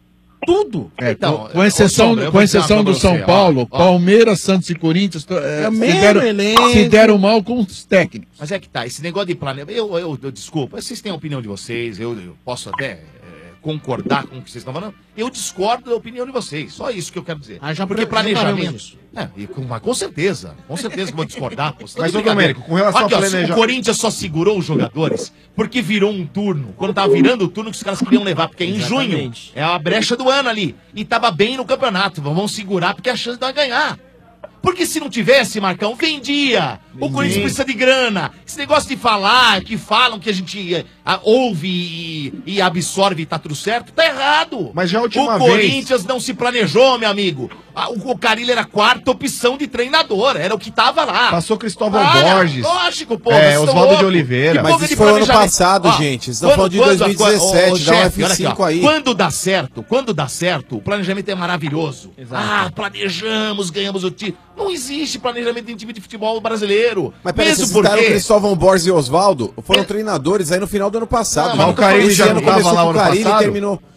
Tudo. Então, com exceção, com exceção do São Paulo, Palmeiras, Santos e Corinthians o mesmo elenco. se deram mal com os técnicos. Mas é que tá, esse negócio de planejamento. Eu desculpa, vocês têm a opinião de vocês, eu posso até concordar com o que vocês estão falando. Eu discordo da opinião de vocês, só isso que eu quero dizer. Porque planejamento. Com certeza que vou discordar. Pô, Mas, ô, Domênico, com relação aqui, ao ó, planejamento. o Corinthians só segurou os jogadores porque virou um turno. Quando tava virando o turno que os caras queriam levar, porque é em junho. Exatamente. É a brecha do ano ali. E tava bem no campeonato. Vamos segurar porque a chance de nós ganhar. Porque se não tivesse, Marcão, vendia. O Corinthians precisa de grana. Esse negócio de falar, que falam que a gente ouve e absorve e tá tudo certo, tá errado. Mas já a última o Corinthians não se planejou, meu amigo. O Carilli era a quarta opção de treinador. Era o que tava lá. Passou Cristóvão Olha, Borges. Lógico, pô. vocês estão Oswaldo de loucos. Oliveira. Que Mas porra isso de foi ano planejamento? passado, Ó, gente. Vocês estão falando de 2017, dá um chefe, olha aqui, F5 ó. aí. Quando dá certo, o planejamento é maravilhoso. Planejamos, ganhamos o título. Não existe planejamento em time de futebol brasileiro. Mas peraí, Mesmo vocês citaram porque... Cristóvão Borges e Oswaldo, foram treinadores aí no final do ano passado. Não, mas o Carilli Esse já ano não tava começou lá com o ano Carilli e passado? terminou.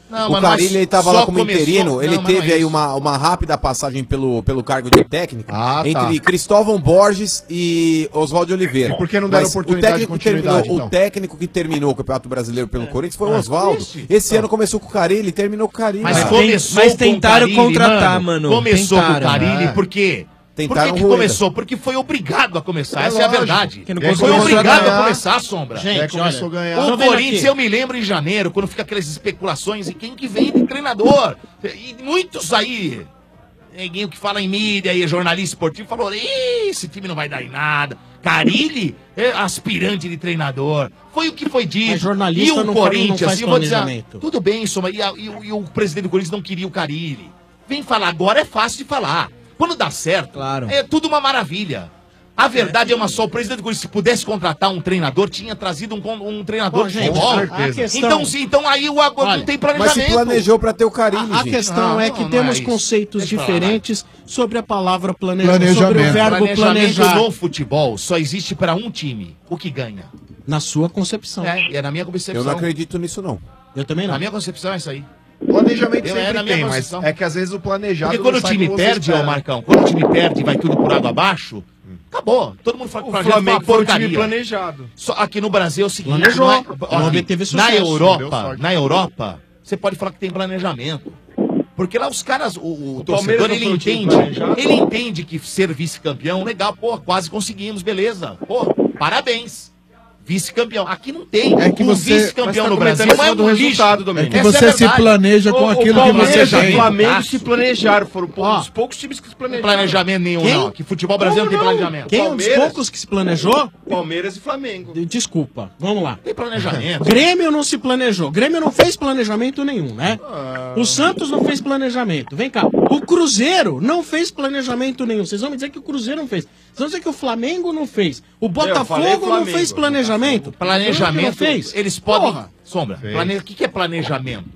O mas Carille, ele tava só lá como começou- interino, ele Não, mas não teve é aí isso. uma rápida passagem pelo cargo de técnico tá. entre Cristóvão Borges e Oswaldo Oliveira. E por que não deram Mas oportunidade de continuidade, então? O técnico que terminou o Campeonato Brasileiro pelo Corinthians foi o Oswaldo. triste. Esse ano começou com o Carille e terminou com o Carille. Mas cara. começou tentaram com o Carille, contratar, mano. Começou Tentaram. com o Carille, É. por quê? Por Tentaram que, que Rueda. começou? Porque foi obrigado a começar, É essa é a lógico. verdade. Que não Foi começou obrigado a a ganhar. começar, Sombra. Gente, começou a ganhar. O Tô vendo Corinthians, aqui. eu me lembro em janeiro, quando fica aquelas especulações e quem que vem de treinador. E muitos aí, ninguém que fala em mídia aí, jornalista esportivo, falou, "Ih, esse time não vai dar em nada. Carille é aspirante de treinador. Foi o que foi dito. Mas jornalista e o não Corinthians, faz eu vou dizer, planejamento. tudo bem, Sombra, e o presidente do Corinthians não queria o Carille. Vem falar, agora é fácil de falar. Quando dá certo, é tudo uma maravilha. A verdade é uma só, o presidente do Corinthians, se pudesse contratar um treinador, tinha trazido um treinador Bom, de gente, futebol. a questão- Então aí o agora não tem planejamento. Mas se planejou pra ter o Carille, A gente. questão é que não temos é isso. conceitos Deixa pra lá, diferentes sobre a palavra planejamento, sobre o verbo Planejamento planejar. no futebol só existe para um time, o que ganha. Na sua concepção. É na minha concepção. Eu não acredito nisso, não. Eu também não. Na minha concepção é isso aí. Planejamento Eu- sempre na minha tem, mas concepção. é que às vezes o planejado Porque quando não o sai time como você perde, espera. ó, Marcão, quando o time perde e vai tudo por água abaixo, acabou. Todo mundo fala que O projeto foi uma Flamengo foi um porcaria. time planejado. Só aqui no Brasil é o seguinte, Planejou. não é- Não aqui, obteve na sucesso. Deu Europa, sorte. você pode falar que tem planejamento. Porque lá os caras, o Palmeiras torcedor, não ele foi um time entende, planejado? ele entende que ser vice-campeão, legal, pô, quase conseguimos, beleza. Pô, parabéns. Vice-campeão. Aqui não tem. É que o você- vice-campeão mas tá no Brasil comentando é em cima do um lixo. resultado, Domênico. É que Essa você a se verdade. planeja com aquilo que você Palmeiras tem. e o Flamengo Taço. se planejaram, foram dos poucos times que se Não planejaram. tem planejamento nenhum, Quem? não. Que futebol brasileiro não tem planejamento. Quem é um dos poucos que se planejou? Palmeiras e Flamengo. Desculpa, vamos lá. Tem planejamento. Grêmio não se planejou. Grêmio não fez planejamento nenhum, né? O Santos não fez planejamento. Vem cá. O Cruzeiro não fez planejamento nenhum. Vocês vão me dizer que o Cruzeiro não fez. Vocês vão dizer que o Flamengo não fez. O falei Botafogo não Flamengo. fez planejamento. Planejamento, Não fez. eles podem... Porra. Sombra, o que é planejamento?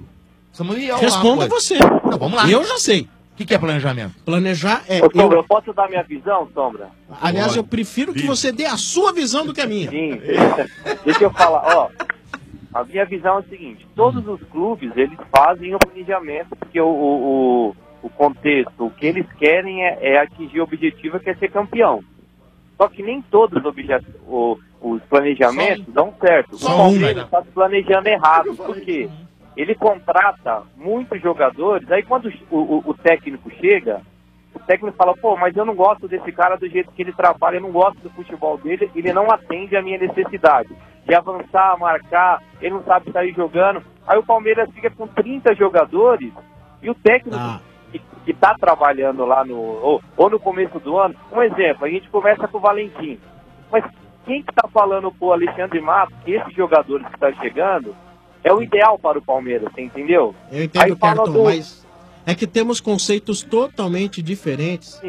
Responda você. Não, vamos lá. Eu já sei. O que é planejamento? Planejar é. Ô, Sombra, eu posso dar minha visão, Sombra? Aliás, eu prefiro que você dê a sua visão do que a minha. Sim. Deixa eu falar, ó. A minha visão é o seguinte, todos os clubes, eles fazem o planejamento, porque o contexto, o que eles querem é atingir o objetivo, que é ser campeão. Só que nem todos os planejamentos dão certo. O Palmeiras está se planejando errado, porque ele contrata muitos jogadores, aí quando o técnico chega, o técnico fala, pô, mas eu não gosto desse cara do jeito que ele trabalha, eu não gosto do futebol dele, ele não atende a minha necessidade de avançar, marcar, ele não sabe sair jogando. Aí o Palmeiras fica com 30 jogadores e o técnico que está trabalhando lá ou no começo do ano, um exemplo, a gente começa com o Valentim, mas quem que está falando pro Alexandre Matos que esses jogadores que estão chegando é o ideal para o Palmeiras, você entendeu? Eu entendo, Aí fala Carton, do- mas é que temos conceitos totalmente diferentes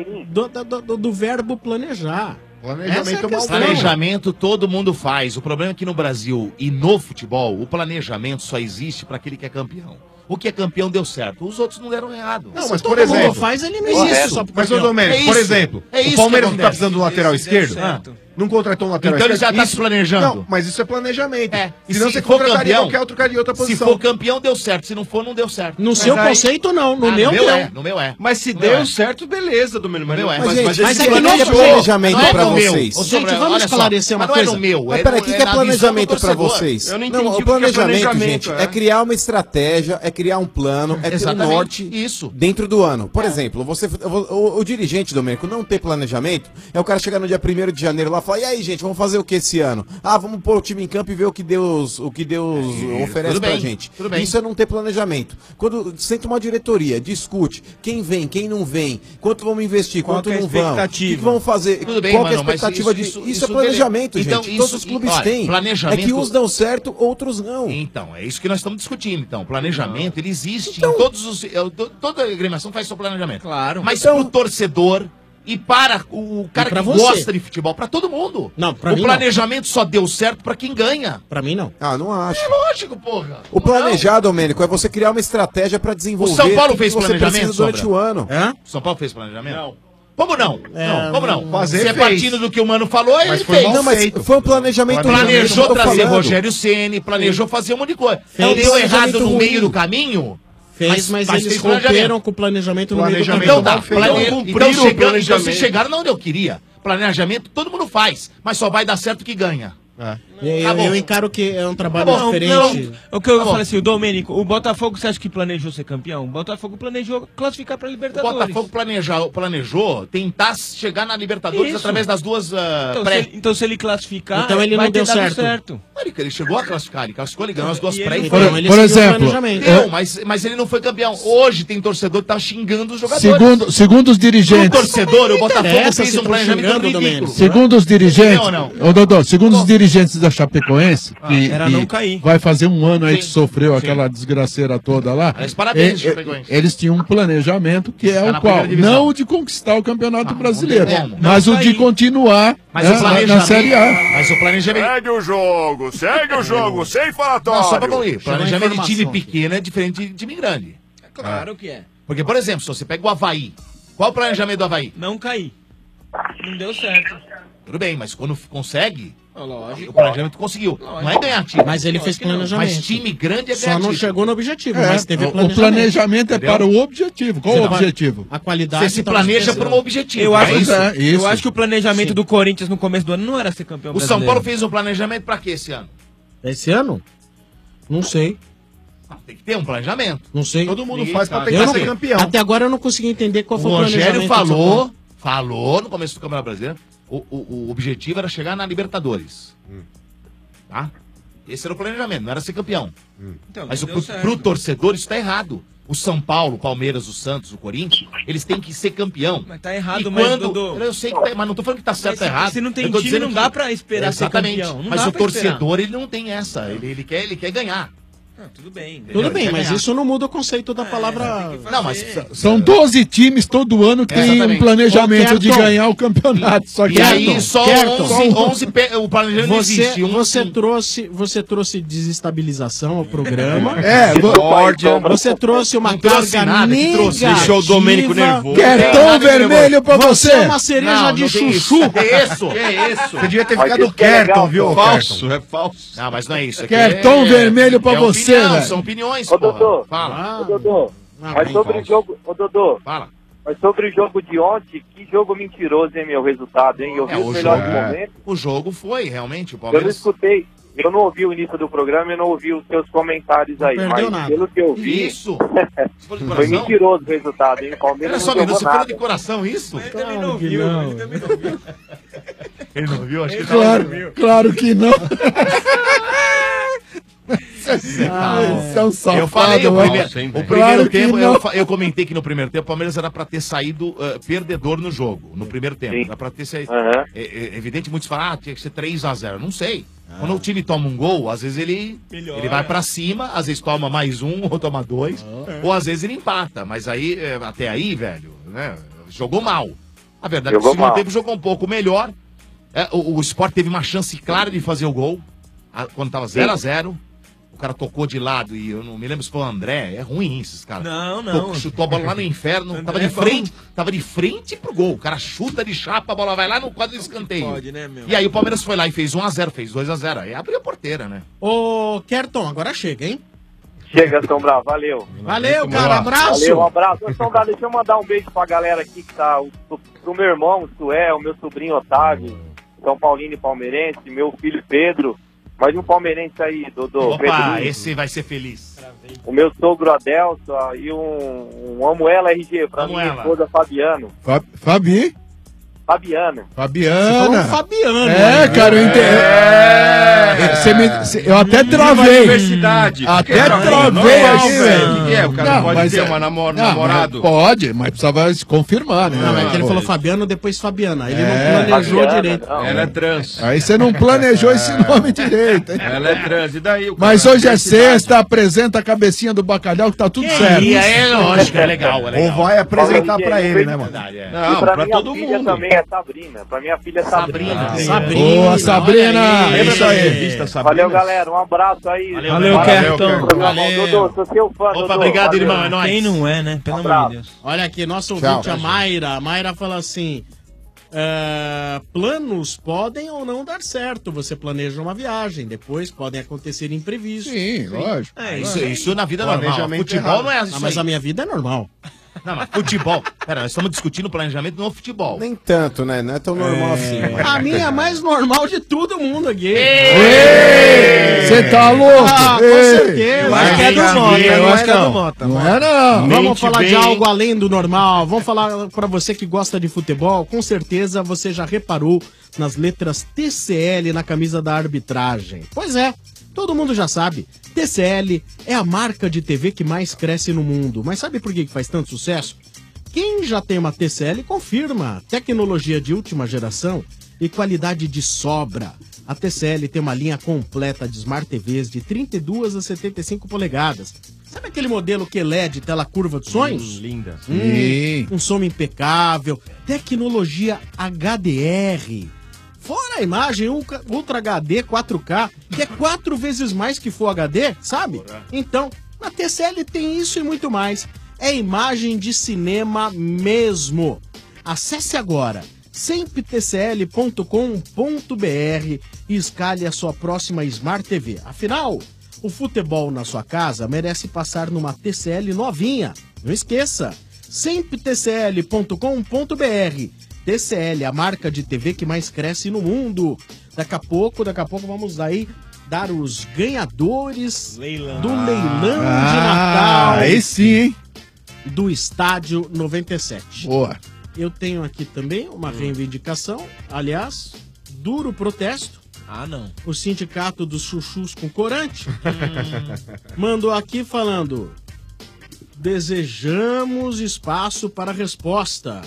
do verbo planejar. Essa é a questão. Planejamento todo mundo faz. O problema é que no Brasil e no futebol, o planejamento só existe para aquele que é campeão. O que é campeão deu certo, os outros não deram errado. Não, mas por exemplo... faz, ele não É existe isso. só pro Mas, ô campeão. Domênico, É por isso. exemplo, É isso o que Palmeiras não tá acontece. precisando do lateral Isso deu esquerdo? certo. Não contratou um lateral Então ele esquerdo? já tá se planejando. Não, mas isso é planejamento. E Senão se você for contrataria campeão, qualquer outro cara de outra Se posição. for campeão, deu certo. Se não for, não deu certo. No seu conceito, não. No meu, meu deu. é. No meu é. Mas se No meu deu é. certo, beleza, Domênico. Mas, Meu é. mas, Mas esse é que não planejamento- é planejamento Não é pra no meu. vocês. Ô, Gente, Sombra, vamos olha só, esclarecer uma mas não coisa. é no meu. Mas é peraí, no- o que é na visão do planejamento pra torcedor. vocês? Eu não entendi Não, o o que que é planejamento, planejamento, gente, é. é criar uma estratégia, é criar um plano, é ter um Exatamente. norte Isso. dentro do ano. Por exemplo, o dirigente, Domênico, não ter planejamento é o cara chegar no dia 1º de janeiro lá e falar, e aí, gente, vamos fazer o que esse ano? Ah, vamos pôr o time em campo e ver o que Deus oferece tudo pra bem, gente. tudo bem. Isso é não ter planejamento. Quando senta uma diretoria, discute quem vem, quem não vem, quanto vamos investir, Qual quanto que é a não vamos, o que expectativa? que vamos fazer, Tudo bem, qual que é a mano, mas expectativa isso é planejamento, então, gente. isso- Todos os clubes olha, têm. planejamento- É que uns dão certo, outros não. Então, é isso que nós estamos discutindo. Então, planejamento, ele existe em todos os... Toda agremiação faz seu planejamento. Claro. Mas Então- pro torcedor e para o cara pra que você. gosta de futebol, para todo mundo. Não, pra o mim planejamento só deu certo para quem ganha. Pra mim, não. Ah, não acho. É lógico, porra. O planejar, Domênico, é você criar uma estratégia pra O desenvolver. São Paulo tudo fez que você planejamento, precisa durante Sombra? o ano. São Paulo fez planejamento? Não. Como não? Como não? fazer Se é fez. partindo do que o Mano falou, ele Mas foi fez. mal Não, mas feito. foi um planejamento ruim, Planejou eu tô trazer falando. Rogério Ceni, planejou fazer um monte de coisa. Fez. Deu errado Planejamento no ruim. meio do caminho. Fez, mas eles fez romperam com o planejamento no meio do caminho. Então tá, Cumpriram então o chegando, então planejamento. vocês chegaram onde eu queria. Planejamento todo mundo faz, mas só vai dar certo que ganha. Eu encaro que é um trabalho Tá bom, diferente. O que eu Tá bom. falo assim, o Domênico, o Botafogo, você acha que planejou ser campeão? O Botafogo planejou classificar pra O Libertadores. Botafogo planejou tentar chegar na Libertadores Isso. através das duas Então, se ele classificar, Então ele vai não ter deu dado certo. Ele chegou a classificar, ele classificou, ele ganhou as duas E pré. ele- Por exemplo, Não, mas ele não foi campeão. Hoje tem torcedor que tá xingando os jogadores. segundo os dirigentes. O torcedor, o Botafogo interessa fez se um tão planejamento xingando, ridículo. Domênico. Segundo os dirigentes, Entendeu ou não? ô Dodô, segundo os dirigentes da Chapecoense, que, era que não cair. vai fazer um ano aí Sim. que sofreu aquela desgraceira toda lá. Mas parabéns, Chapecoense. Eles tinham um planejamento que é Tá o na qual? primeira divisão. Não o de conquistar o Campeonato Brasileiro, tem como. mas Não o de cair. continuar Mas né, o planejamento, na Série A. Mas o planejamento. Segue o jogo, sem falatório. Não, só pra concluir. Chegou a Planejamento de time informação. pequeno é diferente de time grande. Claro que é. Porque, por exemplo, se você pega o Avaí, qual o planejamento do Avaí? Não cair. Não deu certo. Tudo bem, mas quando consegue, Lógico. o planejamento conseguiu. Não é ganhar time. Mas ele fez planejamento. Mas time grande é ganhar Só não time. chegou no objetivo, É, mas teve o planejamento. planejamento é Entendeu? para o objetivo. Qual o Você tá- objetivo? A qualidade. Você se então, planeja esqueceu. por um objetivo. Eu acho, é isso. eu acho que o planejamento do Corinthians no começo do ano não era ser campeão O São brasileiro. Paulo fez um planejamento pra quê esse ano? Esse ano? Não sei. Tem que ter um planejamento. Não sei. Todo mundo Ninguém faz pra sabe. tentar Eu não- ser campeão. Até agora eu não consegui entender qual O foi o Rogério planejamento. do São Paulo. falou no começo do Campeonato Brasileiro, o objetivo era chegar na Libertadores. Tá? Esse era o planejamento, não era ser campeão. Então, Mas não pro, deu certo. pro torcedor isso tá errado. O São Paulo, o Palmeiras, o Santos, o Corinthians, eles têm que ser campeão. Mas tá errado, E mas, quando, Dodô, eu sei que tá, mas não tô falando que tá certo ou Mas errado. se não tem Eu tô time, dizendo não dá pra esperar ser Exatamente. campeão. Não Mas dá o pra esperar. torcedor, ele não tem essa. Ele quer ganhar. Tudo bem. Tudo bem, Ele mas quer isso não muda o conceito da palavra. Não, mas São 12 times todo ano que tem um Exatamente. planejamento Ô, de Kerton. ganhar o campeonato. Só que E aí só Kerton. 11 o planejamento não existe. Você trouxe desestabilização ao programa. Você trouxe uma Não trouxe carga nada, que trouxe. negativa. Deixou o Domênico nervoso. Cartão vermelho pra você. é uma cereja de chuchu. Que isso? Você devia ter Mas ficado isso que é Kerton, legal, viu? pô. Kerton? É falso. Não, mas não é isso. Aqui Cartão vermelho pra é você, opinião, velho. São opiniões, Ô, porra. Dodô. Fala. Ô, Dodô. Mas bem sobre o falso. jogo. Ô, Dodô. Fala. Mas sobre o jogo de ontem, que jogo mentiroso, hein, meu resultado, hein? Eu vi os melhores momentos. O jogo foi, realmente. O Eu não Palmeiras. escutei. Eu não ouvi o início do programa e não ouvi os seus comentários aí. perdeu Mas nada. pelo que eu vi. Isso. For de Foi coração? mentiroso o resultado, hein? O Palmeiras Olha só, não menino, jogou você falou nada. de coração isso? Ele também não viu. Ele também não viu. Ele não viu? Acho que Claro que não. Você é um safado, eu falei, o mano. primeiro Claro que tempo, não. eu comentei que no primeiro tempo o Palmeiras era pra ter saído perdedor no jogo, no primeiro tempo. Era pra ter saído. É evidente, muitos falam, tinha que ser 3-0. Não sei. Quando o time toma um gol, às vezes ele vai pra cima, às vezes toma mais um ou toma dois, ou às vezes ele empata. Mas aí, até aí, velho, né, jogou mal. A verdade é que o segundo tempo jogou um pouco melhor. O Sport teve uma chance clara de fazer o gol, quando tava 0-0. O cara tocou de lado e eu não me lembro se foi o André. É ruim esses caras. Não. Chutou a bola lá no inferno, André tava de frente pro gol. O cara chuta de chapa, a bola vai lá no quadro de escanteio. Pode, né, meu? E aí o Palmeiras foi lá e fez 1-0, fez 2-0. Aí abriu a porteira, né? Ô, Kerton, agora chega, hein? Chega, São Bravo, valeu. Valeu, cara, abraço. Valeu, um abraço. Ô, São Bravo, deixa eu mandar um beijo pra galera aqui que tá, pro meu irmão, o Sué, o meu sobrinho Otávio, São Paulino e palmeirense, meu filho Pedro, mais um palmeirense aí, Dodô. Opa, Pedro, esse vai ser feliz. o meu sogro Adelso e um Amuela RG, pra minha Amuela. esposa Fabiano. Fabi? Fabiana. Fabiana. Fabiana. É, cara, eu entendi. Eu até travei. Universidade. Até Que é travei normal, aqui, velho. velho. O que é? O cara Não, pode mas ter é- uma Não, namorado? mas pode, mas precisava se confirmar, né? Não, é que ele Pô. falou Fabiano, depois Fabiana. Ele É. não planejou Fabiana, direito. não. Ela é trans. Aí você não planejou esse nome direito, hein? Ela é trans. E daí? O cara Mas hoje é universidade. sexta, apresenta a cabecinha do bacalhau que tá tudo certo. E é lógico, é legal, é legal. Ou vai apresentar pra ele, né, mano? Verdade, é. Não, e pra pra minha todo filha mundo. também, é Sabrina. Pra minha filha é Sabrina. Boa, Sabrina! É isso aí. Valeu, galera. Um abraço aí. Valeu, Kerton. Dudu, sou seu fã, Opa, Dudu. obrigado, Valeu. irmão. É nóis. Quem não é, né? Pelo amor de Deus. Olha aqui, nosso Tchau. ouvinte, a Mayra. A Mayra fala assim: planos podem ou não dar certo. Você planeja uma viagem, depois podem acontecer imprevistos. Sim, lógico. Isso na vida normal. Futebol não é isso. Mas a minha vida é normal. Não, mas futebol. Pera, nós estamos discutindo planejamento no futebol. Nem tanto, né? Não é tão normal assim. mas- A minha é a mais normal de todo mundo aqui. Você tá louco? Com Ei! certeza. Eu acho que é do Mota, eu acho que é do Mota. Não é não. Vamos Mente falar de bem. algo além do normal. Vamos falar pra você que gosta de futebol. Com certeza você já reparou nas letras TCL na camisa da arbitragem. Pois é, todo mundo já sabe. TCL é a marca de TV que mais cresce no mundo. Mas sabe por que faz tanto sucesso? Quem já tem uma TCL confirma. Tecnologia de última geração e qualidade de sobra. A TCL tem uma linha completa de Smart TVs de 32 a 75 polegadas. Sabe aquele modelo QLED, tela curva de sonhos? Linda. Um som impecável. Tecnologia HDR. Fora a imagem Ultra HD 4K, que é 4 vezes mais que Full HD, sabe? Então, na TCL tem isso e muito mais. É imagem de cinema mesmo. Acesse agora semptcl.com.br e escalhe a sua próxima Smart TV. Afinal, o futebol na sua casa merece passar numa TCL novinha. Não esqueça, semptcl.com.br. TCL, a marca de TV que mais cresce no mundo. Daqui a pouco vamos aí dar os ganhadores do leilão de Natal. Aí sim, hein? Do Estádio 97. Boa. Eu tenho aqui também uma reivindicação, aliás, duro protesto. Ah, não. O sindicato dos chuchus com corante mandou aqui falando: desejamos espaço para resposta.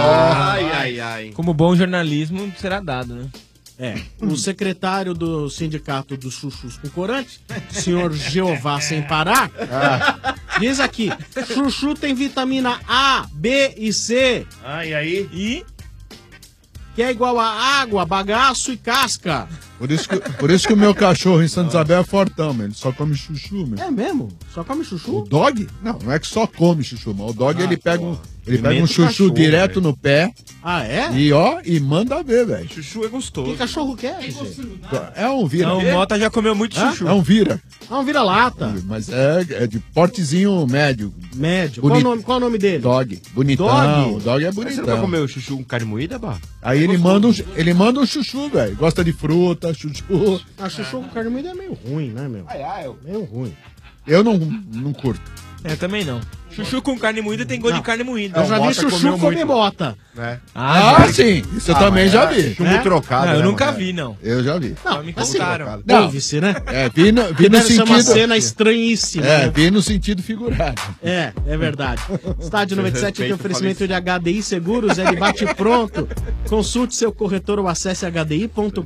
Ai. Como bom jornalismo será dado, né? O secretário do sindicato dos chuchus com corante, senhor Jeová sem parar, diz aqui: chuchu tem vitamina A, B e C. E aí? E que é igual a água, bagaço e casca. Por isso que o meu cachorro em Santa Isabel é fortão, meu. Ele só come chuchu, meu. É mesmo? Só come chuchu? O dog? Não é que só come chuchu, mas o dog ele pega um Alimenta o chuchu cachorro, direto no pé. Ah, é? E manda ver, velho. Chuchu é gostoso. Que cachorro que é? É um vira. Não, o Mota já comeu muito chuchu. É um vira. É um vira-lata. Mas é de portezinho médio. Médio. Bonito. Qual o nome dele? Dog. Bonitão. Dog? O dog é Mas você bonitão. nunca comeu chuchu com carne moída, Bah? Aí ele manda um chuchu, velho. Gosta de fruta, chuchu. A chuchu com carne moída é meio ruim, né, meu? Meio ruim. Eu não curto. Também não. Chuchu com carne moída tem gosto de carne moída. Eu já vi chuchu comer bota. Sim. Isso eu também já vi. Chumbo trocado. Não, eu né, nunca mano? vi, não. Eu já vi. Não, me assim, contaram. ouve-se, né? Vi no Deve ser uma sentido... cena estranhíssima. né? Vi no sentido figurado. É verdade. Estádio 97 tem oferecimento de HDI Seguros, é de bate pronto. Consulte seu corretor ou acesse hdi.com.br.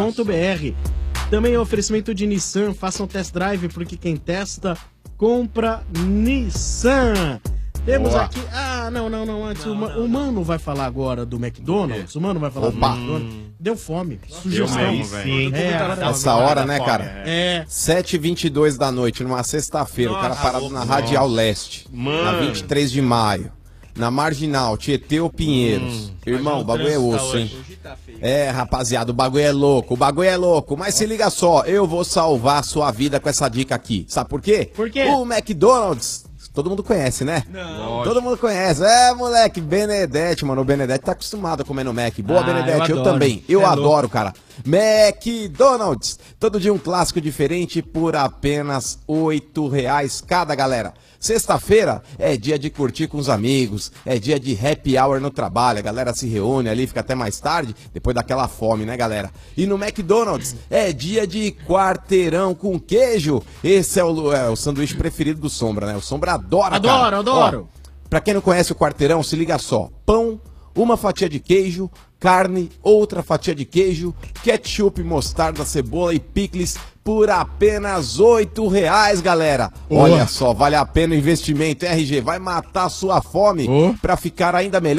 Também é oferecimento de Nissan, faça um test drive, porque quem testa, compra Nissan. Temos Boa. aqui... não, antes o Mano vai falar agora do McDonald's. O Mano vai falar do McDonald's. Deu fome. Sugestão. mesmo, velho. Essa hora, né, cara? É. 7h22 da noite, numa sexta-feira, o cara parado na Radial Leste, na Mano. 23 de maio, na Marginal, Tietê ou Pinheiros. Irmão, o bagulho é osso, hein? Rapaziada, o bagulho é louco, mas se liga só, eu vou salvar a sua vida com essa dica aqui. Sabe por quê? Por quê? O McDonald's, todo mundo conhece, né? Não. Todo mundo conhece. Moleque, Benedete, mano. O Benedete tá acostumado a comer no Mac. Boa, Benedete, eu adoro. também. Eu É adoro, louco. cara. McDonald's. Todo dia um clássico diferente por apenas R$8 cada, galera. Sexta-feira é dia de curtir com os amigos, é dia de happy hour no trabalho, a galera se reúne ali, fica até mais tarde, depois daquela fome, né, galera? E no McDonald's é dia de quarteirão com queijo. Esse é o sanduíche preferido do Sombra, né? O Sombra adora, cara. Adoro. Ó, pra quem não conhece o quarteirão, se liga só. Pão, uma fatia de queijo, carne, outra fatia de queijo, ketchup, mostarda, cebola e picles por apenas R$8, galera. Olha só, vale a pena o investimento, RG. Vai matar a sua fome pra ficar ainda melhor.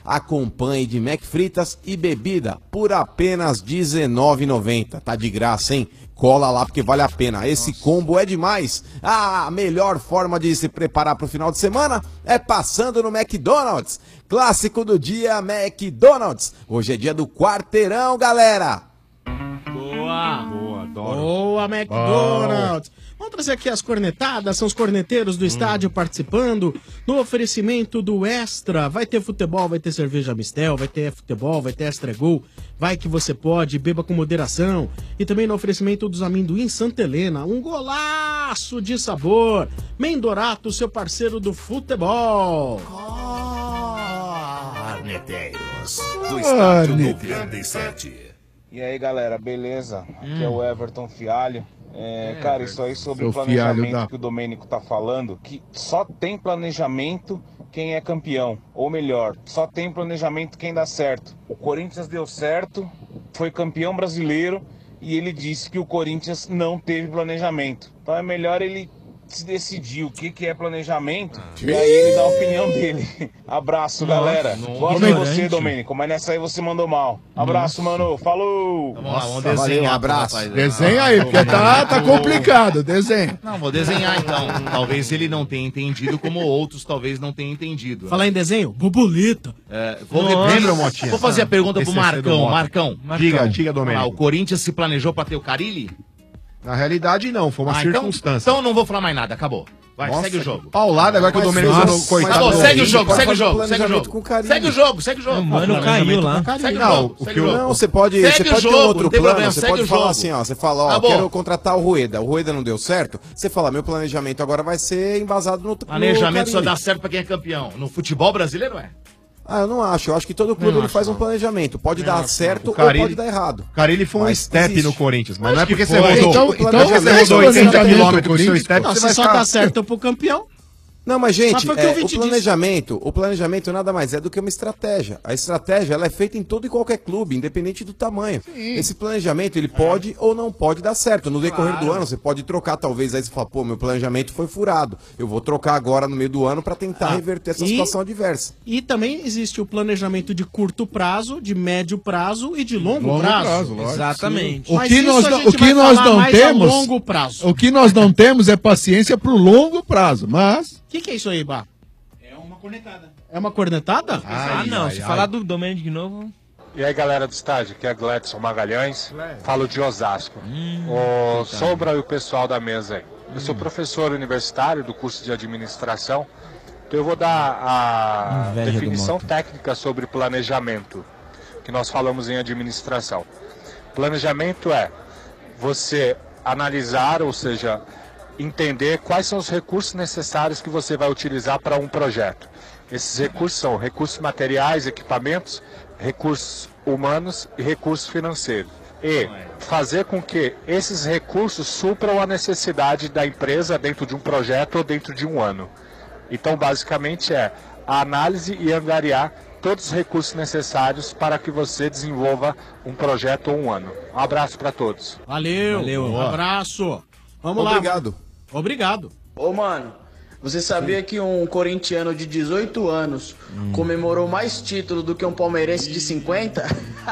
Acompanhe de McFritas e bebida por apenas R$19,90. Tá de graça, hein? Cola lá porque vale a pena. Esse combo é demais. A melhor forma de se preparar para o final de semana é passando no McDonald's. Clássico do dia, McDonald's. Hoje é dia do quarteirão, galera. Boa. Boa, adoro. Boa, McDonald's. Vamos trazer aqui as cornetadas, são os corneteiros do estádio participando no oferecimento do Extra. Vai ter futebol, vai ter cerveja Mistel, vai ter futebol, vai ter Extra Gol. Vai que você pode, beba com moderação. E também no oferecimento dos amendoins Santa Helena, um golaço de sabor. Mendorato, seu parceiro do futebol. Corneteiros do estádio 97. E aí, galera, beleza? Aqui é o Everton Fialho. Cara, isso aí sobre Seu o planejamento Fialho que o Domênico tá falando, que só tem planejamento quem é campeão. Ou melhor, só tem planejamento quem dá certo. O Corinthians deu certo, foi campeão brasileiro e ele disse que o Corinthians não teve planejamento. Então é melhor ele se decidir o que é planejamento e aí ele dá a opinião dele. Abraço, galera. Gosto de você, Domênico, mas nessa aí você mandou mal. Abraço, mano. Falou! Vamos desenhar, abraço. rapaz. Desenha aí, porque tá complicado. Desenha. Não, vou desenhar então. Talvez ele não tenha entendido, como outros talvez não tenham entendido. Falar em desenho, borboleta. Lembra, Motinha? Vou fazer a pergunta pro Marcão. Marcão. Diga, Domênico. O Corinthians se planejou pra ter o Carille? Na realidade, não. Foi uma circunstância. Então não vou falar mais nada, acabou. Vai, Nossa, segue o jogo. Paulada, agora que o Domênico coitado. Acabou, segue o jogo, segue o Pode jogo, fazer segue o planejamento jogo. com carinho. Segue o jogo, segue o jogo. O mano caiu lá. Segue o Não, jogo, o segue que o eu- jogo. Não, você pode Segue o ter jogo, um outro não tem plano, problema, você segue pode o falar jogo. assim, ó, você fala, ó, Acabou. quero contratar o Rueda não deu certo, você fala, meu planejamento agora vai ser embasado no Planejamento só Carille. dá certo pra quem é campeão. No futebol brasileiro é. Ah, eu não acho, eu acho que todo clube ele faz um planejamento, pode dar certo ou Carille- pode dar errado. O Carille foi um Mas step existe. no Corinthians, mas não é Acho que porque você foi. rodou. Então, Não é porque você rodou 80 quilômetros pro seu step, Não, você se vai só ficar... dá certo pro campeão. Não, mas gente, Mas foi o que o ouvinte o planejamento nada mais é do que uma estratégia. A estratégia ela é feita em todo e qualquer clube, independente do tamanho. Esse planejamento ele pode ou não pode dar certo. No decorrer do ano você pode trocar, talvez aí você fala, pô, meu planejamento foi furado. Eu vou trocar agora no meio do ano para tentar reverter essa situação adversa. E também existe o planejamento de curto prazo, de médio prazo e de longo, Longo prazo. prazo, lógico. Exatamente. O Mas que isso nós a não, gente o que vai nós falar não mais a temos, longo prazo. o que nós não temos é paciência pro longo prazo, mas O que é isso aí, Bá? É uma cornetada. É uma cornetada? Se falar do Domênico de novo... E aí, galera do estádio, aqui é Gledson Magalhães, falo de Osasco. O Sombra e o pessoal da mesa aí. Eu sou professor universitário do curso de administração, então eu vou dar a Inveja do definição Mota. técnica sobre planejamento, que nós falamos em administração. Planejamento é você analisar, ou seja, entender quais são os recursos necessários que você vai utilizar para um projeto. Esses recursos são recursos materiais, equipamentos, recursos humanos e recursos financeiros. E fazer com que esses recursos supram a necessidade da empresa dentro de um projeto ou dentro de um ano. Então, basicamente, é a análise e angariar todos os recursos necessários para que você desenvolva um projeto ou um ano. Um abraço para todos. Valeu, um abraço. Vamos Obrigado. lá. Obrigado. Ô, mano, você sabia que um corintiano de 18 anos comemorou mais títulos do que um palmeirense de 50?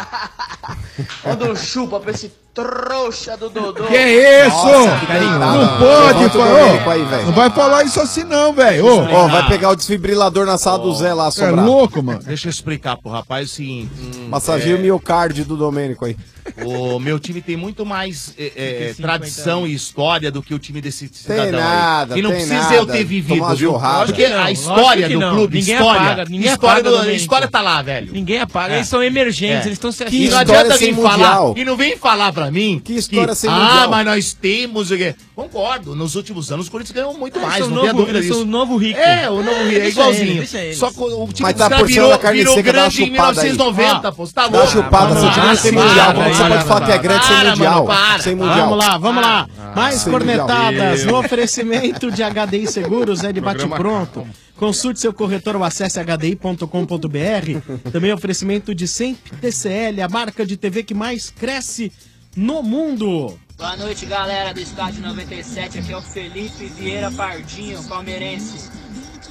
Manda um chupa pra esse trouxa do Dodô. que é isso? Não pode, Levanta o Domênico aí, velho. não vai falar isso assim não, velho. Ô, Ó, vai pegar o desfibrilador na sala do Zé lá, é assombrar. louco, mano. Deixa eu explicar pro rapaz o seguinte. Massageia o miocárdio do Domênico aí. O meu time tem muito mais tradição e história do que o time desse Tem cidadão nada, aí. E não tem precisa nada. eu ter vivido, Tomar viu? jorrada. Porque Lógico que a não, história lógico que do não. clube, Ninguém história, apaga, ninguém história, apaga, a Domênico. história tá lá, velho. Ninguém apaga, eles são emergentes, eles estão se Que E não história adianta sem alguém falar, mundial. e não vem falar pra mim Que história sem ah, mundial. mas nós temos... o quê? Concordo, nos últimos anos os Corinthians ganham muito mais, são não novo- tenha dúvida eles disso. são o novo rico. É, o novo rico, é Deixa igualzinho. ele, deixa ele. Só que o time Mas dos tá caras porção da carne virou seca, dá uma grande em chupada aí. 1990, pô, você tá Dá louco. chupada, Vamos seu lá, time é sem para, mundial. Como que você para, pode falar que é grande sem para, mundial? mano, para. Sem mundial. Vamos lá. Mais Sem cornetadas mundial. no oferecimento de HDI Seguros, é de bate-pronto. Consulte seu corretor ou acesse hdi.com.br. Também oferecimento de Sempre TCL, a marca de TV que mais cresce no mundo. Boa noite, galera do Estádio 97. Aqui é o Felipe Vieira Pardinho, palmeirense.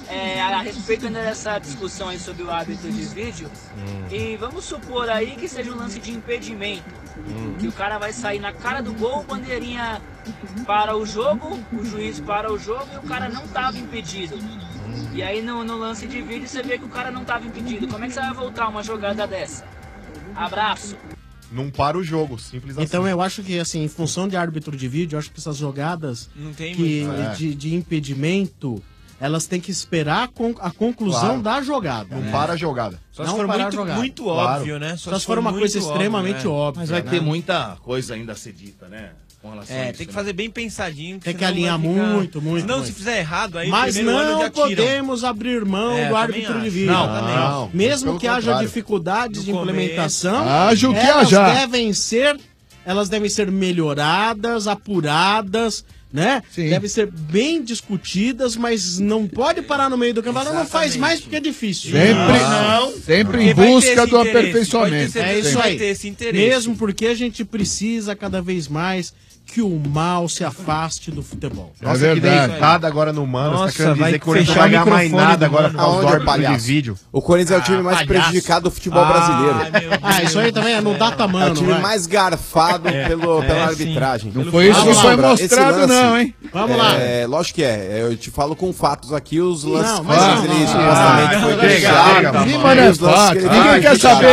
a respeito ainda dessa discussão aí sobre o árbitro de vídeo, e vamos supor aí que seja um lance de impedimento, que o cara vai sair na cara do gol, bandeirinha para o jogo, o juiz para o jogo e o cara não estava impedido. E aí no lance de vídeo você vê que o cara não estava impedido. Como é que você vai voltar uma jogada dessa? Abraço. Não para o jogo, simples assim. Então eu acho que, assim, em função de árbitro de vídeo, eu acho que essas jogadas Não tem que, muito. de impedimento, elas têm que esperar a conclusão Claro. da jogada. Não para a jogada. Só se Não for parar a muito, jogada. muito Claro. óbvio, né? Só se for uma coisa muito extremamente óbvia. Mas vai né? ter muita coisa ainda a ser dita, né? Com relação a isso, tem que né? fazer bem pensadinho. Tem que senão alinhar vai ficar- muito, muito. Senão, muito. se fizer errado, aí Mas primeiro ano não já tiram. podemos abrir mão É, do também árbitro de acho. vídeo. Não, Mesmo pelo que haja contrário. dificuldades de No começo. implementação, Haja o que elas haja. elas devem ser melhoradas, apuradas, né? Devem ser bem discutidas, mas não pode parar no meio do campeonato. Não faz mais porque é difícil. Sempre em busca do aperfeiçoamento. É isso Sempre. aí. ter esse interesse. Mesmo porque a gente precisa cada vez mais que o mal se afaste do futebol. Nossa, que deitada agora no Mano. Você tá querendo dizer que o Corinthians não vai ganhar mais nada agora por causa do Aonde, árbitro de palhaço? vídeo? O Corinthians é o time mais palhaço. prejudicado do futebol brasileiro. Isso aí também é no data É o mano, time vai. mais garfado pela arbitragem. Não foi isso que foi mostrado, não, hein? Vamos lá. Lógico que é. Eu te falo com fatos aqui, os lances Não, mas que ele supostamente foi deixado. Que mano é fato? Ninguém quer saber.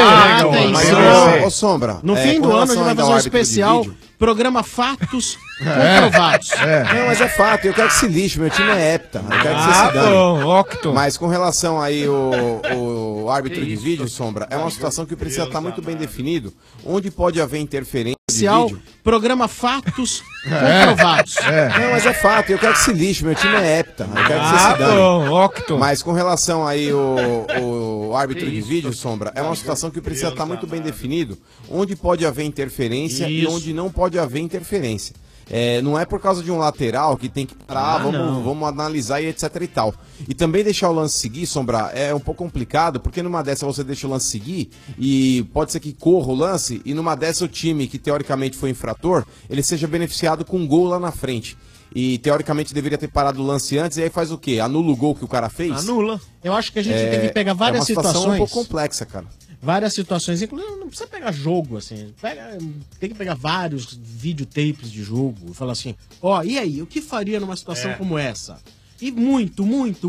Ô, Sombra. No fim do ano a gente vai fazer um especial, programa Fatos Comprovados. Não, mas é fato, eu quero que se lixe, meu time é hepta. Eu quero que você se dane. Octo. Mas com relação aí o árbitro de vídeo, Sombra, é uma situação que precisa estar muito bem definido, onde pode haver interferência de Especial, vídeo. programa Fatos Comprovados. Não, mas é fato, eu quero que se lixe, meu time é hepta. Eu quero que você se dane. Octo. Mas com relação aí o árbitro de vídeo, Sombra, é uma situação que precisa estar muito bem definido, onde pode haver interferência e Isso. onde não pode haver interferência. Não é por causa de um lateral que tem que parar, vamos analisar e etc e tal. E também deixar o lance seguir, Sombra, é um pouco complicado, porque numa dessa você deixa o lance seguir e pode ser que corra o lance e numa dessa o time que teoricamente foi infrator, ele seja beneficiado com um gol lá na frente. E teoricamente deveria ter parado o lance antes, e aí faz o quê? Anula o gol que o cara fez? Anula. Eu acho que a gente tem que pegar várias uma situação situações. um pouco complexa, cara. Várias situações, inclusive não precisa pegar jogo, assim, tem que pegar vários videotapes de jogo e falar assim, e aí, o que faria numa situação como essa? E muito.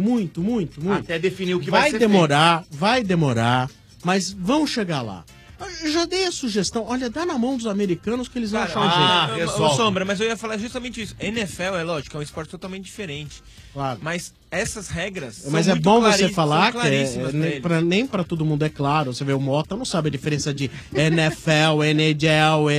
Até definir o que vai ser Vai demorar, mas vão chegar lá. Eu já dei a sugestão, olha, dá na mão dos americanos que eles vão achar um jeito. Ô, Sombra, mas eu ia falar justamente isso. NFL, é lógico, é um esporte totalmente diferente. Claro. Mas essas regras Mas são é muito bom você claríssimas, falar são que claríssimas pra eles. nem pra todo mundo é claro. Você vê, o Mota não sabe a diferença de NFL, NHL,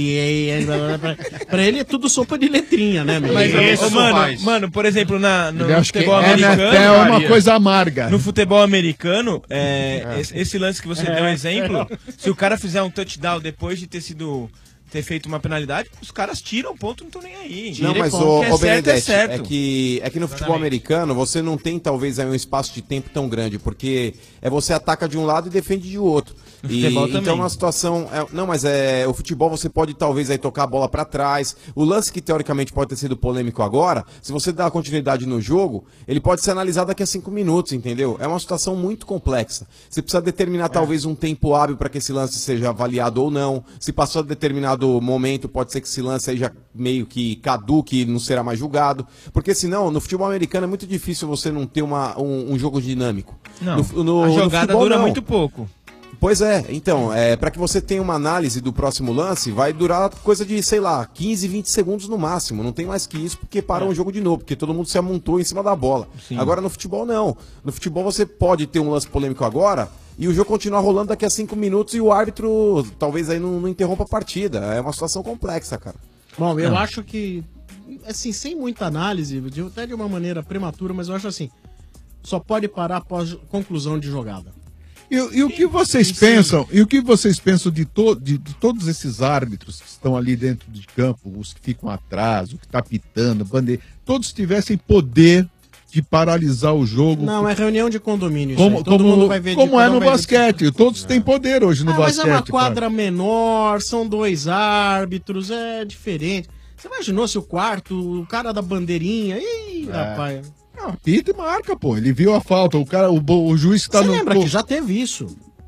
NBA. Pra ele é tudo sopa de letrinha, né, meu? Mas, mano, por exemplo, no Eu acho que futebol americano. NFL é uma coisa amarga. No futebol americano, esse lance que você deu exemplo, se o cara fizer um touchdown depois de ter feito uma penalidade, os caras tiram o ponto, não estão nem aí. Não, mas o Benedetti, certo. é que no futebol americano você não tem talvez aí um espaço de tempo tão grande, porque você ataca de um lado e defende de outro. futebol Então também. uma situação, o futebol você pode talvez aí tocar a bola pra trás. O lance que teoricamente pode ter sido polêmico agora, se você dá continuidade no jogo, ele pode ser analisado daqui a 5 minutos, entendeu? É uma situação muito complexa. Você precisa determinar talvez um tempo hábil para que esse lance seja avaliado ou não. Se passou a determinado momento, pode ser que esse lance aí já meio que caduque e não será mais julgado. Porque senão, no futebol americano é muito difícil você não ter um jogo dinâmico. Não, No a jogada futebol, dura não. muito pouco. Pois é, então, para que você tenha uma análise do próximo lance, vai durar coisa de, 15, 20 segundos no máximo. Não tem mais que isso, porque para um jogo de novo, porque todo mundo se amontou em cima da bola. Sim. Agora no futebol não. No futebol você pode ter um lance polêmico agora e o jogo continuar rolando daqui a 5 minutos e o árbitro talvez aí não interrompa a partida. É uma situação complexa, cara. Bom, eu acho que, assim, sem muita análise, até de uma maneira prematura, mas eu acho assim, só pode parar após conclusão de jogada. E o que vocês pensam? E o que vocês pensam de todos esses árbitros que estão ali dentro de campo, os que ficam atrás, o que está apitando, bandeira, todos tivessem poder de paralisar o jogo? Não, é reunião de condomínio. Isso aí. Todo mundo vai ver como é no vai ver- basquete, todos têm poder hoje no Mas basquete. é uma quadra menor, são 2 árbitros, é diferente. Você imaginou se o quarto, o cara da bandeirinha, rapaz... Pita e marca, pô. Ele viu a falta, o juiz que tá Você no... lembra que já teve isso?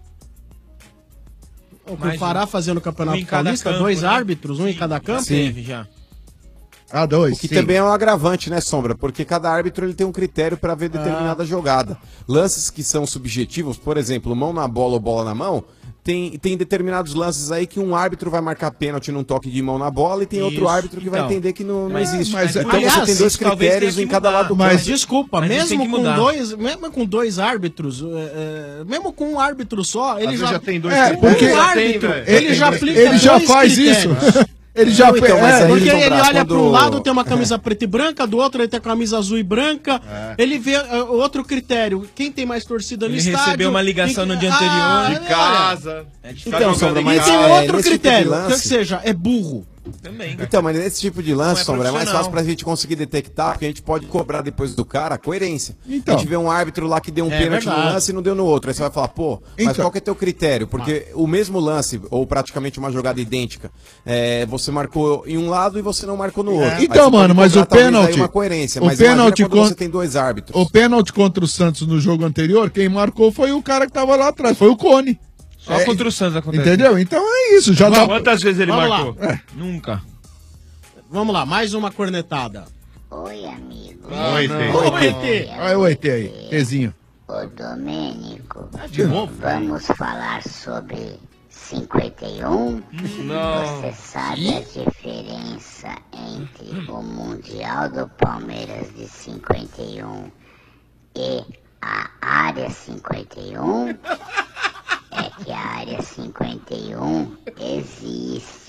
O que o Pará fazia no Campeonato em cada Paulista, campo, 2 né? árbitros, um em cada campo? Sim. já. Ah, 2. O que também é um agravante, né, Sombra? Porque cada árbitro ele tem um critério para ver determinada jogada. Lances que são subjetivos, por exemplo, mão na bola ou bola na mão, tem determinados lances aí que um árbitro vai marcar pênalti num toque de mão na bola e tem outro árbitro que vai entender que não existe. Então aliás, você tem 2 critérios em cada lado do campo. Mas desculpa, Mas isso tem mesmo que com, mudar. com dois árbitros, mesmo com um árbitro só, ele vezes já, já tem dois É, critérios. porque Um árbitro, tem, ele já aplica ele já dois faz critérios. isso. Ele já porque ele olha quando... para um lado, tem uma camisa preta e branca, do outro ele tem a camisa azul e branca. Ele vê outro critério. Quem tem mais torcida no Ele estádio? recebeu uma ligação no dia anterior. De casa. Então, Sombra, mas tem outro critério. Quer que seja, é burro. Também. Então, mas nesse tipo de lance, Sombra, é mais profissional. fácil pra gente conseguir detectar, porque a gente pode cobrar depois do cara a coerência. Então. A gente vê um árbitro lá que deu um pênalti no verdade. lance e não deu no outro. Aí você vai falar, pô, mas Então. qual que é teu critério? Porque o mesmo lance, ou praticamente uma jogada idêntica, você marcou em um lado e você não marcou no outro. Aí Então, você pode mano, mas cobrar, o talvez, pênalti... aí uma coerência. O Mas imagina pênalti quando você tem 2 árbitros. O pênalti contra o Santos no jogo anterior, quem marcou foi o cara que tava lá atrás, foi o Cone. Só contra o Santos acontece. Entendeu? Então é isso. Já dá... Quantas vezes ele Vamos marcou? lá. Nunca. Vamos lá, mais uma cornetada. Oi, amigo. Oi, ET. Olha o ET aí, Tzinho. Ô, Domênico. De novo? Vamos falar sobre 51? Não. Você sabe a diferença entre o Mundial do Palmeiras de 51 e a Área 51? É que a Área 51 existe.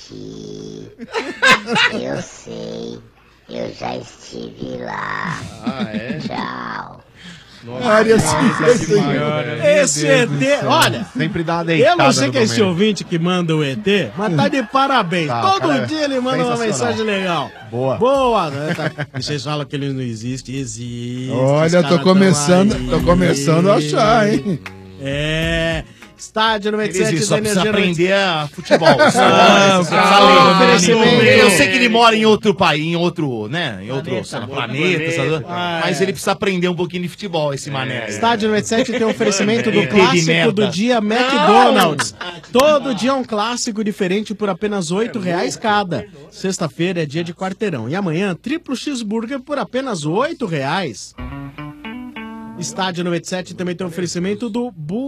Eu sei. Eu já estive lá. Ah, é? Tchau. Área 51. Esse ET, olha. Sempre dá uma Eu deitada não sei no que é esse Domênico. ouvinte que manda o ET, mas tá de parabéns. Tá, Todo cara, dia ele manda uma sensacional. mensagem legal. Boa. Boa, né? E vocês falam que ele não existe. Existe. Olha, os tô caras começando, tão tô aí. começando a achar, hein? É. Estádio 97 Ele só da precisa Energia aprender a futebol. oferecimento. Eu sei que ele mora em outro país, em outro, né? Em outro planeta, sabe? Mas ele precisa aprender um pouquinho de futebol, esse mané. Estádio 97 tem oferecimento do ET de clássico merda. do dia McDonald's. Todo dia é um clássico diferente por apenas R$ 8,00 cada. Sexta-feira é dia de quarteirão. E amanhã, triplo cheeseburger por apenas R$ 8,00. Estádio 97 também tem oferecimento do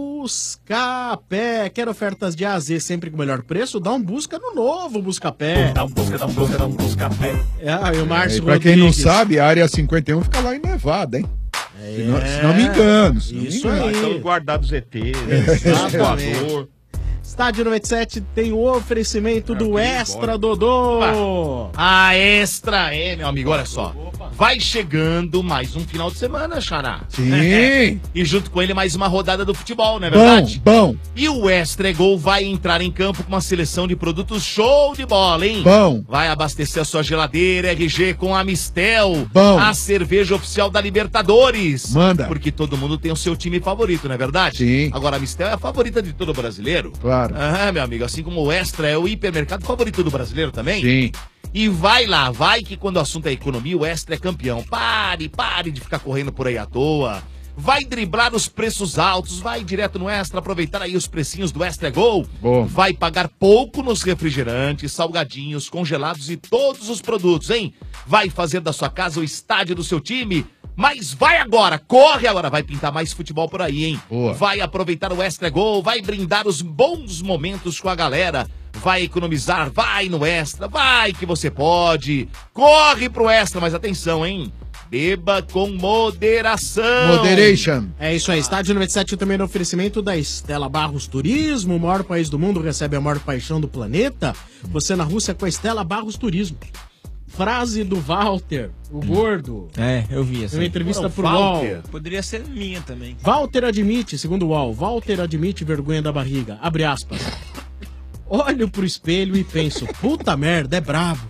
Buscapé. Quer ofertas de A a Z sempre com o melhor preço? Dá um busca no novo Buscapé. Dá um Buscapé. E o Márcio Pra quem não Rodrigues. sabe, a Área 51 fica lá em Nevada, hein? Se não me engano. Se não me Isso engano. aí. Estão guardados ET, Exatamente. voador. Estádio 97 tem o oferecimento do Extra Dodô. A Extra meu amigo, olha só. Vai chegando mais um final de semana, Xará. Sim. E junto com ele mais uma rodada do futebol, não é verdade? Bom. E o Extra Gol vai entrar em campo com uma seleção de produtos show de bola, hein? Bom. Vai abastecer a sua geladeira RG com a Mistel. Bom. A cerveja oficial da Libertadores. Manda. Porque todo mundo tem o seu time favorito, não é verdade? Sim. Agora a Mistel é a favorita de todo brasileiro. Claro. Ah, meu amigo, assim como o Extra é o hipermercado favorito do brasileiro também. Sim. E vai lá, vai que quando o assunto é economia, o Extra é campeão. Pare de ficar correndo por aí à toa. Vai driblar os preços altos, vai direto no Extra, aproveitar aí os precinhos do Extra Gol. Bom. Vai pagar pouco nos refrigerantes, salgadinhos, congelados e todos os produtos, hein? Vai fazer da sua casa o estádio do seu time. Mas vai agora, corre agora, vai pintar mais futebol por aí, hein? Boa. Vai aproveitar o Extra Gol, vai brindar os bons momentos com a galera. Vai economizar, vai no Extra, vai que você pode. Corre pro Extra, mas atenção, hein? Beba com moderação. Moderation. É isso aí, Estádio 97 também no oferecimento da Estela Barros Turismo, o maior país do mundo, recebe a maior paixão do planeta. Você na Rússia com a Estela Barros Turismo. Frase do Walter, o gordo. É, eu vi essa. Em uma entrevista Ô, pro Walter. UOL. Poderia ser minha também. Walter admite, segundo o UOL, Walter admite vergonha da barriga. Abre aspas. Olho pro espelho e penso, puta merda, é bravo.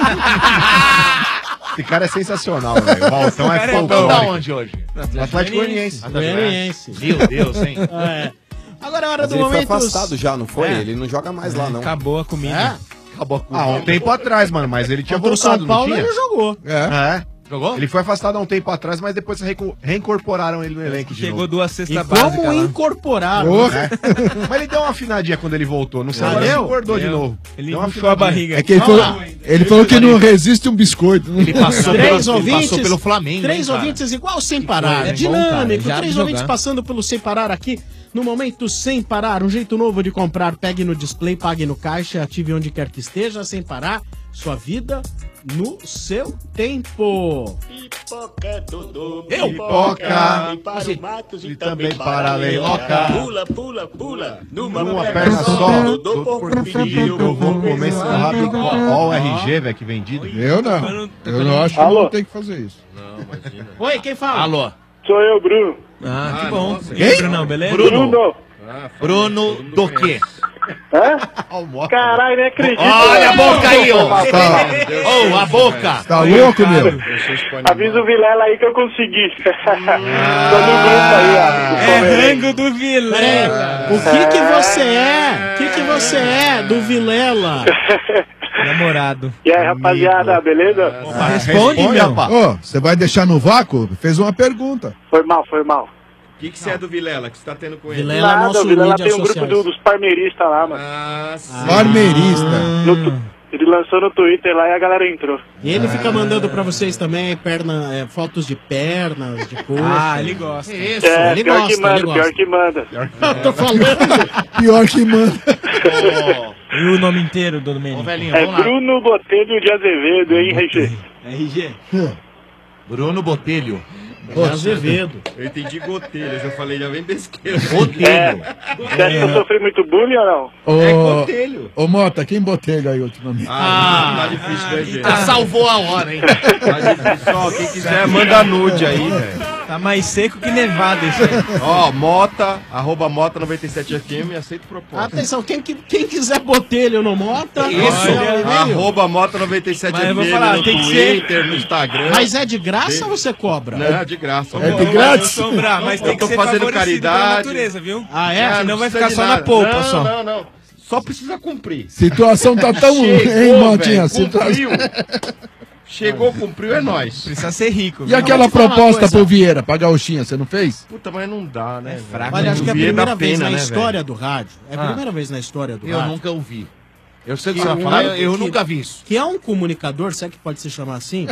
Esse cara é sensacional, velho. O Valtão é Então folclórico. da onde hoje? Atlético Goianiense. Goianiense. Meu Deus, hein? É. Agora é hora Mas do ele foi momento. afastado já, não foi? É. Ele não joga mais lá, não. Acabou a comida. É? Acabou a Ah, um tempo atrás, mano, mas ele tinha Contra o voltado, São Paulo não tinha? ele jogou. É. Jogou? Ele foi afastado há um tempo atrás, mas depois reincorporaram ele no elenco de Chegou novo. 2 cestas E básicas como lá. incorporaram? Porra. Mas ele deu uma afinadinha quando ele voltou. Não sei, agora ele engordou de novo. Ele Deu uma puxou a afinadinha. barriga. É que ele falou que não resiste um biscoito. Ele passou, Três ele ouvintes, passou pelo Flamengo. três hein, cara? ouvintes igual sem parar. coisa, É hein? Bom, cara, dinâmico. já 3 jogar. ouvintes passando pelo sem parar aqui. No momento sem parar, um jeito novo de comprar. Pegue no display, pague no caixa, ative onde quer que esteja, sem parar. Sua vida no seu tempo. Pipoca, Dodô, Eu? pipoca, para o Matos e também para a Leiloca. Pula, pula, pula, numa perna só, Dodô Pediu que eu vou comer esse rabo. Ó o RG, velho, que vendido. Eu não. Eu não acho que Alô? não tem que fazer isso. Não, imagina. Oi, quem fala? Alô? Sou eu, Bruno. Ah, que bom. nossa. E aí, Brunão, beleza? Bruno. Bruno do quê? Hã? Caralho, nem acredito. Olha a boca aí, ó. Ô, Ô, a boca. Tá louco, meu? avisa o Vilela aí que eu consegui. Tô no grupo aí, ó. É rango do Vilela. O que você é? O que você é do Vilela? Namorado. E aí, rapaziada, beleza? Responde, meu. rapaz. Ô, você vai deixar no vácuo? Fez uma pergunta. Foi mal, foi mal. O que você é do Vilela que você tá tendo com ele? Vilela é Nada, nosso o Vilela mídia tem um grupo sociais. dos parmeiristas lá, mano. Parmeirista. Ele lançou no Twitter lá e a galera entrou. E ele fica mandando pra vocês também fotos de pernas, de coxa. Ah, ele gosta. Isso, É, ele pior gosta, que manda, ele pior gosta. que manda. Eu tô falando. Pior que manda. E o nome inteiro do Domênico? Velhinho, É vamos lá. Bruno Botelho de Azevedo, hein, RG? RG. Bruno Botelho. De Azevedo. Eu entendi gotelhas, eu falei, já vem besteira. Botelho. Você acha que eu sofri muito bullying ou não? Ô, É botelho. Ô, Mota, quem botelho aí ultimamente? Tá difícil, né, gente? Salvou a hora, hein? Tá difícil, ó, quem quiser manda nude aí, velho. Tá mais seco que nevado isso aí. Ó, Mota, @Mota97FM, aceito proposta. Atenção, quem quiser botelho no Mota, Isso. olha o e-mail. @Mota97FM Mas eu vou falar, no tem que ser- Twitter, no Instagram. Mas é de graça ou você cobra? Não, de graça. É de grátis? Sombrar, mas tem Eu que tô ser fazendo favorecido pela caridade. natureza, viu? Ah, é? Senão vai precisa ficar de só na nada. polpa, não, só. Não. Só precisa cumprir. Situação tá tão ruim, hein, Motinha? Cumpriu. Chegou, cumpriu, é nóis. Precisa ser rico. E viu? aquela Vou te falar uma proposta coisa. pro Vieira, pra Gauchinha, você não fez? Puta, mas não dá, né? fraco. Olha, acho que é a Devia primeira dar vez pena, na né, história do rádio. É a Ah. primeira vez na história do Eu rádio. nunca ouvi. Eu sei o que Que você vai um- falar, eu que- nunca vi isso. Que é um comunicador, se é que pode se chamar assim,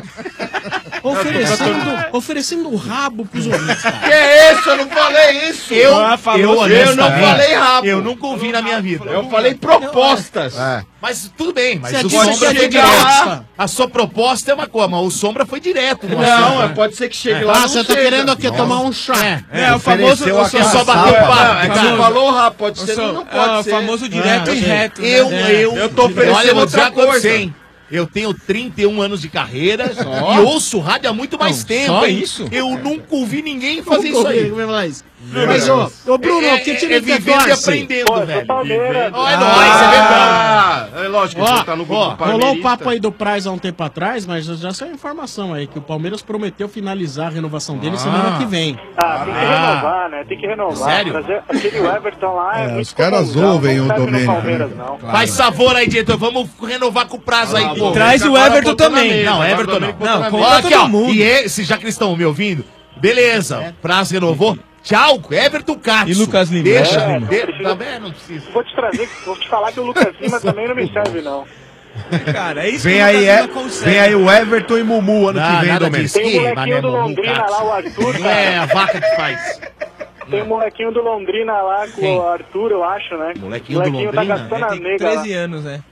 oferecendo o rabo pros ouvintes, cara. Que é isso? Eu não falei isso. Eu não honestamente, falei rabo. Eu nunca ouvi na minha vida. Eu falei propostas. Mas tudo bem, mas Você o aqui Sombra você foi quer direto. graça. A sua proposta é uma coisa, mas o Sombra foi direto. no assunto, Não, né? pode ser que chegue lá. Ah, não você tá chega. querendo aqui tomar um chá. É, o famoso. Ofereceu a Só caçapa. bateu Não, papo. é que você falou rabo, pode ser, não pode o ser. famoso direto e sim. reto. né? Eu tô oferecendo Olha, eu vou dizer outra uma coisa, coisa. hein? Eu tenho 31 anos de carreira e ouço rádio há muito mais tempo, só hein? isso? Eu nunca ouvi ninguém fazer isso aí. Mas, ô Bruno, que time que vivendo e torce? aprendendo, Pô, eu sou velho. Palmeiras. Ó, é nóis, é verdade. É lógico que Ó, você tá no grupo rolou o palmeirista. papo aí do Praz há um tempo atrás, mas já saiu informação aí que o Palmeiras prometeu finalizar a renovação dele semana que vem. Ah, tem que renovar, né? Tem que renovar. Sério? Trazer aquele Everton lá é muito os caras comum, ouvem não o serve no Domênico, Palmeiras, né? não. Faz favor aí, diretor. Vamos renovar com o prazo aí, pô. Traz o Agora Everton botou na também. mesa, Não, agora Everton o não. Domênico botou na Não, mesa. Olha todo aqui, ó. mundo. E esse, já que eles estão me ouvindo, beleza. Prazo renovou. Tchau, Everton Katsu. E Lucas Lima. Deixa, É, também não precisa. Vou te falar que o Lucas Lima também não me serve, não. Cara, é isso Vem que o aí, Lucas Lima consegue. vem aí o Everton e Mumu ano que vem, nada Domênico. disso. Tem Que um molequinho do mané, Londrina Katsu. lá, o Arthur, Não é cara. a vaca que faz. Tem um molequinho do Londrina lá com Quem? o Arthur, eu acho, né? Molequinho do tá Londrina? gastando a Tem nega lá. 13 anos, né?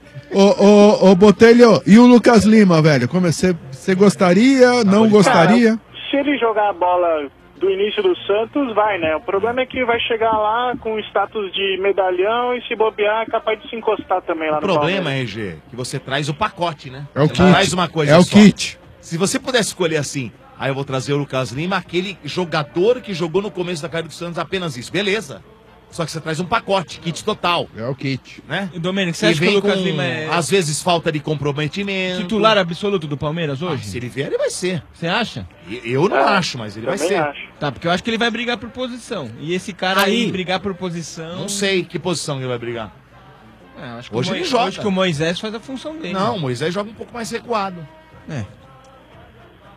Ô, Botelho, e o Lucas Lima, velho? Como você gostaria, não gostaria? Se ele jogar a bola do início do Santos, vai, né? O problema é que vai chegar lá com status de medalhão e se bobear é capaz de se encostar também lá O no problema, Palmeiras. RG, que você traz o pacote, né? É o Você kit. não traz uma coisa É o só. kit. Se você pudesse escolher assim, aí eu vou trazer o Lucas Lima, aquele jogador que jogou no começo da carreira do Santos, apenas isso. Beleza. Só que você traz um pacote, kit total. É o kit. Né? E Domênico, você E acha que o vem Lucas com, Lima é às vezes, falta de comprometimento. titular absoluto do Palmeiras Ah, hoje? se ele vier, ele vai ser. Você acha? Eu não acho, mas ele vai Também ser. acho. Tá, porque eu acho que ele vai brigar por posição. E esse cara aí brigar por posição. Não sei que posição ele vai brigar. É, acho que Hoje o ele joga. Acho que o Moisés faz a função dele. Não, o Moisés joga um pouco mais recuado. É.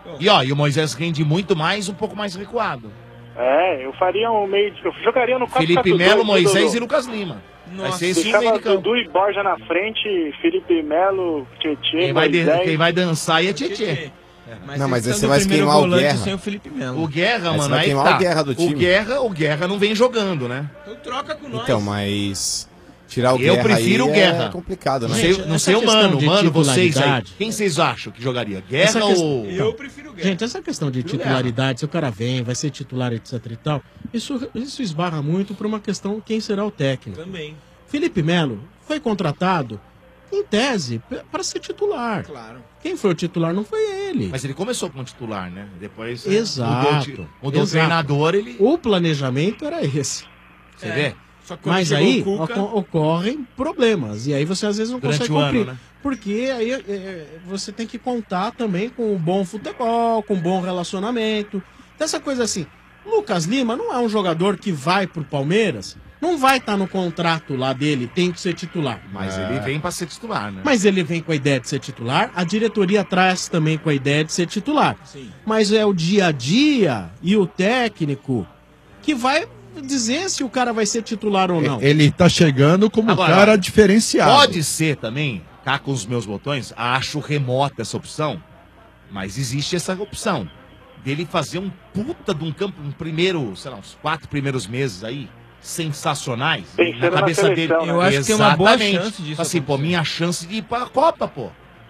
E ó, e o Moisés rende muito mais, um pouco mais recuado. Eu faria um meio de... Eu jogaria no 4-4-2. Felipe Melo, Moisés Dudu. e Lucas Lima. Vai ser esse Deixava meio de campo. Dudu e Borja na frente, Felipe Melo, Tietê, Quem vai dançar é Tietê. Não, mas aí você vai queimar o Guerra. Sem o Felipe Melo. O Guerra, Aí você mano, vai aí queimar tá. o Guerra do time. O Guerra não vem jogando, né? Então troca com nós. Então, mas tirar o Eu Guerra prefiro aí o Guerra. é complicado, né? Não sei o mano, vocês aí. Quem vocês acham que jogaria? Guerra ou... Eu prefiro Guerra. Gente, essa questão de titularidade, se o cara vem, vai ser titular, etc e tal, isso esbarra muito por uma questão quem será o técnico. Também. Felipe Melo foi contratado, em tese, para ser titular. Claro. Quem foi o titular não foi ele. Mas ele começou como titular, né? Depois Exato. mudou o treinador, ele... O planejamento era esse. Você vê? Só que quando Mas chegou aí o Cuca- ocorrem problemas. E aí você às vezes não Durante consegue o ano, cumprir. né? Porque aí você tem que contar também com um bom futebol, com um bom relacionamento. Então, essa coisa assim. Lucas Lima não é um jogador que vai pro Palmeiras, não vai estar no contrato lá dele, tem que ser titular. Mas ele vem pra ser titular, né? Mas ele vem com a ideia de ser titular, a diretoria traz também com a ideia de ser titular. Sim. Mas é o dia a dia e o técnico que vai dizer se o cara vai ser titular ou não. Ele tá chegando como Agora, cara diferenciado. Pode ser também, cá com os meus botões, acho remota essa opção, mas existe essa opção dele fazer um puta de um campo, um primeiro, sei lá, uns 4 primeiros meses aí, sensacionais, Pensando na na cabeça seleção, dele. né? Eu acho que tem uma boa Exatamente. chance disso Assim, pô, minha chance de ir pra Copa, pô.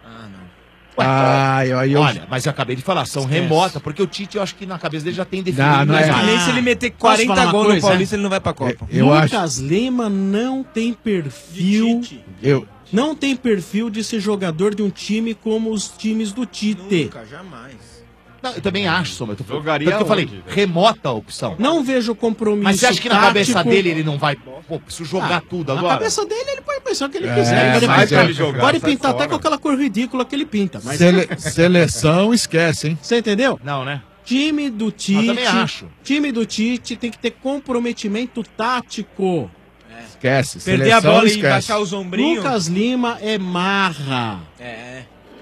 Olha, mas eu acabei de falar, são Esquece. remota, porque o Tite, eu acho que na cabeça dele já tem definido. Não, não é. Mas nem se ele meter Posso 40 falar uma gols no coisa? Paulista, ele não vai pra Copa. Eu Lucas Lima não tem perfil. Eu, Não tem perfil de ser jogador de um time como os times do Tite. Nunca, jamais. Não, eu também acho, Sombra. Jogaria Tanto que eu falei, onde? remota a opção. Não vejo compromisso. Mas você acha que na tático. cabeça dele ele não vai... Pô, preciso jogar tudo Na agora? cabeça dele ele pode pensar o que ele É, quiser. Ele mas pode, ele jogar, pode sai pintar até fora. com aquela cor ridícula que ele pinta. Mas seleção, esquece, hein? você entendeu? Não, né? Time do Tite. também acho. Time do Tite tem que ter comprometimento tático. Esquece. Perder a seleção, bola e esquece. baixar os ombrinhos. Lucas Lima é marra. É.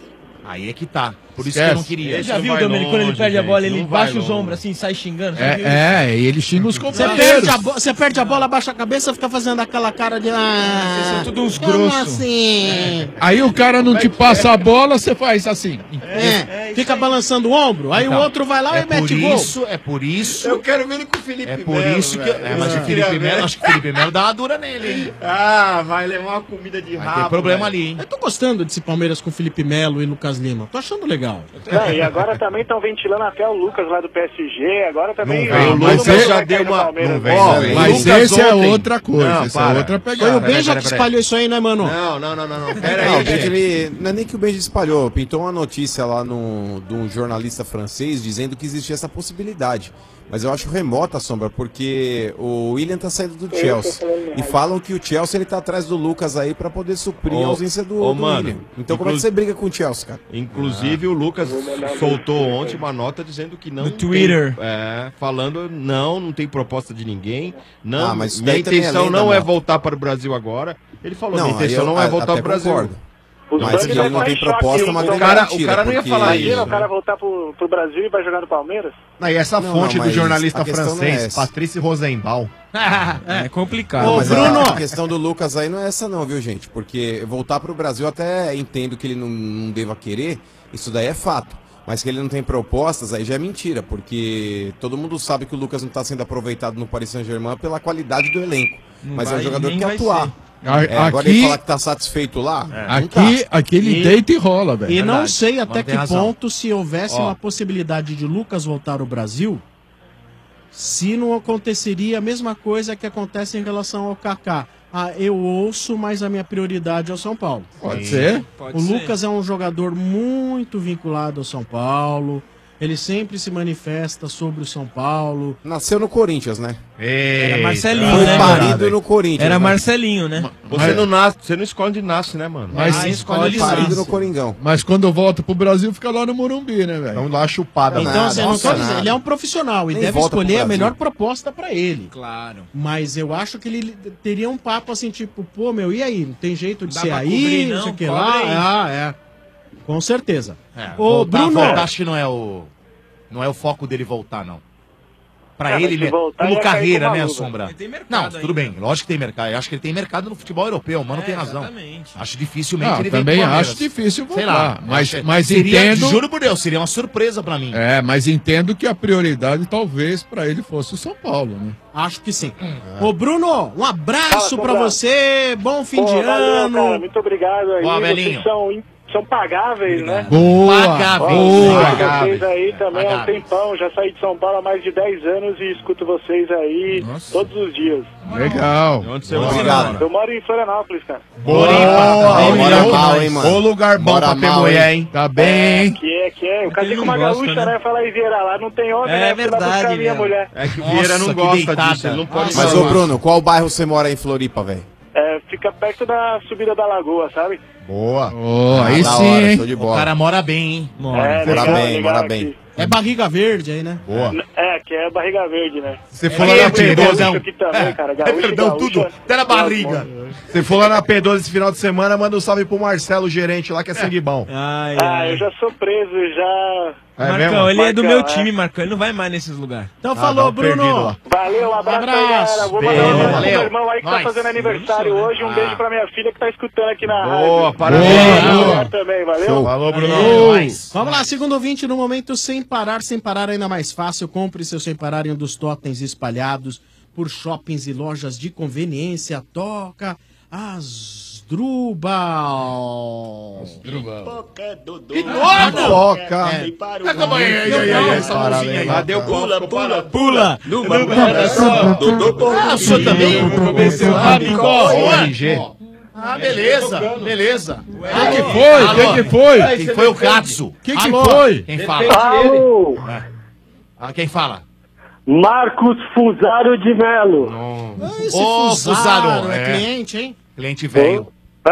Aí é que tá. Por isso Esquece. que eu não queria. Você já não viu, vai Domênico, quando ele longe, perde a bola, gente, ele não vai baixa os longe. ombros assim, sai xingando? Já viu isso? E ele xinga os Você companheiros. perde a bola, baixa a cabeça, fica fazendo aquela cara de. Vocês são tudo uns como grossos. assim? Aí o cara não te passa a bola, você faz assim. Fica balançando o ombro, aí Então, o outro vai lá e mete gol. É por isso... Eu quero ver ele com o Felipe É por Melo, isso que... velho. mas o Felipe Melo, acho que o Felipe Melo dá uma dura nele, hein? Ah, vai levar uma comida de Vai rabo. ter problema velho. ali, hein? Eu tô gostando desse Palmeiras com Felipe Melo e Lucas Lima. Tô achando legal. E agora também estão ventilando até o Lucas lá do PSG. Agora também. Não vem, o todo Lucas mundo já vai deu cair no uma- Palmeiras, não né? vem, Ó, não vem. Mas Lucas esse é ontem- outra coisa. Não, Esse é para. outra Foi pegada. o Benja que espalhou isso aí, né, mano? Não. Pera Não, aí, o Benji, gente. ele, não é nem que o Benji espalhou, pintou uma notícia lá de um jornalista francês dizendo que existia essa possibilidade. Mas eu acho remota, Sombra, porque o William tá saindo do Chelsea. E falam que o Chelsea ele tá atrás do Lucas aí pra poder suprir a ausência do mano, William. Então como é que você briga com o Chelsea, cara? Inclusive, o Lucas soltou ontem uma nota dizendo que não. No Twitter. Falando não tem proposta de ninguém. Não, Ah, mas isso minha daí também é intenção lenda, não é mano. voltar para o Brasil agora. Ele falou, minha aí intenção eu não é voltar até para o Brasil. concordo. Os Mas Bucks que vai ele não ficar tem em choque, proposta, hein? mas Então, o cara não ia falar Imagina isso, o cara né? voltar pro Brasil e vai jogar no Palmeiras? Não, e essa Não, fonte não, do mas jornalista a questão não é francês, essa. Patrice Rosenbaum. É complicado. Não, mas Bruno! a questão do Lucas aí não é essa não, viu, gente? Porque voltar pro Brasil até entendo que ele não deva querer, isso daí é fato. Mas que ele não tem propostas, aí já é mentira, porque todo mundo sabe que o Lucas não tá sendo aproveitado no Paris Saint-Germain pela qualidade do elenco. Não Mas é vai- um jogador nem que quer vai atuar. ser. Agora ele falar que tá satisfeito lá, não tá. Aqui ele deita e rola, velho. E não Verdade. sei Mano, até tem que razão. ponto, se houvesse Ó. uma possibilidade de Lucas voltar ao Brasil, se não aconteceria a mesma coisa que acontece em relação ao Kaká. Eu ouço, mas a minha prioridade é o São Paulo. Pode ser. O Lucas é um jogador muito vinculado ao São Paulo. Ele sempre se manifesta sobre o São Paulo. Nasceu no Corinthians, né? Era Marcelinho, Foi né? parido no Corinthians. Era né? Marcelinho, né? Você não escolhe onde nasce, né, mano? Mas escolhe Parido nasce. no Coringão. Mas quando volta pro Brasil, fica lá no Morumbi, né, velho? Então lá chupada. Então, nada, você não nossa, pode dizer, nada. ele é um profissional e Nem deve volta pro escolher a Brasil. melhor proposta pra ele. Claro. Mas eu acho que ele teria um papo assim, tipo, pô, meu, e aí? Não tem jeito de Dá ser pra aí? cobrir, Não não? sei o que Cobre lá. aí. Ah, é. Com certeza. Ô, Bruno. acho que não é o foco dele voltar, não. Pra Cara, ele, se né? voltar, Como ia cair carreira, com uma né, luva. Sombra? Ele tem Não, tudo bem. Lógico que tem mercado. Eu acho que ele tem mercado no futebol europeu. O Mano tem razão. Exatamente. Acho dificilmente Não, ele vem também pro Palmeiras. acho difícil Sei lá. voltar, mas- acho- mas seria, entendo- Juro por Deus, seria uma surpresa pra mim. É, mas entendo que a prioridade talvez pra ele fosse o São Paulo, né? Acho que sim. Ô, Bruno, um abraço Fala, pra Sombra. você. Bom fim de Valeu, ano. cara, muito obrigado aí. Boa, velhinho. Vocês são pagáveis, né? Boa, Pagáveis. boa. Vocês aí também há um Pagáveis. tempão. Já saí de São Paulo há mais de 10 anos e escuto vocês aí todos os dias. Legal. Onde você Obrigado. mora? Eu moro em Florianópolis, cara. Boa. Mora mal, hein, mano? Ô lugar bom Bora pra ter mal, mulher, hein? Tá bem, hein? Que é. Eu casei com uma não gosta, gaúcha, né? né? Fala aí, Vieira, lá não tem homem, É né? Fui lá buscar verdade, minha meu. mulher. É que o Vieira não Nossa, que gosta deitada. disso, ele não pode Mas, falar. ô Bruno, qual bairro você mora aí em Floripa, velho? É, fica perto da subida da lagoa, sabe? Boa. Oh, aí da sim, hora, hein? show de O bola. cara mora bem, hein? É, Mora bem, legal mora aqui. bem. É barriga verde aí, né? Boa. É, que é barriga verde, né? Você for lá na Tem P12, gaúcho aqui também, cara. Gaúcho, Perdão, gaúcha. tudo. Até na barriga. você for lá na P12 esse final de semana, manda um salve pro Marcelo, gerente lá, que é sangue bom. Ai, Ah, ai. eu já sou preso, já... É Marcão, mesmo? ele é do Marcão, meu é. time, Marcão. Ele não vai mais nesses lugares. Então dá falou, um perdido Bruno. lá. Valeu, um abraço, aí, Abraço. galera. Vou Beijo, mandar um abraço pro valeu. meu irmão aí que tá Nós. fazendo aniversário hoje. Um beijo pra minha filha que tá escutando aqui na Boa, rádio. parabéns. Boa. Também, valeu? Falou, Bruno. Vamos lá, segundo ouvinte, no momento sem parar ainda mais fácil. Compre seu sem parar em um dos totens espalhados por shoppings e lojas de conveniência. Toca Asdrubal. Toca. Essa mãozinha aí. Cadê o Pula. Numa moeda só, Ah, o senhor também? RG. Ah, beleza, beleza. Quem que foi? Quem que foi? Quem foi o Katsu? Quem que Alô? foi? Quem fala? Alô, Quem fala? Marcos Fusaro de Melo. Esse Ô, Fusaro, é é. cliente, hein? Cliente velho.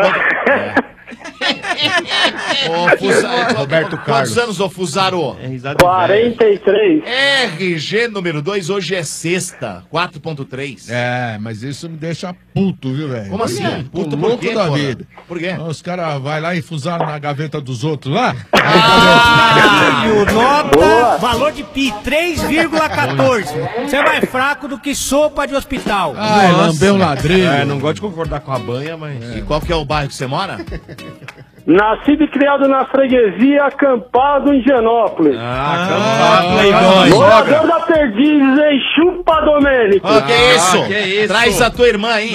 Ô, Fusaro. Roberto Quantos Carlos. anos, ô Fusaro? 43. RG número 2 hoje é sexta, 4.3. É, mas isso me deixa puto, viu, velho? Como assim? Puto Puto por louco quê, da porra? vida. Por quê? Os caras vão lá e fusaram na gaveta dos outros lá. Nota, valor de pi, 3,14. Você é mais fraco do que sopa de hospital. Ai, lambeu um ladrilho. É, não gosto de concordar com a banha, mas... E qual que é o bairro que você mora? Nascido e criado na freguesia Acampado em Higienópolis. Morador da Perdizes, hein? Chupa, Domênico. Ó, que isso? Traz a tua irmã aí.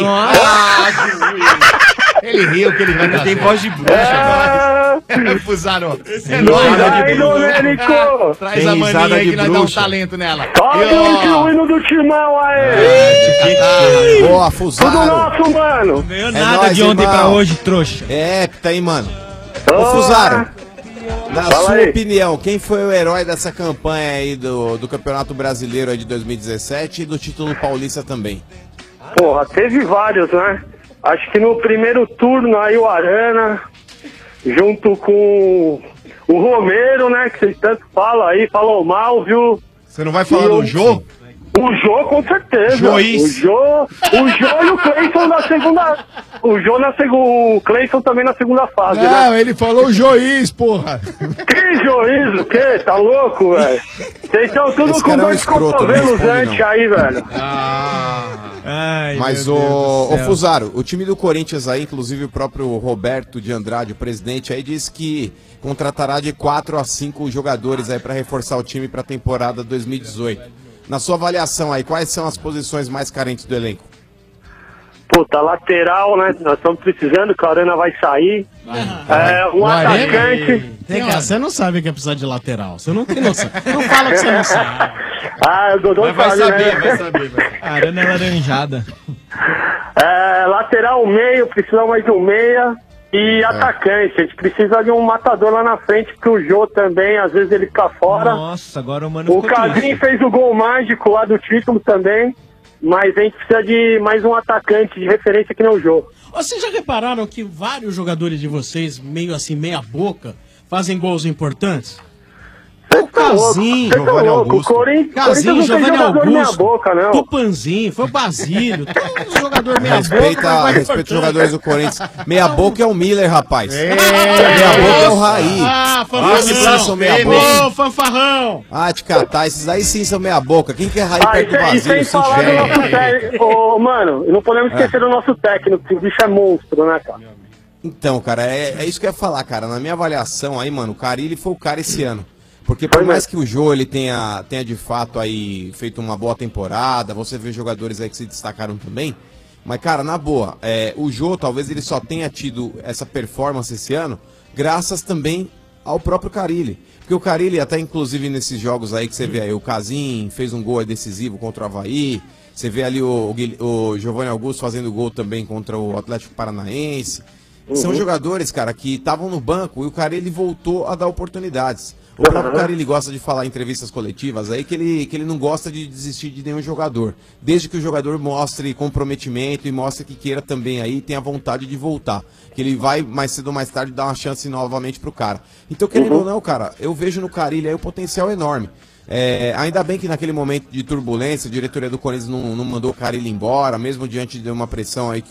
Ele riu que ele vai dar. Tem voz de bruxa, Fusaro. É Nós aí, nóis. Domênico. Traz Tem a maninha risada aí de que nós dá um bruxa. talento nela. Olha o hino do Timão aí. Boa, Tudo Fusaro. nosso, mano. Ganhou É nada nóis, de ontem irmão. pra hoje, trouxa. É, tá aí, mano. Ô, Fusaro, na Fala sua aí. opinião, quem foi o herói dessa campanha aí do Campeonato Brasileiro aí de 2017 e do título paulista também? Porra, teve vários, né? Acho que no primeiro turno aí o Arana, junto com o Romero, né? Que vocês tanto falam aí, falou mal, viu? Você não vai falar do Jô? O Jô, com certeza. Joiz. O Jô e o Cleison na segunda. O Cleison também na segunda fase, né? Não, ele falou o juiz, porra. Que juízo, o quê? Tá louco, velho? Vocês estão tudo Esse com cara é um dois escroto, não cotovelos responde, antes não. aí, velho. Ai, Mas, meu Deus ô do céu. Fusaro, o time do Corinthians aí, inclusive o próprio Roberto de Andrade, o presidente aí, disse que contratará de 4 a 5 jogadores aí pra reforçar o time pra temporada 2018. Na sua avaliação aí, quais são as posições mais carentes do elenco? Puta, lateral, né? Nós estamos precisando, o Arana vai sair. Um atacante. Vem cá, você não sabe que é precisar de lateral. Você não tem noção. Não fala que você não sabe. O Dodô Vai sabe, saber, né? vai saber. A arana é laranjada. Lateral, meio, precisa mais de um meia. E atacante, a gente precisa de um matador lá na frente, porque o Jô também, às vezes ele fica fora. Nossa, agora o mano O ficou Casim triste. fez o gol mágico lá do título também. Mas a gente precisa de mais um atacante de referência que não o Jô. Vocês já repararam que vários jogadores de vocês, meio assim, meia boca, fazem gols importantes? Você tá Casim, Giovanni Augusto. Casim, Giovanni Augusto, meia boca, não. Tupanzinho, foi o Basílio, todos os jogadores meia Respeita os jogadores do Corinthians. Meia boca é o Miller, rapaz. Meia boca é o Raí. fanfarrão. São meia boca. Ô, fanfarrão. Ah, te catar, esses aí sim são meia boca. Quem que é Raí perto do E Basílio? sem falar do nosso técnico. Ô, mano, não podemos esquecer do nosso técnico, que o bicho é monstro, né, cara? Então, cara, é isso que eu ia falar, cara. Na minha avaliação aí, mano, o Carille foi o cara esse ano. Porque por mais que o Jô, ele tenha de fato aí feito uma boa temporada, você vê jogadores aí que se destacaram também, mas, cara, na boa, o Jô talvez ele só tenha tido essa performance esse ano graças também ao próprio Carille. Porque o Carille, até inclusive nesses jogos aí que você vê aí, o Casim fez um gol decisivo contra o Avaí, você vê ali o Giovanni Augusto fazendo gol também contra o Atlético Paranaense. São jogadores, cara, que estavam no banco e o Carille voltou a dar oportunidades. O próprio Carille gosta de falar em entrevistas coletivas aí que ele não gosta de desistir de nenhum jogador, desde que o jogador mostre comprometimento e mostre que queira também aí, tenha vontade de voltar, que ele vai mais cedo ou mais tarde dar uma chance novamente pro cara. Então, querendo ou não, cara, eu vejo no Carille aí o potencial enorme. Ainda bem que naquele momento de turbulência, a diretoria do Corinthians não mandou o Carille embora, mesmo diante de uma pressão aí que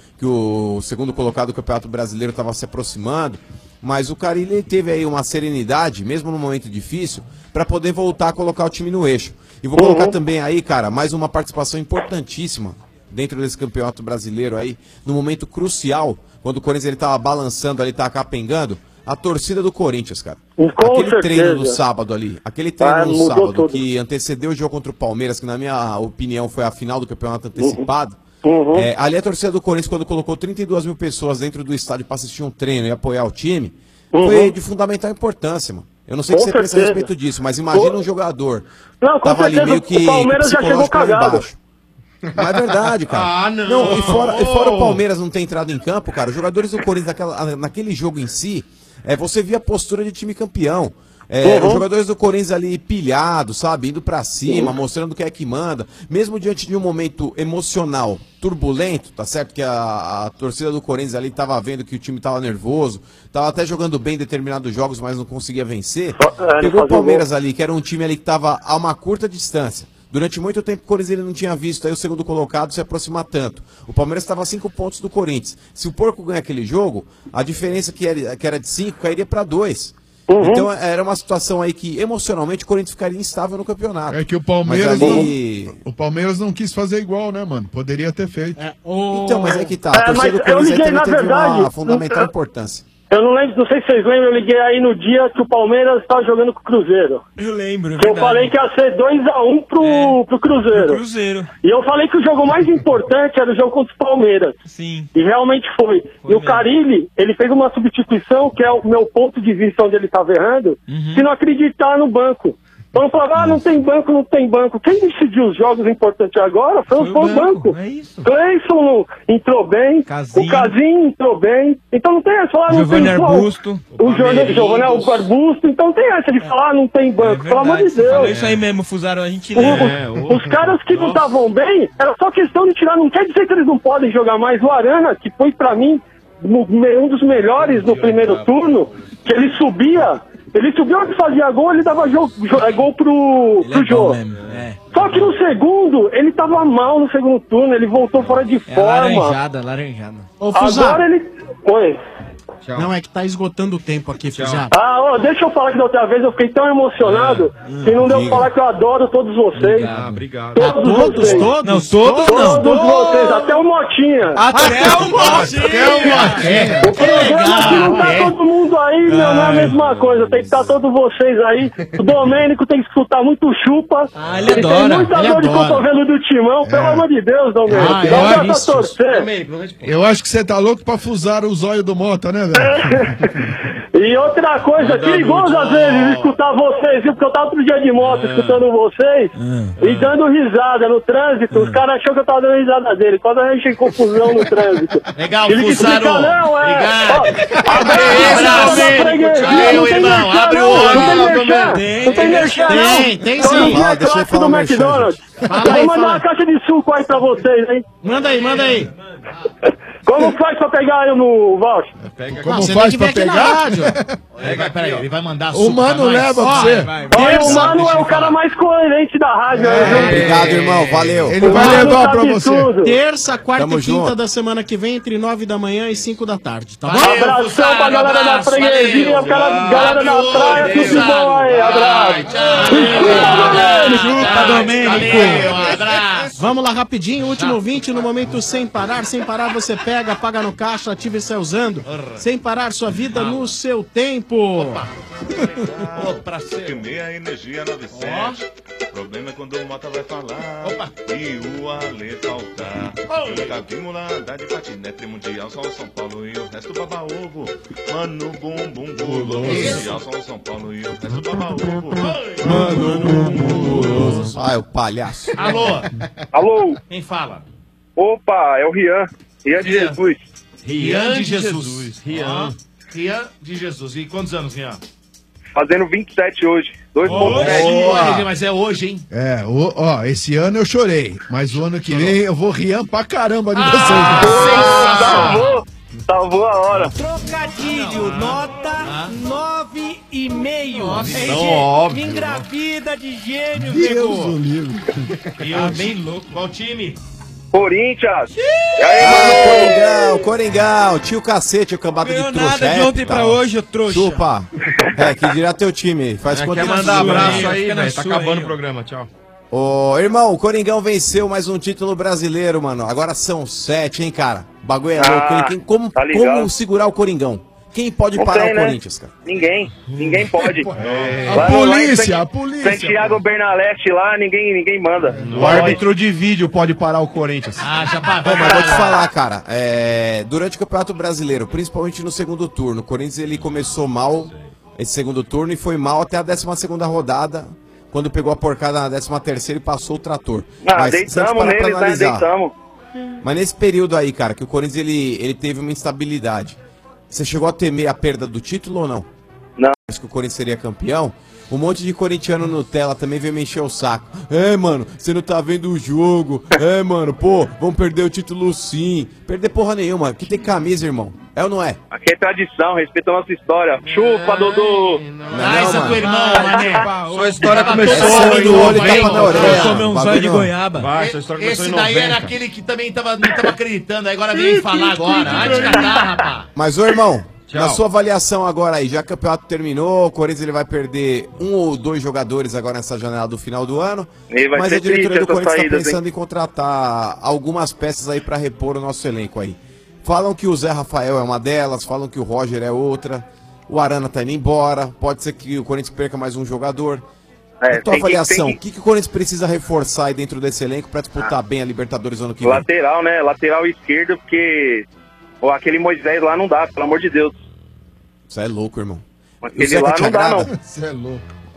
o segundo colocado do Campeonato Brasileiro estava se aproximando. Mas o Carille teve aí uma serenidade, mesmo num momento difícil, para poder voltar a colocar o time no eixo. E vou colocar também aí, cara, mais uma participação importantíssima dentro desse Campeonato Brasileiro aí, no momento crucial, quando o Corinthians ele tava balançando ali, tava capengando, a torcida do Corinthians, cara. Aquele treino no sábado ali, no sábado que antecedeu o jogo contra o Palmeiras, que na minha opinião foi a final do campeonato antecipado. Ali a torcida do Corinthians, quando colocou 32 mil pessoas dentro do estádio para assistir um treino e apoiar o time, foi de fundamental importância, mano. Eu não sei o que você pensa a respeito disso, mas imagina um jogador. Não, com tava ali meio que o Palmeiras já chegou cagado. Mas é verdade, cara. Não, e fora o Palmeiras não ter entrado em campo, cara, os jogadores do Corinthians naquele jogo em si, você via a postura de time campeão. Os jogadores do Corinthians ali pilhados, sabe? Indo pra cima, mostrando o que é que manda. Mesmo diante de um momento emocional turbulento, tá certo? Que a torcida do Corinthians ali tava vendo que o time tava nervoso, tava até jogando bem em determinados jogos, mas não conseguia vencer. Pegou o Palmeiras ali, que era um time ali que tava a uma curta distância. Durante muito tempo o Corinthians ele não tinha visto aí o segundo colocado se aproximar tanto. O Palmeiras estava a 5 pontos do Corinthians. Se o Porco ganhar aquele jogo, a diferença que era de 5 cairia para 2. Então era uma situação aí que emocionalmente o Corinthians ficaria instável no campeonato. É que o Palmeiras, o Palmeiras não quis fazer igual, né, mano? Poderia ter feito. Então, mas é que tá. A torcida do Corinthians aí também teve uma fundamental importância. Eu não lembro, não sei se vocês lembram, eu liguei aí no dia que o Palmeiras estava jogando com o Cruzeiro. Eu lembro, que eu falei que ia ser 2-1 pro Cruzeiro. E eu falei que o jogo mais importante era o jogo contra o Palmeiras. Sim. E realmente foi. E o Carille, ele fez uma substituição, que é o meu ponto de vista onde ele estava errando, se não acreditar no banco. Então eu falava, não tem banco, não tem banco. Quem decidiu os jogos importantes agora foi o banco. É isso. Cleison entrou bem, o Casim entrou bem. Então não tem essa, falar, não tem Arbusto, o Giovanni Arbusto. Então não tem essa de falar, não tem banco. Pelo amor de Deus. Falou isso aí mesmo, fusaram a gente. Os caras que não estavam bem, era só questão de tirar. Não quer dizer que eles não podem jogar mais. O Arana, que foi pra mim um dos melhores no primeiro turno, que ele subia. Ele subiu e fazia gol, ele dava gol pro Jô. Só que no segundo, ele tava mal no segundo turno, ele voltou fora de forma. Laranjada. Ô, Fusar. Agora ele... Oi. Tchau. Não, é que tá esgotando o tempo aqui, Fusar. Deixa eu falar que da outra vez eu fiquei tão emocionado que não deu pra falar que eu adoro todos vocês. Obrigado. Todos vocês. Não, todos não. Todos vocês, até o Motinha. Até o Motinha. O programa que não tá todo mundo aí, meu, não é a mesma coisa. Tem que estar todos vocês aí. O Domênico tem que escutar muito chupa. Ele tem muita dor de cotovelo do Timão. Pelo amor de Deus, Domênico. Dá pra torcer. Eu acho que você tá louco pra fusar o zóio do Mota, né, velho? E outra coisa, perigoso às vezes escutar vocês, viu? Porque eu tava outro dia de moto escutando vocês e dando risada no trânsito. Os caras achou que eu tava dando risada dele. Quando a gente tem confusão no trânsito. Legal, Fusaro. Obrigado. Valeu, irmão. Abre o olho. Não tem merchan, não. Tem sim. Deixa eu falar do McDonald's. Eu vou mandar uma caixa de suco aí pra vocês, hein? Manda aí. Como faz pra pegar aí no voucher? Como faz pra pegar? Peraí, ele vai mandar O mano leva pra você. Olha, o Mano é o cara mais coerente da rádio. Obrigado, irmão. Valeu. Ele vai levar pra você. Terça, quarta Tamo e quinta junto. da semana que vem, entre 9 da manhã e 5 da tarde, tá bom? Abração pra galera da freguesia, galera da praia, tudo de bom aí. Abraço. Chupa, Domênico. Abraço. Vamos lá, rapidinho, último 20 no momento sem parar. Sem parar você pega, paga no caixa, ativa e sai usando. Sem parar sua vida no seu tempo. Pra ser. A energia 97. O problema é quando o Mota vai falar e o Ale faltar. Nunca vimos lá andar de patinete mundial, só o São Paulo e o resto baba ovo. Mano, bumbum, guloso. Mundial, só o São Paulo e o resto baba ovo. Mano, bumbum. Ai, o palhaço. Alô? Alô? Quem fala? Opa, é o Rian. Rian de Jesus. Rian de Jesus. Rian de Jesus. E quantos anos, Rian? Fazendo 27 hoje. 2,7. Mas é hoje, hein? Esse ano eu chorei, mas o ano que vem eu vou riando pra caramba de vocês. Salvou a hora. Trocadilho, nota 9,5. Não, óbvio. Engravida de gênio, Deus pegou. o livre. Bem louco. Qual time? Corinthians. E aí, Coringão, tio cacete, o cambado de trouxa. Nada de ontem pra hoje, ô trouxa. Chupa. Que dirá teu time. Faz quanto Quer tempo mandar que abraço sua, aí, hein? velho. Tá acabando o programa, tchau. Ô, irmão, o Coringão venceu mais um título brasileiro, mano. Agora são 7, hein, cara. O bagulho é louco, hein? Como segurar o Coringão? Quem pode Não parar tem, o né? Corinthians, cara? Ninguém pode. A polícia. Santiago Bernalete lá, ninguém manda. O árbitro de vídeo pode parar o Corinthians. Já Bom, mas vou te falar, cara, durante o Campeonato Brasileiro, principalmente no segundo turno, o Corinthians ele começou mal esse segundo turno e foi mal até a 12ª rodada, quando pegou a porcada na 13ª e passou o trator. Deitamos neles, né? Deitamos. Mas nesse período aí, cara, que o Corinthians ele teve uma instabilidade, você chegou a temer a perda do título ou não? Não. Acho que o Corinthians seria campeão. Um monte de corintiano Nutella também veio me encher o saco. Mano, você não tá vendo o jogo. Mano, pô, vamos perder o título sim. Perder porra nenhuma. Aqui tem camisa, irmão. É ou não é? Aqui é tradição, respeita a nossa história. Chupa, Dodô. Traz a tua irmã, mané. Sua história começou no olho e tapa na orelha. Comer um zóio de goiaba. Vai, sua história começou em Esse 90. daí era aquele que também não tava acreditando. Aí agora veio falar agora. Ai, de catar, rapaz. Mas, ô irmão, Tchau. na sua avaliação agora aí, já que o campeonato terminou, o Corinthians ele vai perder 1 ou 2 jogadores agora nessa janela do final do ano. E vai Mas ser a diretoria triste do essas Corinthians está saídas, pensando em contratar algumas peças aí para repor o nosso elenco aí. Falam que o Zé Rafael é uma delas, falam que o Roger é outra, o Arana tá indo embora, pode ser que o Corinthians perca mais um jogador. Na tua avaliação, o que o Corinthians precisa reforçar aí dentro desse elenco para disputar bem a Libertadores ano que vem? Lateral, né? Lateral esquerdo, porque aquele Moisés lá não dá, pelo amor de Deus. Isso é louco, irmão. Aquele O Zeca lá te não dá, agrada? não. Você é louco.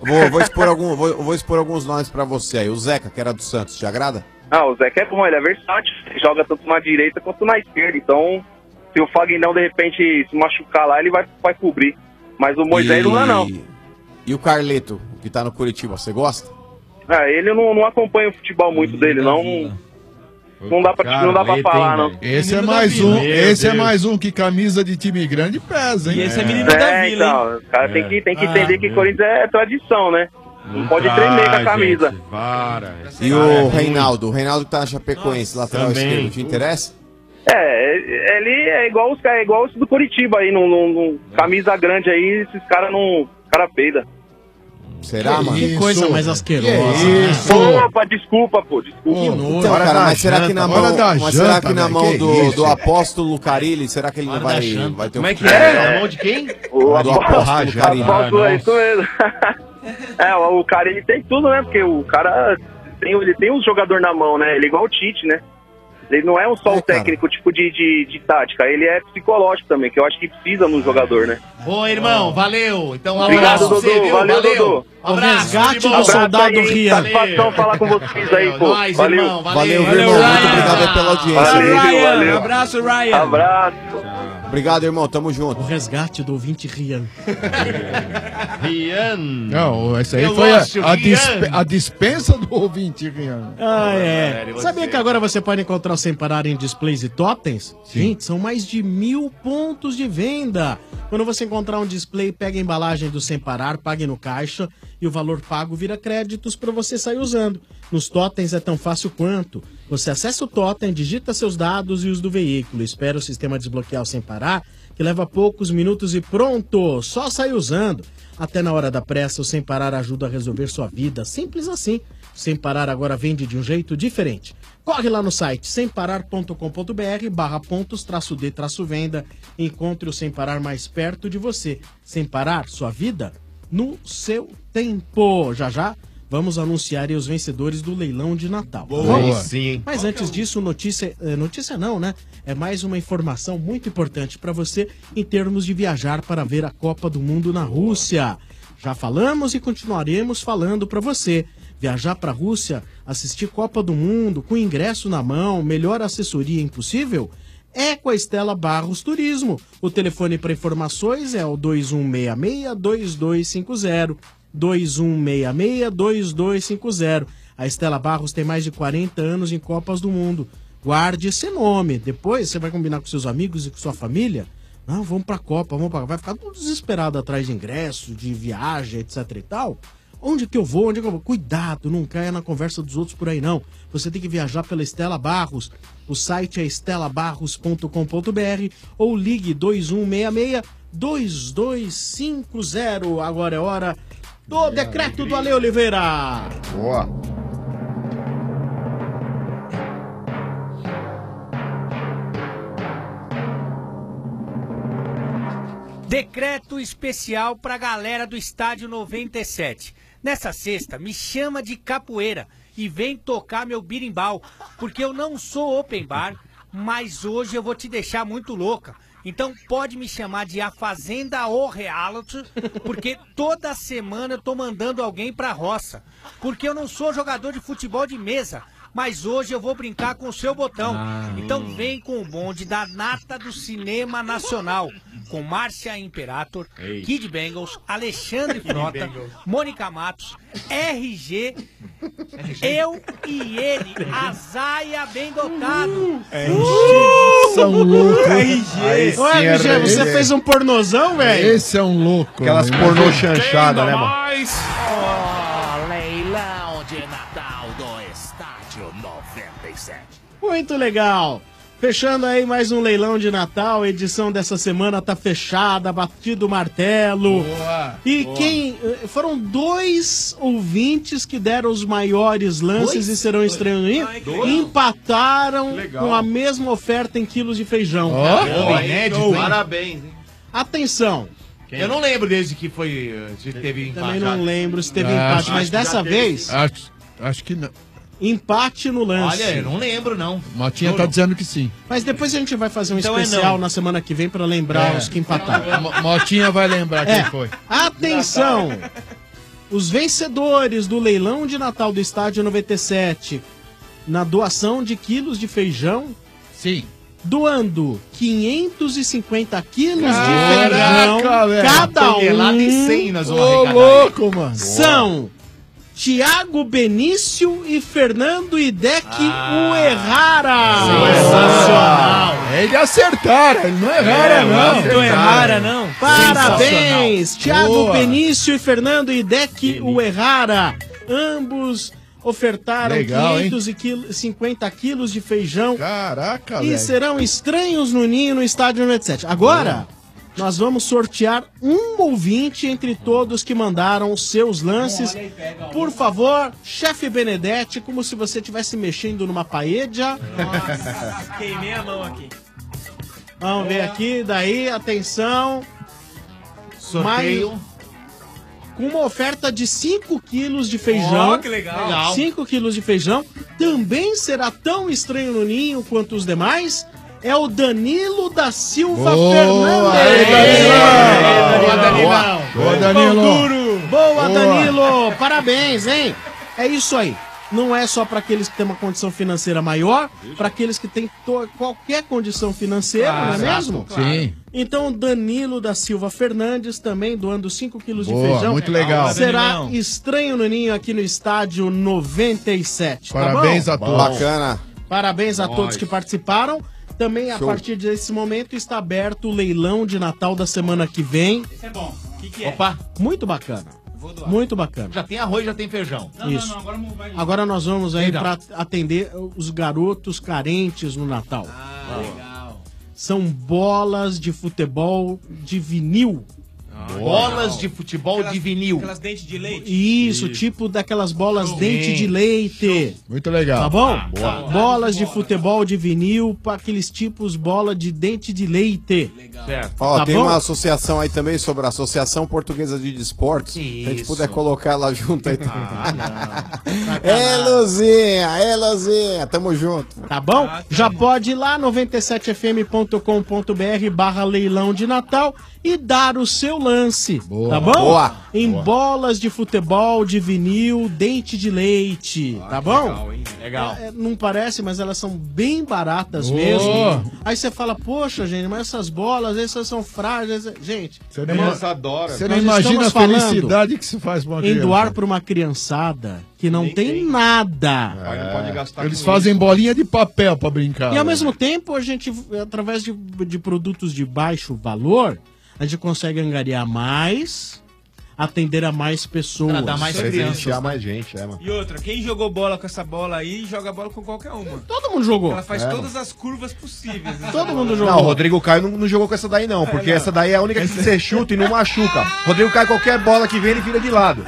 Vou expor alguns nomes pra você aí. O Zeca, que era do Santos, te agrada? Ah, o Zeca é bom, ele é versátil. Ele joga tanto na direita quanto na esquerda. Então, se o Fagnão de repente se machucar lá, ele vai cobrir. Mas o Moisés não dá, não. E o Carleto, que tá no Curitiba, você gosta? Ele não acompanha o futebol muito dele, não. Não dá pra falar, não. Esse é mais um. Esse é mais um que camisa de time grande pesa, hein? E esse é menino da vila, então, hein? o cara tem que entender que Corinthians é tradição, né? Não pode tremer com a camisa. E o Reinaldo? O Reinaldo que tá na Chapecoense, lateral também. esquerdo, te interessa? Ele é igual os do Curitiba aí, camisa grande aí, esses caras não. Cara peida. Será, mano? Que coisa mais asquerosa. Opa, desculpa, pô. Desculpa. Então, cara, mas será que na mão, do apóstolo Carilli, será que ele não vai ter Como é que é? Na mão de quem? O do apóstolo Carilli. Apóstolo, é isso mesmo. O cara, ele tem tudo, né? Porque o cara ele tem um jogador na mão, né? Ele é igual o Tite, né? Ele não é só um técnico, tipo, de tática. Ele é psicológico também, que eu acho que precisa no jogador, né? Boa, irmão. Valeu. Então, um Obrigado, abraço pra Dodô. você, viu? Valeu, Dodô. Um abraço. Resgate tudo de do bom. soldado aí, Rian. Satisfação falar com vocês aí, pô. Nós, Valeu. irmão. Valeu, Valeu, irmão. Muito Ryan. obrigado aí pela audiência. Valeu, viu? valeu. Abraço, Ryan. Abraço. Obrigado, irmão. Tamo junto. O resgate do ouvinte Rian. Rian. Não, essa aí Eu foi gosto, Rian. a dispensa do ouvinte, Rian. Ah, é. Sabia que agora você pode encontrar o Sem Parar em displays e totens? Gente, são mais de 1.000 pontos de venda. Quando você encontrar um display, pega a embalagem do Sem Parar, pague no caixa e o valor pago vira créditos para você sair usando. Nos totens é tão fácil quanto. Você acessa o totem, digita seus dados e os do veículo, espera o sistema desbloquear o Sem Parar, que leva poucos minutos e pronto, só sair usando. Até na hora da pressa, o Sem Parar ajuda a resolver sua vida, simples assim. O Sem Parar agora vende de um jeito diferente. Corre lá no site semparar.com.br/pontos-d-venda e encontre o Sem Parar mais perto de você. Sem Parar, sua vida no seu tempo. Já já, vamos anunciar aí os vencedores do leilão de Natal. Boa. Sim, hein? Mas antes disso, notícia não, né? É mais uma informação muito importante para você em termos de viajar para ver a Copa do Mundo na Rússia. Já falamos e continuaremos falando para você. Viajar para a Rússia, assistir Copa do Mundo, com ingresso na mão, melhor assessoria impossível? É com a Estela Barros Turismo. O telefone para informações é o 2166-2250. 2166-2250. A Estela Barros tem mais de 40 anos em Copas do Mundo. Guarde esse nome. Depois você vai combinar com seus amigos e com sua família. Não, vamos pra Copa, vamos pra... Vai ficar todo desesperado atrás de ingresso, de viagem, etc e tal. Onde que eu vou? Onde que eu vou? Cuidado, não caia na conversa dos outros por aí, não. Você tem que viajar pela Estela Barros. O site é estelabarros.com.br ou ligue 2166-2250. Agora é hora do decreto do Ale Oliveira. Boa. Decreto especial pra galera do Estádio 97. Nessa sexta, me chama de capoeira e vem tocar meu birimbau, porque eu não sou open bar, mas hoje eu vou te deixar muito louca. Então pode me chamar de A Fazenda ou Reality, porque toda semana eu tô mandando alguém pra roça. Porque eu não sou jogador de futebol de mesa, mas hoje eu vou brincar com o seu botão. Então vem com o bonde da nata do cinema nacional, com Márcia Imperator, Kid Bengals, Alexandre Frota, Mônica Matos, RG, eu e ele, a Zaia bem dotado. São loucos. RG. Ô, RG, você fez um pornozão, velho? Esse é um louco. Aquelas pornô chanchada, né, mano? Leilão de Natal do Estádio 97. Muito legal. Fechando aí mais um leilão de Natal, a edição dessa semana tá fechada, batido o martelo. Boa, e boa. foram 2 ouvintes que deram os maiores lances e serão estreando aí, empataram com a mesma oferta em quilos de feijão. Inédito, hein? Parabéns, hein? Atenção. Eu não lembro desde que foi. Se teve empate. Também não lembro se teve empate, mas dessa vez, Acho que não. empate no lance. Olha, eu não lembro, não. Motinha tá dizendo que sim. Mas depois a gente vai fazer um Então é especial não. na semana que vem pra lembrar os que empataram. Motinha vai lembrar quem foi. Atenção! Os vencedores do leilão de Natal do Estádio 97, na doação de quilos de feijão. Sim. Doando 550 quilos Caraca, de feijão, velho. cada Tonelada e um. 100 nós vamos Ô, arrecadar. louco, mano. São Tiago Benício e Fernando Idec Uerrara. Sensacional. Eles acertaram, eles não erraram, não. Não errara, não. Parabéns, Tiago Boa. Benício e Fernando Idec Uerrara. Ambos ofertaram Legal, 550 quilos de feijão. Caraca, E velho. serão estranhos no ninho no Estádio 97. Agora, nós vamos sortear um ouvinte entre todos que mandaram os seus lances. Por favor, chefe Benedetti, como se você estivesse mexendo numa paella. Nossa, queimei a mão aqui. Vamos ver aqui, daí, atenção. Sorteio. Com uma oferta de 5 quilos de feijão. Ó, que legal. 5 quilos de feijão. Também será tão estranho no ninho quanto os demais. É o Danilo da Silva Fernandes. Boa, Danilão. Boa, Danilo. Boa, Danilo. Parabéns, hein? É isso aí. não é só para aqueles que têm uma condição financeira maior, para aqueles que têm qualquer condição financeira, não é mesmo? Sim. Então, Danilo da Silva Fernandes também doando 5 quilos de Boa, feijão. muito legal. Será estranho no Ninho aqui no estádio 97. Parabéns tá a todos. Bacana. Parabéns a todos que participaram. Também, a Show. partir desse momento, está aberto o leilão de Natal da semana que vem. Esse é bom. O que é? Opa, muito bacana. Muito bacana. Já tem arroz, já tem feijão. Isso. agora vai... Agora nós vamos aí Legal. para atender os garotos carentes no Natal. Legal. São bolas de futebol de vinil. Bolas de futebol de vinil. Aquelas dentes de leite. Isso, tipo daquelas bolas dente de leite. Muito legal. Tá bom? Boa. Bolas de futebol de vinil para aqueles tipos bola de dente de leite. Certo. Ó, Tá tem bom? uma associação aí também sobre a Associação Portuguesa de Desportos. Se a gente puder colocar ela junto aí. É, Luzinha, tamo junto. Tá bom? Já pode ir lá, 97fm.com.br /leilão de Natal e dar o seu lance. Tá bom? Boa. Em bolas de futebol, de vinil, dente de leite. Tá bom? Legal. Não parece, mas elas são bem baratas Boa. mesmo. Aí você fala, poxa, gente, mas essas bolas, essas são frágeis. Gente, Você Criança adora. Você não nós imagina a estamos falando felicidade que se faz pra uma em doar criança. para uma criançada que não tem nada. Pai não pode gastar Eles com fazem isso. bolinha de papel pra brincar. E ao né? mesmo tempo, a gente, através de produtos de baixo valor, a gente consegue angariar mais, atender a mais pessoas. Pra dar mais Presentear mais gente, mano. E outra, quem jogou bola com essa bola aí, joga bola com qualquer uma. Todo mundo jogou. Ela faz É, todas as curvas possíveis. essa Todo bola. mundo Não, jogou. o Rodrigo Caio não jogou com essa daí não, porque essa daí é a única que você chuta e não machuca. Rodrigo Caio, qualquer bola que vem, ele vira de lado.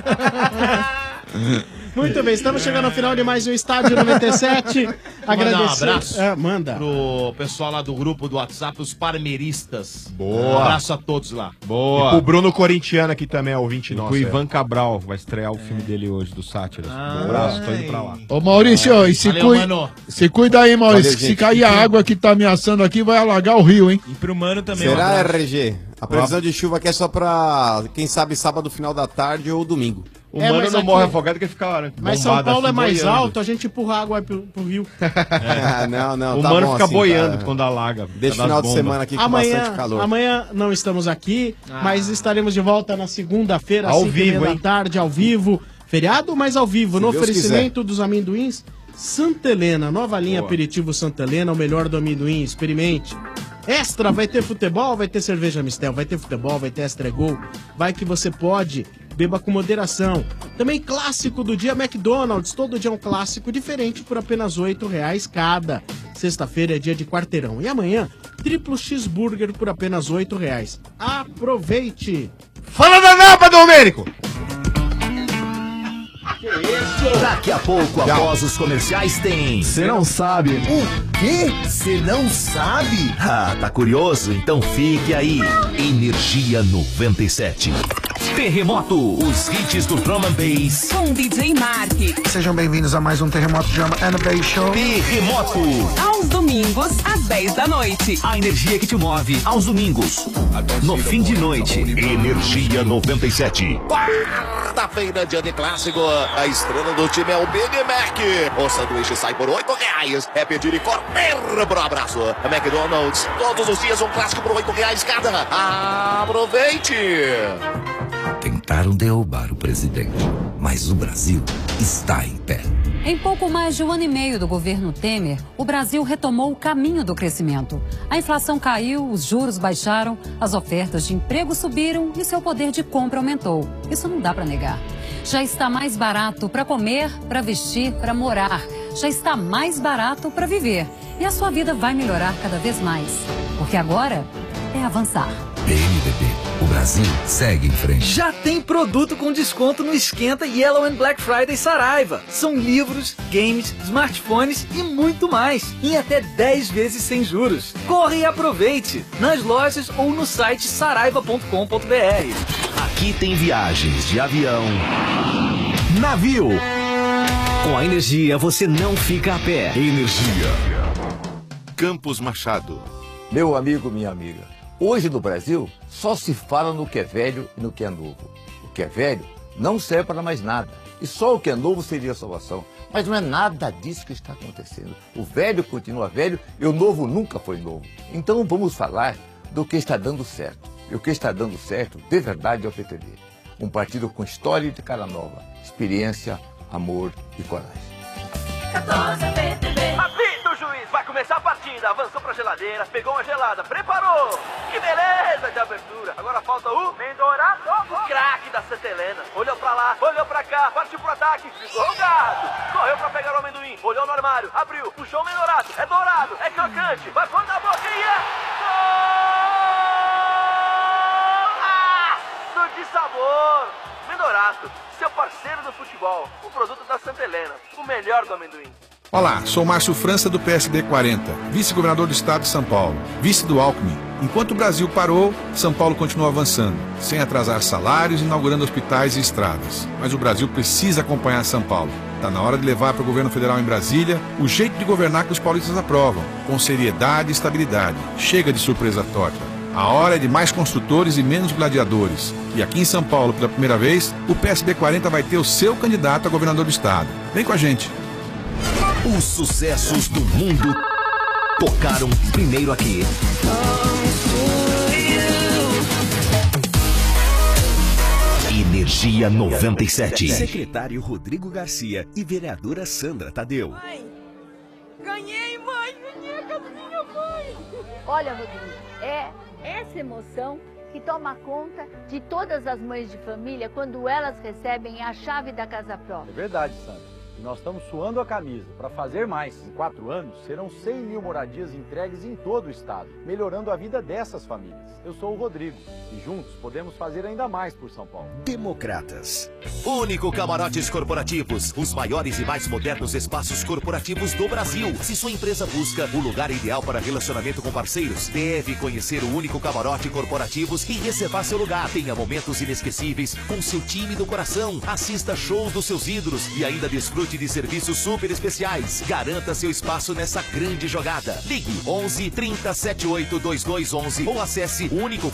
Muito bem, estamos chegando ao final de mais um Estádio 97. Mandar um Agradecer. abraço Manda. pro pessoal lá do grupo do WhatsApp, os parmeiristas. Boa. Um abraço a todos lá. Boa. E o Bruno Corintiano aqui também é ouvinte nosso. O Ivan Cabral vai estrear o filme dele hoje, do Sátiras. Um abraço, tô indo pra lá. Ô Maurício, e se cuida aí, Maurício, Valeu, que se gente. cair a água que tá ameaçando aqui, vai alagar o rio, hein? E pro Mano também. Será, um abraço. RG? A previsão de chuva aqui é só pra, quem sabe, sábado, final da tarde ou domingo. O É, Mano mas não aqui- morre afogado que ele fica né, Mas São bombado Paulo assim, é mais boiando. alto, a gente empurra água pro rio. Não, O tá Mano bom fica assim, boiando tá. quando alaga. Deixa o das final de bombas. semana aqui com bastante Amanhã, calor. amanhã não estamos aqui, mas estaremos de volta na segunda-feira, às Ao 5h30 vivo, da hein? tarde, ao vivo. Feriado, mas ao vivo, no Deus oferecimento dos amendoins Santa Helena. Nova linha Boa. Aperitivo Santa Helena, o melhor do amendoim. Experimente. Extra, vai ter futebol, vai ter cerveja Mistel, vai ter futebol, vai ter Extra Gol. Vai que você pode, beba com moderação. Também clássico do dia McDonald's, todo dia um clássico diferente por apenas R$8 cada. Sexta-feira é dia de quarteirão. E amanhã, triplo cheeseburger por apenas R$8. Aproveite! Fala da Napa, Domênico! Daqui a pouco, após os comerciais, tem. Você não sabe. O quê? Você não sabe? Ah, tá curioso? Então fique aí. Energia 97. Terremoto, os hits do Drum and Bass. Com DJ Mark. Sejam bem-vindos a mais um Terremoto Drum and Bass Show. Terremoto. Aos domingos, às 10 da noite. A energia que te move aos domingos. No fim de noite, Energia 97. Quarta-feira, dia de clássico. A estrela do time é o Big Mac. O sanduíche sai por R$8. É pedir e correr pro abraço. McDonald's, todos os dias um clássico por R$8 cada. Aproveite! Tentaram derrubar o presidente, mas o Brasil está em pé. Em pouco mais de 1 ano e meio do governo Temer, o Brasil retomou o caminho do crescimento. A inflação caiu, os juros baixaram, as ofertas de emprego subiram e seu poder de compra aumentou. Isso não dá para negar. Já está mais barato para comer, para vestir, para morar. Já está mais barato para viver. E a sua vida vai melhorar cada vez mais. Porque agora é avançar. PMDB, o Brasil segue em frente. Já tem produto com desconto no Esquenta Yellow and Black Friday Saraiva. São livros, games, smartphones e muito mais. Em até 10 vezes sem juros. Corre e aproveite. Nas lojas ou no site saraiva.com.br. Aqui tem viagens de avião, navio. Com a energia você não fica a pé. Energia. Campos Machado. Meu amigo, minha amiga. Hoje no Brasil, só se fala no que é velho e no que é novo. O que é velho não serve para mais nada. e só o que é novo seria a salvação. Mas não é nada disso que está acontecendo. O velho continua velho e o novo nunca foi novo. Então vamos falar do que está dando certo. E o que está dando certo, de verdade, é o PTB. Um partido com história de cara nova, experiência, amor e coragem. 14 PTB. Apita o juiz, vai começar a partida. Avançou pra geladeira, pegou uma gelada, preparou. Que beleza de abertura. Agora falta o Mendorato, o craque da Santa Helena. Olhou pra lá, olhou pra cá, partiu pro ataque, ficou o gato. Correu pra pegar o amendoim, olhou no armário, abriu, puxou o Mendorato. É dourado, é crocante, vai pôr na boquinha. Golaço de sabor. Mendorato, seu parceiro do futebol, o produto da Santa Helena, o melhor do amendoim. Olá, sou Márcio França do PSD 40, vice-governador do estado de São Paulo, vice do Alckmin. Enquanto o Brasil parou, São Paulo continuou avançando, sem atrasar salários, inaugurando hospitais e estradas. Mas o Brasil precisa acompanhar São Paulo. Está na hora de levar para o governo federal em Brasília o jeito de governar que os paulistas aprovam, com seriedade e estabilidade. Chega de surpresa torta. A hora é de mais construtores e menos gladiadores. E aqui em São Paulo, pela primeira vez, o PSD 40 vai ter o seu candidato a governador do estado. Vem com a gente. Os sucessos do mundo tocaram primeiro aqui. Energia 97. Secretário Rodrigo Garcia e vereadora Sandra Tadeu. Mãe, ganhei, mãe, ganhei a casinha, mãe. Olha, Rodrigo, é essa emoção que toma conta de todas as mães de família quando elas recebem a chave da casa própria. É verdade, Sandra. E nós estamos suando a camisa para fazer mais. Em 4 anos, serão 100 mil moradias entregues em todo o estado, melhorando a vida dessas famílias. Eu sou o Rodrigo e juntos podemos fazer ainda mais por São Paulo. Democratas. Único Camarotes Corporativos, os maiores e mais modernos espaços corporativos do Brasil. Se sua empresa busca o lugar ideal para relacionamento com parceiros, deve conhecer o Único Camarote Corporativos e reservar seu lugar. Tenha momentos inesquecíveis com seu time do coração. Assista shows dos seus ídolos e ainda desfrute de serviços super especiais. Garanta seu espaço nessa grande jogada. Ligue 11 30 78 2211 ou acesse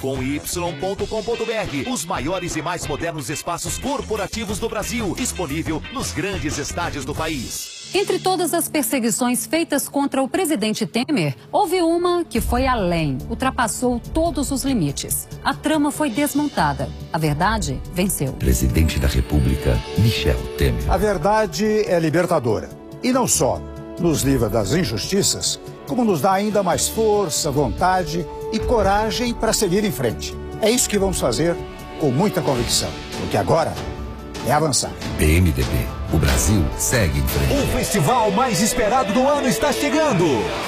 unicocomy.com.br. Os maiores e mais modernos espaços corporativos do Brasil, disponível nos grandes estádios do país. Entre todas as perseguições feitas contra o presidente Temer, houve uma que foi além, ultrapassou todos os limites. A trama foi desmontada. A verdade venceu. Presidente da República, Michel Temer. A verdade é libertadora. E não só nos livra das injustiças, como nos dá ainda mais força, vontade e coragem para seguir em frente. É isso que vamos fazer com muita convicção. Porque agora é avançar. PMDB, o Brasil segue em frente. O festival mais esperado do ano está chegando.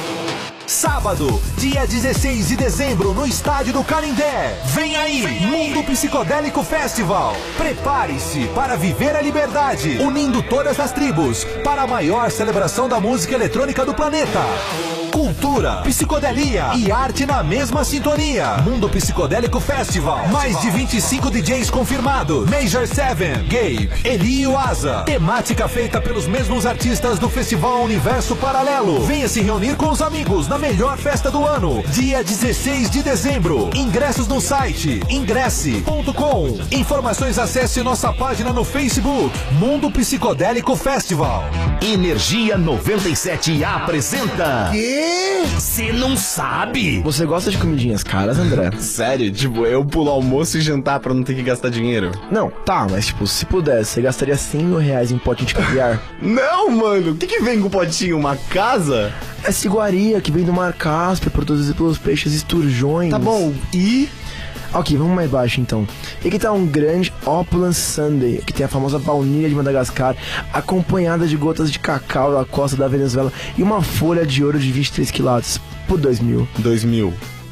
Sábado, dia 16 de dezembro, no estádio do Canindé. Vem aí, Mundo Psicodélico Festival. Prepare-se para viver a liberdade, unindo todas as tribos para a maior celebração da música eletrônica do planeta. Cultura, psicodelia e arte na mesma sintonia. Mundo Psicodélico Festival. Mais de 25 DJs confirmados. Major 7, Gabe, Eli e Waza. Temática feita pelos mesmos artistas do Festival Universo Paralelo. Venha se reunir com os amigos na melhor festa do ano. Dia 16 de dezembro. Ingressos no site ingresse.com. Informações, acesse nossa página no Facebook. Mundo Psicodélico Festival. Energia 97 apresenta... Você não sabe? Você gosta de comidinhas caras, André? Sério? Tipo, eu pulo almoço e jantar pra não ter que gastar dinheiro? Não, tá, mas tipo, se pudesse, você gastaria 100 mil reais em potinho de caviar? Não, mano, o que vem com o potinho? Uma casa? Essa iguaria que vem do Mar Cáspio, produzida pelos peixes esturjões. Tá bom, e... Ok, vamos mais baixo então. E aqui tá um grande Opulent Sundae, que tem a famosa baunilha de Madagascar, acompanhada de gotas de cacau da costa da Venezuela e uma folha de ouro de 23 quilates por 2 mil. 2 mil?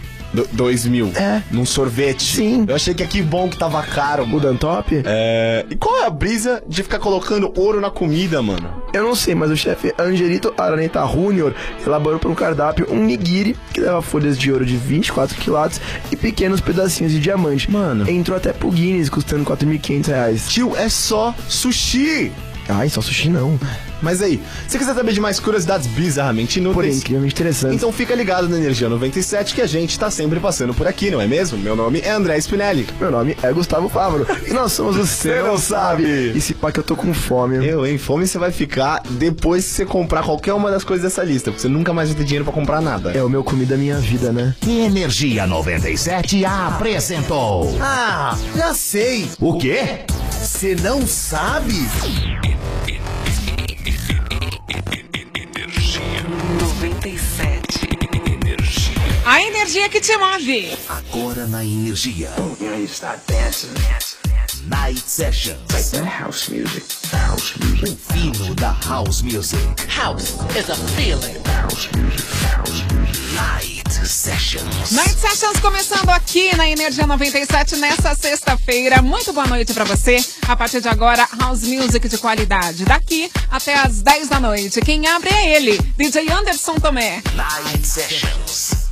2 mil? É. Num sorvete? Sim. Eu achei que aqui bom que tava caro, mano. O Dantop? E qual é a brisa de ficar colocando ouro na comida, mano? Eu não sei, mas o chefe Angelito Araneta Júnior elaborou para um cardápio um nigiri que leva folhas de ouro de 24 quilates e pequenos pedacinhos de diamante. Mano, entrou até pro Guinness, custando 4.500 reais. Tio, é só sushi! Ai, só sushi não. Mas aí, se quiser saber de mais curiosidades bizarramente inúteis... Porém, incrivelmente interessante. Então fica ligado na Energia 97 que a gente tá sempre passando por aqui, não é mesmo? Meu nome é André Spinelli. Meu nome é Gustavo Fávaro. E nós somos o Cê Não Sabe. E se pá que eu tô com fome. Fome você vai ficar depois que você comprar qualquer uma das coisas dessa lista, porque você nunca mais vai ter dinheiro pra comprar nada. É o meu comida, minha vida, né? Energia 97 apresentou. Ah, já sei. O quê? Você não sabe? A energia que te move. Agora na Energia. Night Sessions. House music. O fino da House Music. House is a feeling. Night Sessions. Night Sessions começando aqui na Energia 97 nessa sexta-feira. Muito boa noite pra você. A partir de agora, House Music de qualidade. Daqui até às 10 da noite. Quem abre é ele, DJ Anderson Tomé. Night Sessions.